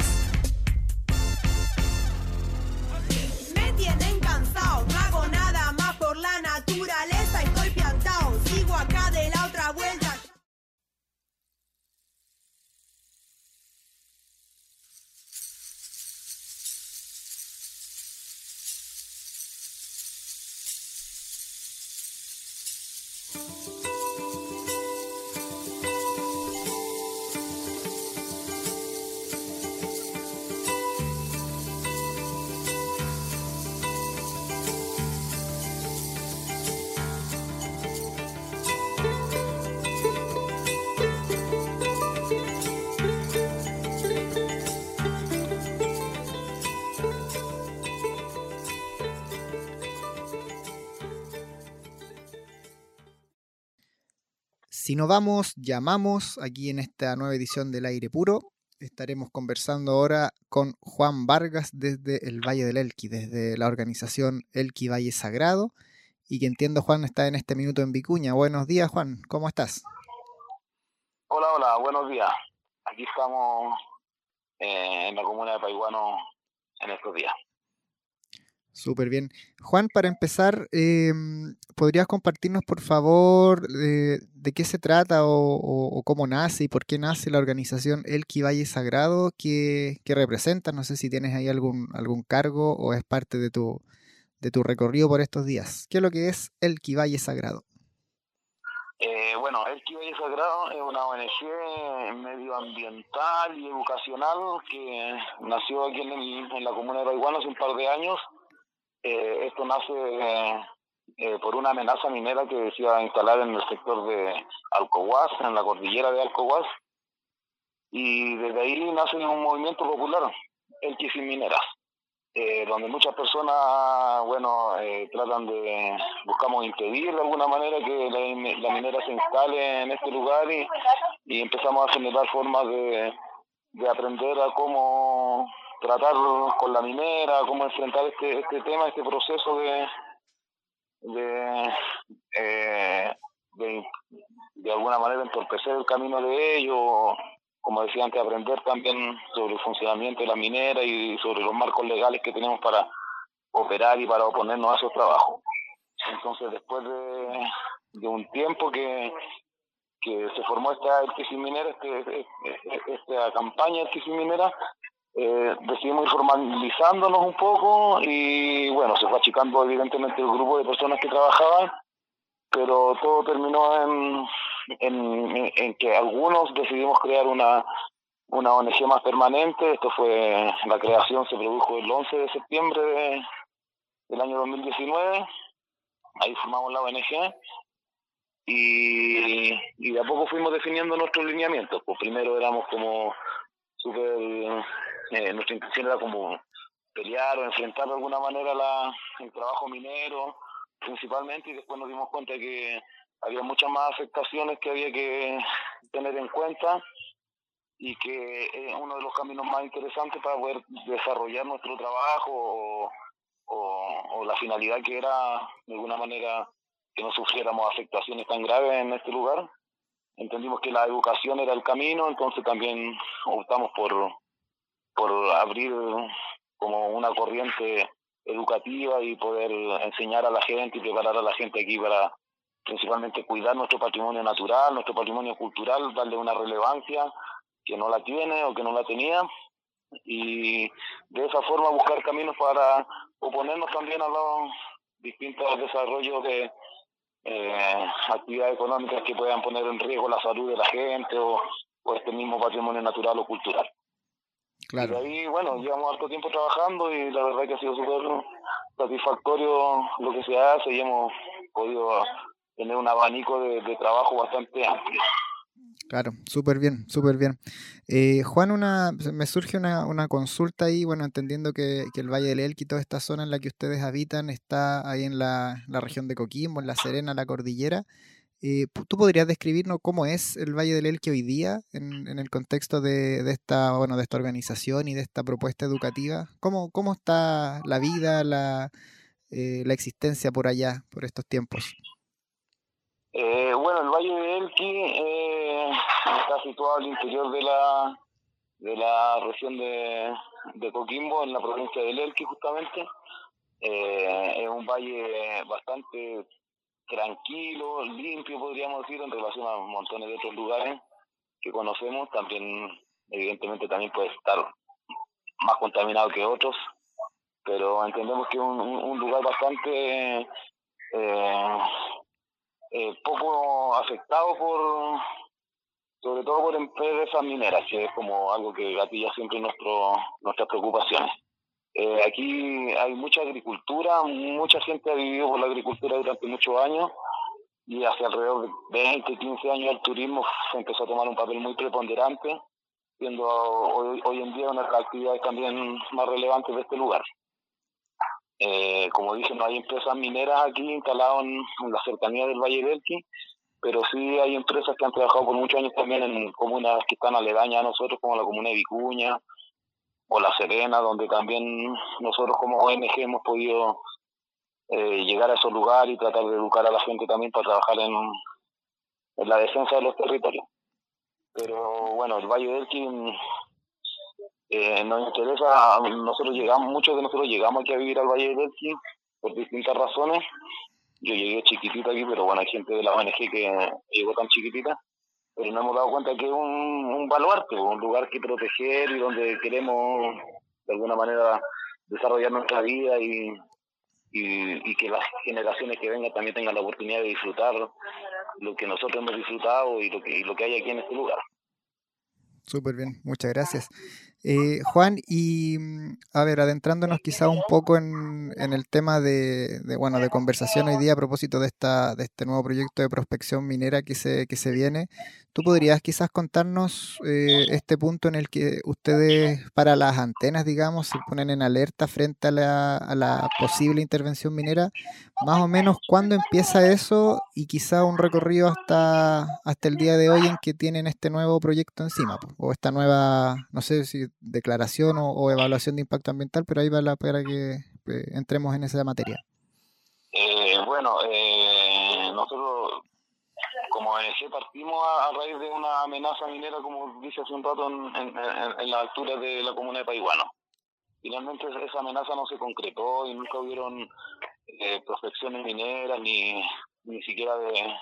Me tienen cansado, no hago nada más por la naturaleza, estoy piantao, sigo acá de la otra vuelta. Si no vamos, llamamos aquí en esta nueva edición del Aire Puro. Estaremos conversando ahora con Juan Vargas desde el Valle del Elqui, desde la organización Elqui Valle Sagrado, y que entiendo, Juan, está en este minuto en Vicuña. Buenos días, Juan, ¿cómo estás? Hola, buenos días. Aquí estamos en la comuna de Paiguano en estos días. Súper bien. Juan, para empezar, ¿podrías compartirnos, por favor, de qué se trata o cómo nace y por qué nace la organización Elqui Valle Sagrado que representas? No sé si tienes ahí algún cargo o es parte de tu recorrido por estos días. ¿Qué es lo que es Elqui Valle Sagrado? Bueno, Elqui Valle Sagrado es una ONG medioambiental y educacional que nació aquí en la comuna de Paiguano hace un par de años. Esto nace por una amenaza minera que se iba a instalar en el sector de Alcohuas, en la cordillera de Alcohuas, y desde ahí nace un movimiento popular, Elqui Sin Mineras, donde muchas personas, buscamos impedir de alguna manera que la minera se instale en este lugar y empezamos a generar formas de aprender a cómo tratar con la minera, cómo enfrentar este tema, este proceso de alguna manera entorpecer el camino de ellos, como decía antes, aprender también sobre el funcionamiento de la minera y sobre los marcos legales que tenemos para operar y para oponernos a esos trabajos. Entonces, después de un tiempo que se formó esta Elqui Sin Minera, esta campaña Elqui Sin Minera, decidimos ir formalizándonos un poco y bueno, se fue achicando evidentemente el grupo de personas que trabajaban, pero todo terminó en que algunos decidimos crear una una ONG más permanente. Esto fue, la creación se produjo el 11 de septiembre del año 2019. Ahí formamos la ONG y de a poco fuimos definiendo nuestros lineamientos. Pues primero éramos como nuestra intención era como pelear o enfrentar de alguna manera el trabajo minero principalmente, y después nos dimos cuenta que había muchas más afectaciones que había que tener en cuenta, y que es uno de los caminos más interesantes para poder desarrollar nuestro trabajo o la finalidad que era de alguna manera que no sufriéramos afectaciones tan graves en este lugar. Entendimos que la educación era el camino, entonces también optamos por abrir como una corriente educativa y poder enseñar a la gente y preparar a la gente aquí para principalmente cuidar nuestro patrimonio natural, nuestro patrimonio cultural, darle una relevancia que no la tiene o que no la tenía, y de esa forma buscar caminos para oponernos también a los distintos desarrollos de actividades económicas que puedan poner en riesgo la salud de la gente o este mismo patrimonio natural o cultural. Claro. Y de ahí, bueno, llevamos harto tiempo trabajando y la verdad que ha sido súper satisfactorio lo que se hace, y hemos podido tener un abanico de trabajo bastante amplio. Claro, súper bien, súper bien. Juan, me surge una consulta ahí, bueno, entendiendo que el Valle del Elqui, toda esta zona en la que ustedes habitan, está ahí en la región de Coquimbo, en La Serena, la cordillera. ¿Tú podrías describirnos cómo es el Valle del Elqui hoy día en el contexto de esta organización y de esta propuesta educativa? ¿Cómo está la vida, la existencia por allá, por estos tiempos? Bueno, el Valle del Elqui está situado al interior de la región de Coquimbo, en la provincia del Elqui justamente. Es un valle bastante tranquilo, limpio, podríamos decir, en relación a montones de otros lugares que conocemos. También, evidentemente, también puede estar más contaminado que otros, pero entendemos que es un lugar bastante poco afectado sobre todo por empresas mineras, que es como algo que gatilla siempre nuestras preocupaciones. Aquí hay mucha agricultura, mucha gente ha vivido por la agricultura durante muchos años, y hace alrededor de 20, 15 años el turismo empezó a tomar un papel muy preponderante, siendo hoy en día una de las actividades también más relevantes de este lugar. Como dije, no hay empresas mineras aquí instaladas en la cercanía del Valle del Elqui, pero sí hay empresas que han trabajado por muchos años también en comunas que están aledañas a nosotros, como la comuna de Vicuña o La Serena, donde también nosotros como ONG hemos podido llegar a esos lugares y tratar de educar a la gente también para trabajar en la defensa de los territorios. Pero bueno, el Valle del Elqui nos interesa. Muchos de nosotros llegamos aquí a vivir al Valle del Elqui por distintas razones. Yo llegué chiquitita aquí, pero bueno, hay gente de la ONG que llegó tan chiquitita, pero nos hemos dado cuenta que es un baluarte, un lugar que proteger y donde queremos de alguna manera desarrollar nuestra vida y que las generaciones que vengan también tengan la oportunidad de disfrutar lo que nosotros hemos disfrutado y lo que hay aquí en este lugar. Súper bien, muchas gracias. Juan, y a ver, adentrándonos quizá un poco en el tema de conversación hoy día a propósito de este nuevo proyecto de prospección minera que se viene, ¿tú podrías quizás contarnos este punto en el que ustedes para las antenas, digamos, se ponen en alerta frente a la posible intervención minera? Más o menos, ¿cuándo empieza eso? Y quizá un recorrido hasta el día de hoy en que tienen este nuevo proyecto encima, o esta nueva, no sé si declaración o evaluación de impacto ambiental, pero ahí va para que entremos en esa materia. Nosotros como ONG partimos a raíz de una amenaza minera, como dije hace un rato, en la altura de la comuna de Paiguano. Finalmente esa amenaza no se concretó y nunca hubieron prospecciones mineras ni siquiera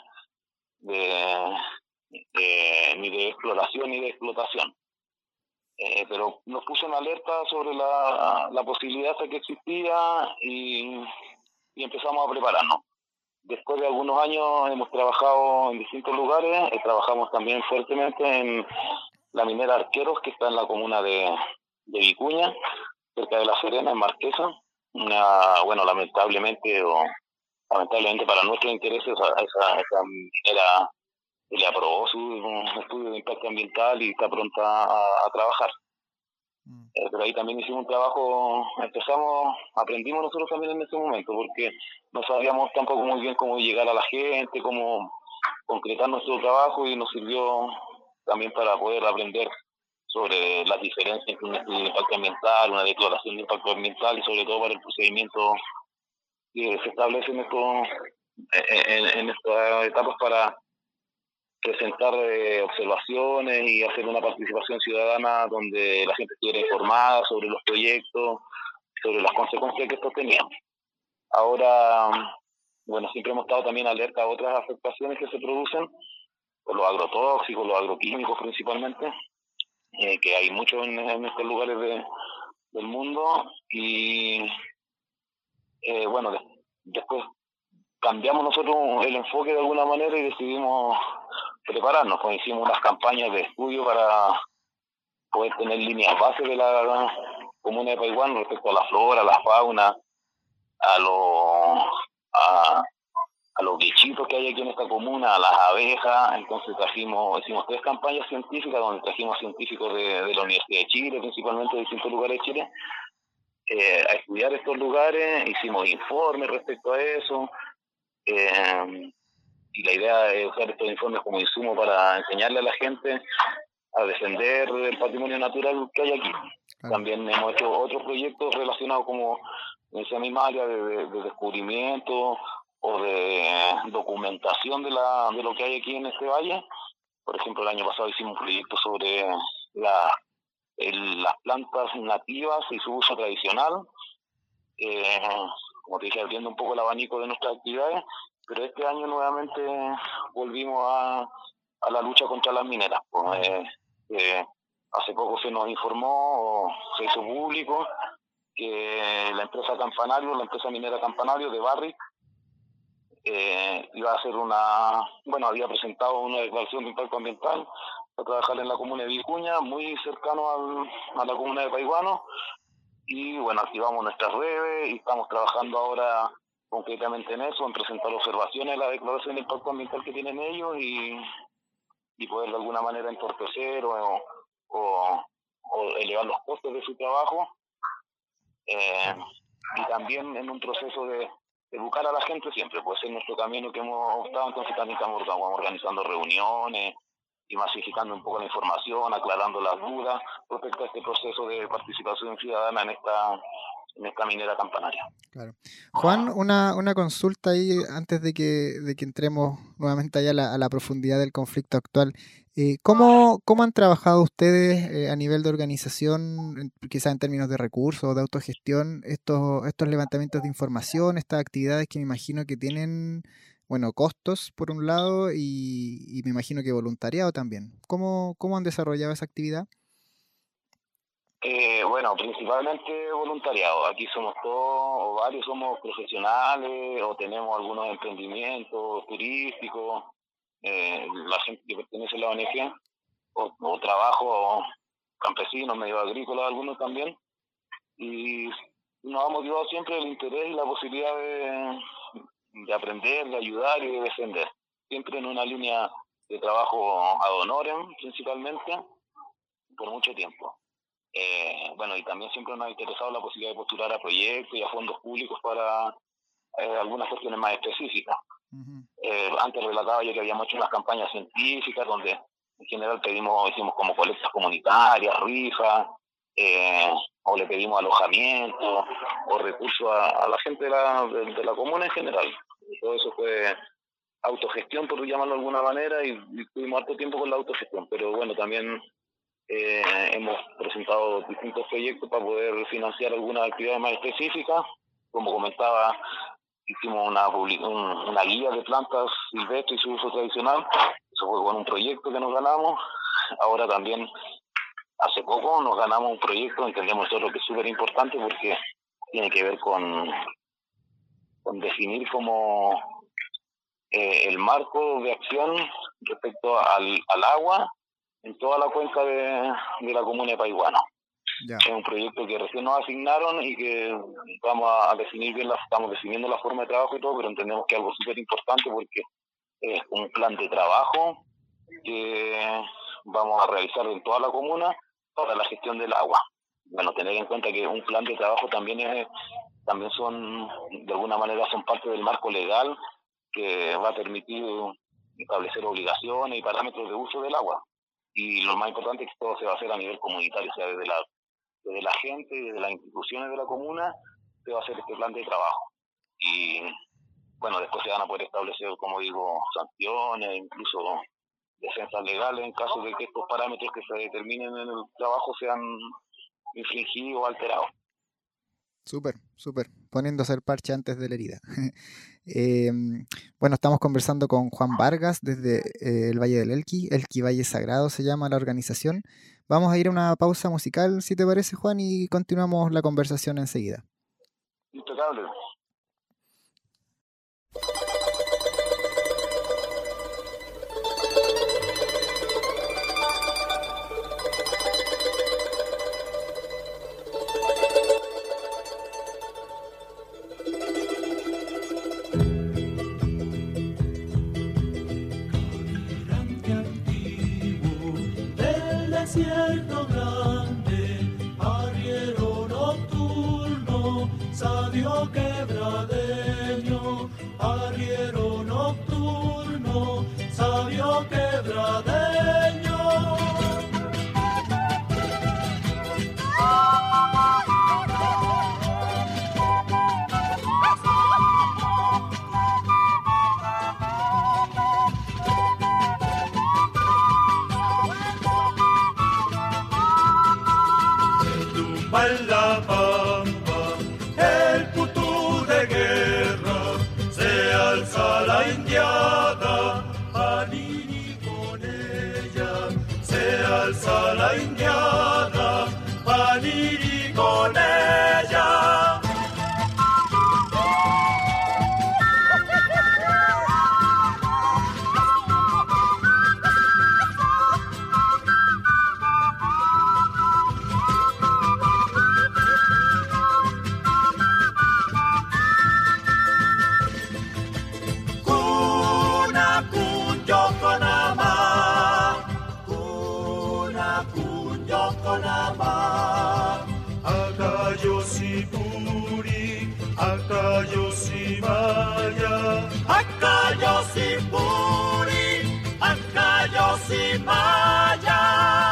ni de exploración ni de explotación. Pero nos puso en alerta sobre la posibilidad hasta que existía y empezamos a prepararnos. Después de algunos años hemos trabajado en distintos lugares, trabajamos también fuertemente la minera Arqueros, que está en la comuna de Vicuña, cerca de La Serena, en Marquesa. Lamentablemente para nuestros intereses, esa minera se le aprobó su estudio de impacto ambiental y está pronta a trabajar. Pero ahí también hicimos un trabajo, aprendimos nosotros también en ese momento, porque no sabíamos tampoco muy bien cómo llegar a la gente, cómo concretar nuestro trabajo, y nos sirvió también para poder aprender sobre las diferencias entre un estudio de impacto ambiental, una declaración de impacto ambiental, y sobre todo para el procedimiento que se establece en estas etapas para presentar observaciones y hacer una participación ciudadana donde la gente estuviera informada sobre los proyectos, sobre las consecuencias que estos tenían. Ahora, siempre hemos estado también alerta a otras afectaciones que se producen, por los agrotóxicos, los agroquímicos principalmente, que hay muchos en estos lugares del mundo, y después cambiamos nosotros el enfoque de alguna manera y decidimos prepararnos, pues hicimos unas campañas de estudio para poder tener líneas base de la comuna de Paihuano respecto a la flora, a la fauna, a los bichitos que hay aquí en esta comuna, a las abejas. Entonces hicimos 3 campañas científicas donde trajimos científicos de la Universidad de Chile, principalmente de distintos lugares de Chile, a estudiar estos lugares. Hicimos informes respecto a eso, y la idea es usar estos informes como insumo para enseñarle a la gente a defender el patrimonio natural que hay aquí. También hemos hecho otros proyectos relacionados como en esa misma área de descubrimiento o de documentación de lo que hay aquí en este valle. Por ejemplo, el año pasado hicimos un proyecto sobre las plantas nativas y su uso tradicional, como te dije, abriendo un poco el abanico de nuestras actividades. Pero este año nuevamente volvimos a la lucha contra las mineras. Hace poco se nos informó, o se hizo público, que la empresa minera Campanario de Barrick, iba a hacer había presentado una declaración de impacto ambiental para trabajar en la comuna de Vicuña, muy cercano a la comuna de Paihuano, y activamos nuestras redes y estamos trabajando ahora concretamente en eso, en presentar observaciones a la declaración de impacto ambiental que tienen ellos y poder de alguna manera entorpecer o elevar los costos de su trabajo, y también en un proceso de educar a la gente siempre, pues es nuestro camino que hemos optado. Entonces también estamos organizando reuniones y masificando un poco la información, aclarando las dudas respecto a este proceso de participación ciudadana en esta minera Campanario. Claro. Juan, una consulta ahí antes de que entremos nuevamente allá a la profundidad del conflicto actual. ¿Cómo han trabajado ustedes a nivel de organización, quizás en términos de recursos o de autogestión, estos levantamientos de información, estas actividades que me imagino que tienen costos por un lado y me imagino que voluntariado también? ¿Cómo han desarrollado esa actividad? Principalmente voluntariado. Aquí somos todos, o varios somos profesionales, o tenemos algunos emprendimientos turísticos, la gente que pertenece a la ONG, o trabajo campesinos, medio agrícolas, algunos también, y nos ha motivado siempre el interés y la posibilidad de aprender, de ayudar y de defender, siempre en una línea de trabajo ad honorem principalmente, por mucho tiempo. Y también siempre nos ha interesado la posibilidad de postular a proyectos y a fondos públicos para algunas cuestiones más específicas. Antes relataba yo que habíamos hecho unas campañas científicas donde en general hicimos como colectas comunitarias, rifas, o le pedimos alojamiento o recursos a la gente de la comuna en general. Y todo eso fue autogestión, por llamarlo de alguna manera, y tuvimos harto tiempo con la autogestión, pero también hemos presentado distintos proyectos para poder financiar algunas actividades más específicas. Como comentaba, hicimos una guía de plantas silvestres y su uso tradicional. Eso fue con un proyecto que nos ganamos. Ahora también, hace poco, nos ganamos un proyecto, entendemos nosotros que es súper importante porque tiene que ver con definir como el marco de acción respecto al agua en toda la cuenca de la comuna de Paihuano. Ya. Es un proyecto que recién nos asignaron y que vamos a definir bien, estamos definiendo la forma de trabajo y todo, pero entendemos que es algo súper importante porque es un plan de trabajo que vamos a realizar en toda la comuna para la gestión del agua. Bueno, tener en cuenta que un plan de trabajo también son, de alguna manera, son parte del marco legal que va a permitir establecer obligaciones y parámetros de uso del agua. Y lo más importante es que todo se va a hacer a nivel comunitario, o sea, desde la gente, desde las instituciones de la comuna, se va a hacer este plan de trabajo. Y bueno, después se van a poder establecer, como digo, sanciones, incluso defensas legales en caso de que estos parámetros que se determinen en el trabajo sean infringidos o alterados. Súper, poniéndose el parche antes de la herida. Bueno, estamos conversando con Juan Vargas desde el Valle del Elqui Valle Sagrado se llama la organización. Vamos a ir a una pausa musical, si te parece, Juan, y continuamos la conversación enseguida. Impecable. Desierto grande, arriero nocturno, sabio quebradeño, arriero nocturno, sabio quebradeño. En la pampa, el putú de guerra, se alza la indiada, Panini con ella, se alza la indiada, Panini con ella. Akayo si maya, akayo si puri, akayo si maya.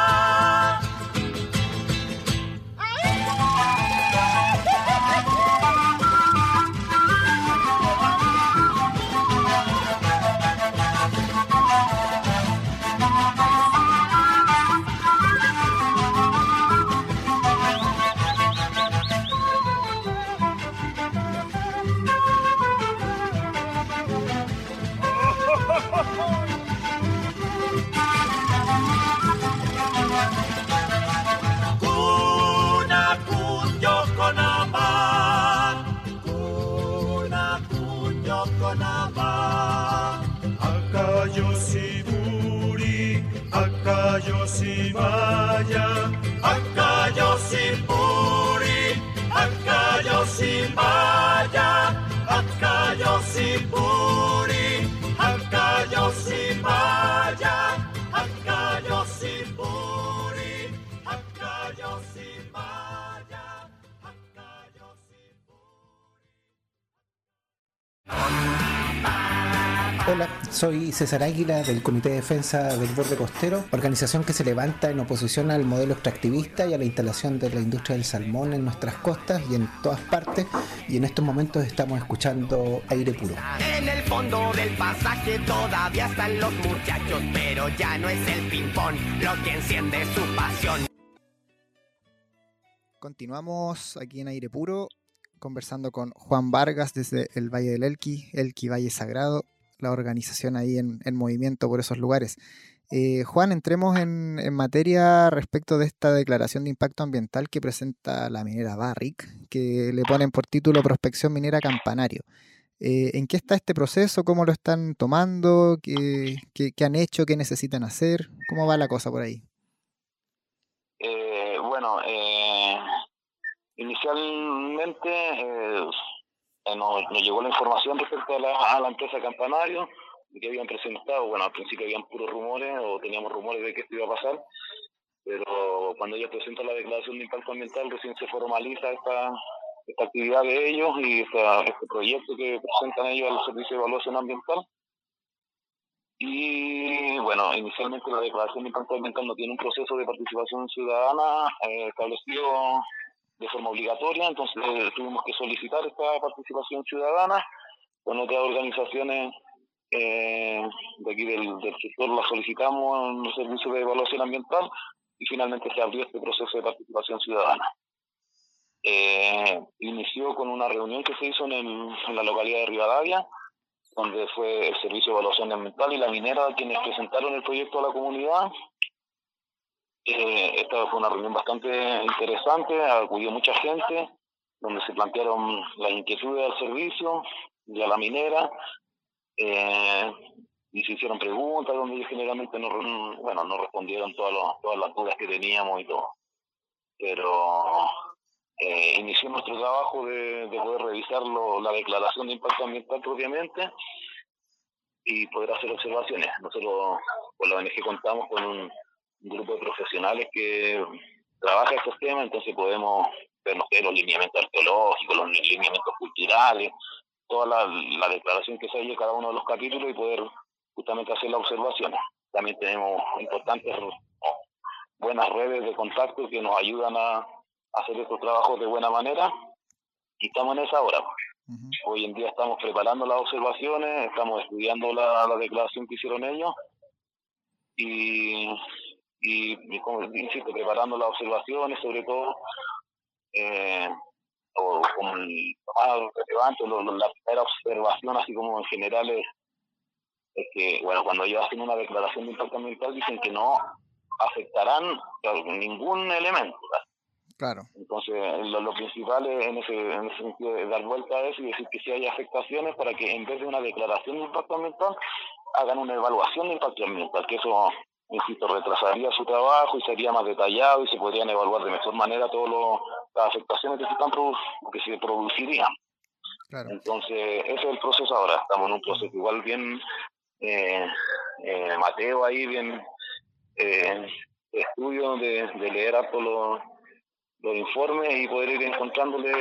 Akayo si maya, akayo si puri, akayo si maya, akayo si puri, akayo si maya, akayo si puri, akayo si maya, akayo si Hola, soy César Águila del Comité de Defensa del Borde Costero, organización que se levanta en oposición al modelo extractivista y a la instalación de la industria del salmón en nuestras costas y en todas partes, y en estos momentos estamos escuchando Aire Puro. En el fondo del pasaje todavía están los muchachos, pero ya no es el ping-pong lo que enciende su pasión. Continuamos aquí en Aire Puro, conversando con Juan Vargas desde el Valle del Elqui Valle Sagrado, la organización ahí en movimiento por esos lugares. Juan, entremos en materia respecto de esta declaración de impacto ambiental que presenta la minera Barrick, que le ponen por título Prospección Minera Campanario. ¿En qué está este proceso? ¿Cómo lo están tomando? ¿Qué han hecho? ¿Qué necesitan hacer? ¿Cómo va la cosa por ahí? Bueno, inicialmente nos llegó la información respecto a la empresa Campanario, que habían presentado, bueno, al principio habían puros rumores o teníamos rumores de que esto iba a pasar, pero cuando ellos presentan la declaración de impacto ambiental recién se formaliza esta actividad de ellos y este proyecto que presentan ellos al Servicio de Evaluación Ambiental. Y bueno, inicialmente la declaración de impacto ambiental no tiene un proceso de participación ciudadana establecido de forma obligatoria, entonces tuvimos que solicitar esta participación ciudadana con otras organizaciones de aquí del sector, la solicitamos en el Servicio de Evaluación Ambiental y finalmente se abrió este proceso de participación ciudadana. Inició con una reunión que se hizo en la localidad de Rivadavia, donde fue el Servicio de Evaluación Ambiental y la minera quienes presentaron el proyecto a la comunidad. Esta fue una reunión bastante interesante, acudió mucha gente, donde se plantearon las inquietudes del servicio y a la minera, y se hicieron preguntas donde ellos generalmente no respondieron todas las dudas que teníamos y todo. Pero inició nuestro trabajo de poder revisar la declaración de impacto ambiental propiamente y poder hacer observaciones. Nosotros con la ONG contamos con un grupo de profesionales que trabaja estos temas, entonces podemos ver, no sé, los lineamientos arqueológicos, los lineamientos culturales, toda la declaración que se haya cada uno de los capítulos y poder justamente hacer las observaciones. También tenemos importantes, buenas redes de contacto que nos ayudan a hacer estos trabajos de buena manera y estamos en esa hora. Hoy en día estamos preparando las observaciones, estamos estudiando la declaración que hicieron ellos y como insisto, preparando las observaciones, sobre todo o como el más relevante, la primera observación así como en general es que, bueno, cuando ellos hacen una declaración de impacto ambiental dicen que no afectarán ningún elemento, ¿verdad? Claro. Entonces, lo principal es en ese sentido de dar vuelta a eso y decir que si hay afectaciones para que en vez de una declaración de impacto ambiental hagan una evaluación de impacto ambiental, que eso, insisto, retrasaría su trabajo y sería más detallado y se podrían evaluar de mejor manera todas las afectaciones que se producirían. Claro. Entonces, ese es el proceso ahora. Estamos en un proceso igual bien Mateo ahí, bien estudio de leer a todos los informes y poder ir encontrándole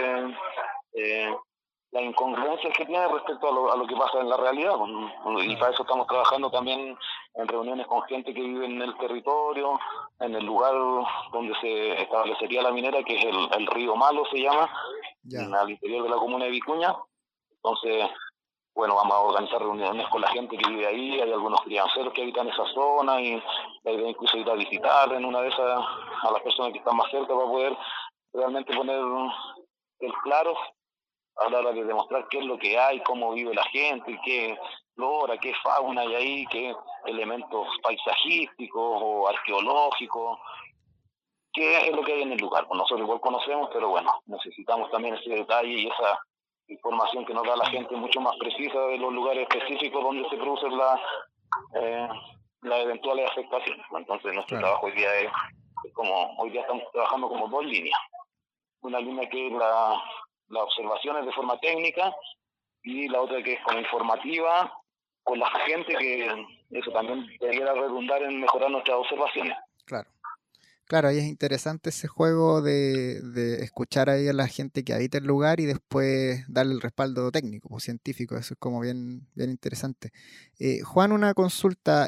las incongruencias que tiene respecto a lo que pasa en la realidad. Y para eso estamos trabajando también en reuniones con gente que vive en el territorio, en el lugar donde se establecería la minera, que es el Río Malo, se llama, al interior de la comuna de Vicuña. Entonces, bueno, vamos a organizar reuniones con la gente que vive ahí, hay algunos crianceros que habitan esa zona y la idea incluso ir a visitar en una de esas a las personas que están más cerca para poder realmente poner el claro a la hora de demostrar qué es lo que hay, cómo vive la gente, qué flora, qué fauna hay ahí, qué elementos paisajísticos o arqueológicos, qué es lo que hay en el lugar. Pues nosotros igual conocemos, pero bueno, necesitamos también ese detalle y esa información que nos da la gente mucho más precisa de los lugares específicos donde se producen las eventuales afectaciones. Entonces nuestro trabajo hoy día es como, hoy día estamos trabajando como dos líneas. Una línea que es las observaciones de forma técnica y la otra que es como informativa con la gente, que eso también debería redundar en mejorar nuestras observaciones. Claro, ahí es interesante ese juego de escuchar ahí a la gente que habita el lugar y después darle el respaldo técnico o científico. Eso es como bien interesante. Juan, una consulta.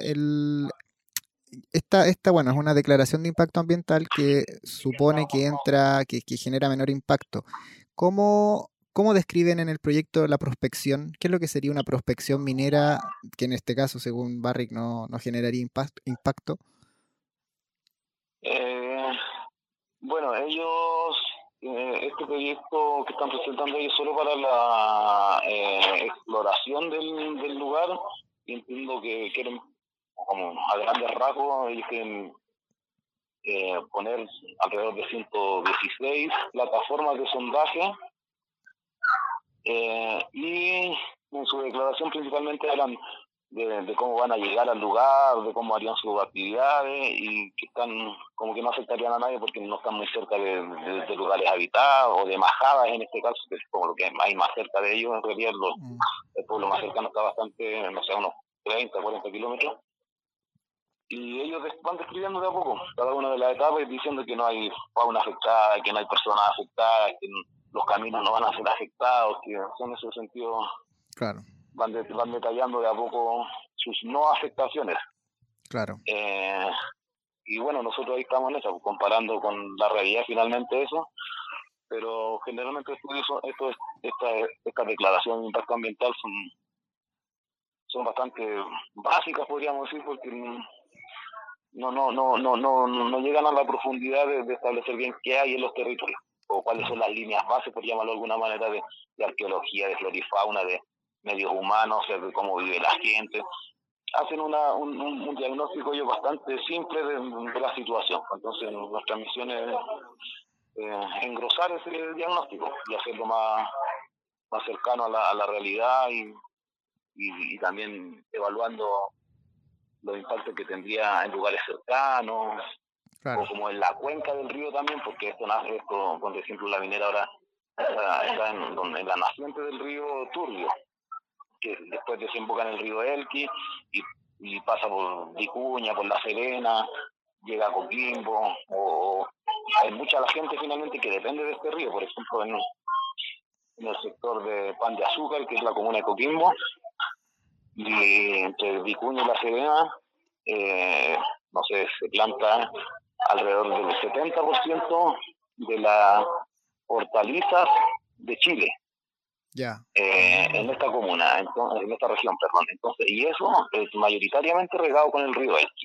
Bueno, es una declaración de impacto ambiental que supone que genera menor impacto. ¿Cómo describen en el proyecto la prospección? ¿Qué es lo que sería una prospección minera que en este caso, según Barrick, no generaría impacto? Bueno, ellos, este proyecto que están presentando ellos solo para la exploración del lugar, y entiendo que quieren, como a grandes rasgos, ellos quieren poner alrededor de 116 plataformas de sondaje y en su declaración principalmente hablan de cómo van a llegar al lugar, de cómo harían sus actividades y que están como que no afectarían a nadie porque no están muy cerca de lugares habitados o de majadas en este caso, que es como lo que hay más cerca de ellos. En realidad el pueblo más cercano está bastante, no sé, unos 30, 40 kilómetros. Y ellos van describiendo de a poco cada una de las etapas diciendo que no hay fauna afectada, que no hay personas afectadas, que los caminos no van a ser afectados, que en ese sentido claro. van detallando de a poco sus no afectaciones. Claro. Y bueno, nosotros ahí estamos en eso, comparando con la realidad finalmente eso, pero generalmente estas declaraciones de impacto ambiental son bastante básicas, podríamos decir, porque no llegan a la profundidad de establecer bien qué hay en los territorios, o cuáles son las líneas bases, por llamarlo de alguna manera, de arqueología, de flora y fauna, de medios humanos, o sea, de cómo vive la gente. Hacen un diagnóstico ellos bastante simple de la situación. Entonces nuestra misión es engrosar ese diagnóstico y hacerlo más cercano a la realidad y también evaluando los impactos que tendría en lugares cercanos, claro. o como en la cuenca del río también, porque esto, por ejemplo, la minera ahora está en la naciente del río Turbio, que después desemboca en el río Elqui y pasa por Vicuña, por La Serena, llega a Coquimbo, o hay mucha la gente finalmente que depende de este río, por ejemplo en el sector de Pan de Azúcar, que es la comuna de Coquimbo, y entre Vicuña y La Serena, no sé, se planta alrededor del 70% de las hortalizas de Chile. Ya. En esta comuna, en esta región, perdón. Entonces, y eso es mayoritariamente regado con el río Elqui.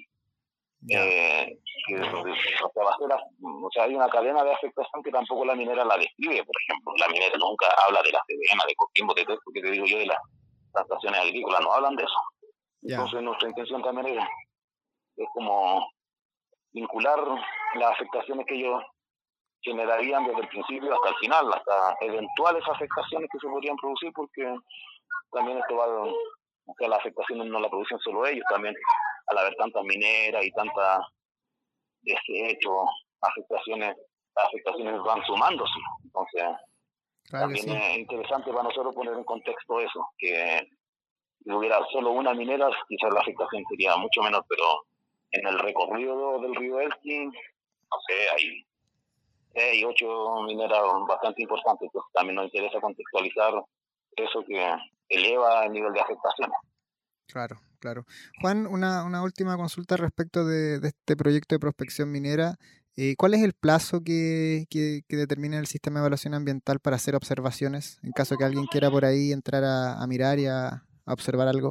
Hay una cadena de afectación que tampoco la minera la describe, por ejemplo. La minera nunca habla de la Sedena, de Coquimbo, de todo esto que te digo yo, de las plantaciones agrícolas, no hablan de eso. Entonces, nuestra intención también es como vincular las afectaciones que ellos generarían desde el principio hasta el final, hasta eventuales afectaciones que se podrían producir, porque también esto las afectaciones no la producen solo ellos, también al haber tantas mineras y tantas desechos, afectaciones van sumándose. Entonces, claro, también es interesante para nosotros poner en contexto eso, que si hubiera solo una minera, quizás la afectación sería mucho menor, pero en el recorrido del río Elqui, no sé, hay 6, 8 mineras bastante importantes, entonces también nos interesa contextualizar eso que eleva el nivel de afectación. Claro, claro. Juan, una última consulta respecto de este proyecto de prospección minera. ¿Cuál es el plazo que determina el sistema de evaluación ambiental para hacer observaciones, en caso que alguien quiera por ahí entrar a mirar y a observar algo?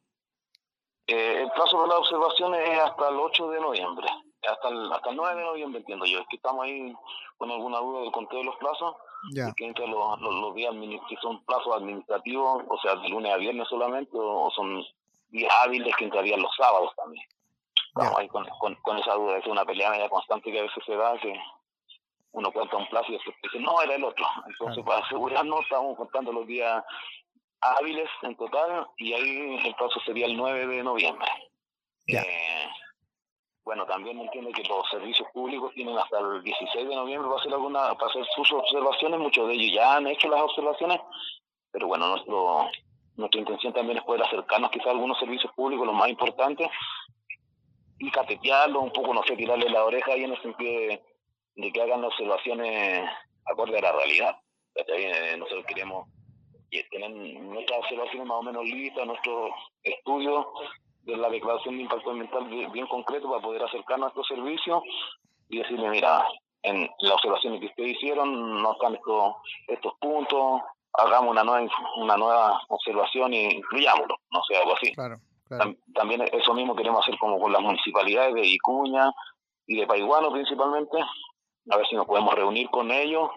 El plazo de las observaciones es hasta el 8 de noviembre. Hasta el 9 de noviembre, entiendo yo. Es que estamos ahí con alguna duda del conteo de los plazos. Ya. Que entre los días que son plazos administrativos, o sea, de lunes a viernes solamente, o son días hábiles que entrarían los sábados también. Estamos ahí con esa duda. Es una pelea media constante que a veces se da, que uno cuenta un plazo y después dice, no, era el otro. Entonces, para asegurarnos, estamos contando los días hábiles en total, y ahí el plazo sería el 9 de noviembre. Ya. Bueno, también entiendo que los servicios públicos tienen hasta el 16 de noviembre para hacer sus observaciones. Muchos de ellos ya han hecho las observaciones, pero bueno, nuestra intención también es poder acercarnos quizás a algunos servicios públicos, los más importantes, y catetearlos un poco, no sé, tirarle la oreja ahí en el sentido de que hagan las observaciones acorde a la realidad. Nosotros queremos tener nuestras observaciones más o menos listas, nuestros estudios de la declaración de impacto ambiental bien concreto para poder acercarnos a estos servicios y decirle, mira, en las observaciones que ustedes hicieron no están estos puntos, hagamos una nueva observación y incluyámoslo, no sé, algo así. Claro. También eso mismo queremos hacer como con las municipalidades de Vicuña y de Paiguano principalmente, a ver si nos podemos reunir con ellos,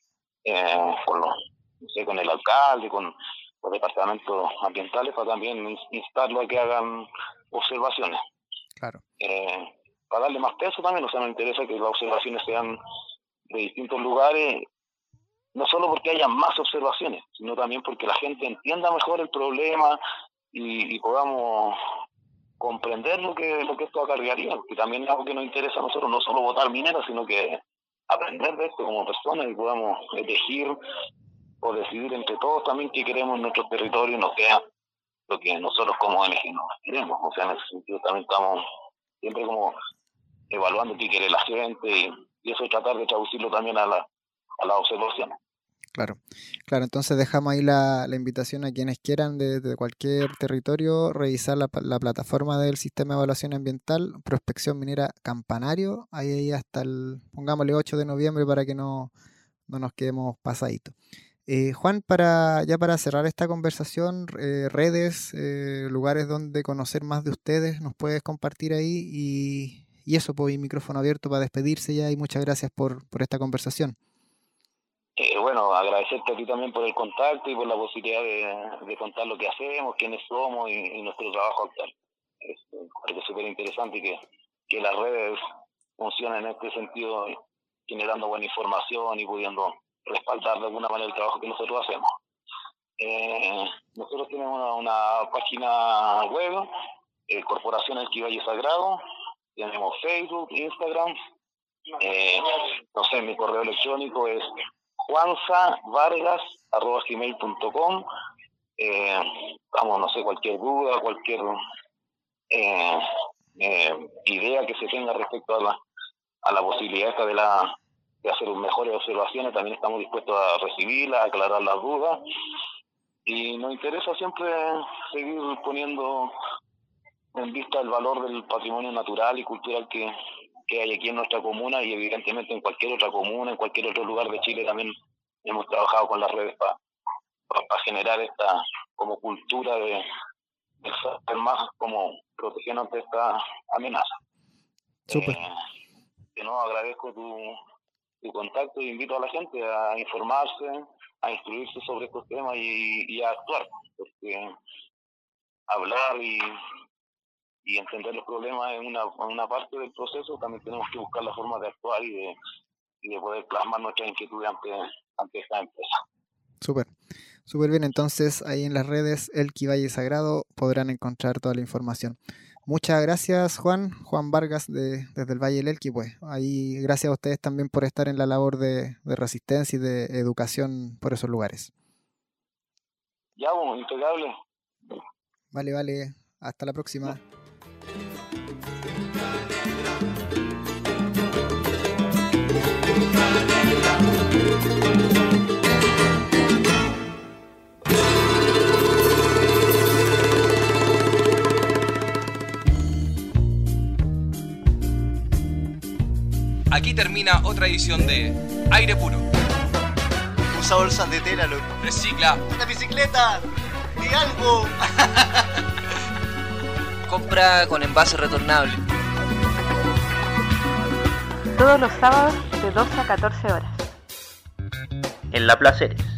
con el alcalde, con los departamentos ambientales, para también instarlo a que hagan observaciones. Claro. Para darle más peso también, o sea, nos interesa que las observaciones sean de distintos lugares, no solo porque haya más observaciones, sino también porque la gente entienda mejor el problema y podamos comprender lo que esto acarrearía, porque también es algo que nos interesa a nosotros, no solo votar mineros, sino que aprender de esto como personas y podamos elegir o decidir entre todos también qué queremos en nuestro territorio, no sea lo que nosotros como ONG no queremos. O sea, en ese sentido también estamos siempre como evaluando qué quiere la gente y eso tratar de traducirlo también a las observaciones. Claro, entonces dejamos ahí la invitación a quienes quieran de cualquier territorio revisar la plataforma del Sistema de Evaluación Ambiental, Prospección Minera Campanario, ahí hasta pongámosle 8 de noviembre para que no nos quedemos pasaditos. Juan, para cerrar esta conversación, redes, lugares donde conocer más de ustedes, nos puedes compartir ahí y eso, pues, micrófono abierto para despedirse ya y muchas gracias por esta conversación. Bueno, agradecerte a ti también por el contacto y por la posibilidad de contar lo que hacemos, quiénes somos y nuestro trabajo actual. Creo que es súper interesante que las redes funcionen en este sentido, generando buena información y pudiendo respaldar de alguna manera el trabajo que nosotros hacemos. Nosotros tenemos una página web, Corporación Elqui Valle Sagrado, tenemos Facebook, Instagram, mi correo electrónico es juanzavargas@gmail.com. Cualquier duda, cualquier idea que se tenga respecto a la posibilidad esta de hacer mejores observaciones, también estamos dispuestos a recibirlas, a aclarar las dudas, y nos interesa siempre seguir poniendo en vista el valor del patrimonio natural y cultural que hay aquí en nuestra comuna, y evidentemente en cualquier otra comuna, en cualquier otro lugar de Chile también hemos trabajado con las redes para generar esta como cultura de ser más como protegiendo ante esta amenaza. Súper. Agradezco tu contacto y invito a la gente a informarse, a instruirse sobre estos temas y a actuar, porque hablar y entender los problemas en una parte del proceso, también tenemos que buscar la forma de actuar y de poder plasmar nuestras inquietudes ante esta empresa. Súper bien. Entonces ahí en las redes Elqui Valle Sagrado podrán encontrar toda la información. Muchas gracias, Juan Vargas desde el Valle del Elqui. Pues ahí gracias a ustedes también por estar en la labor de resistencia y de educación por esos lugares. Ya, bueno, impecable. Vale. Hasta la próxima. Aquí termina otra edición de Aire Puro. Usa bolsas de tela, loco. Recicla. ¡Una bicicleta! ¡Di algo! Compra con envase retornable. Todos los sábados de 12 a 14 horas. En La Placeres.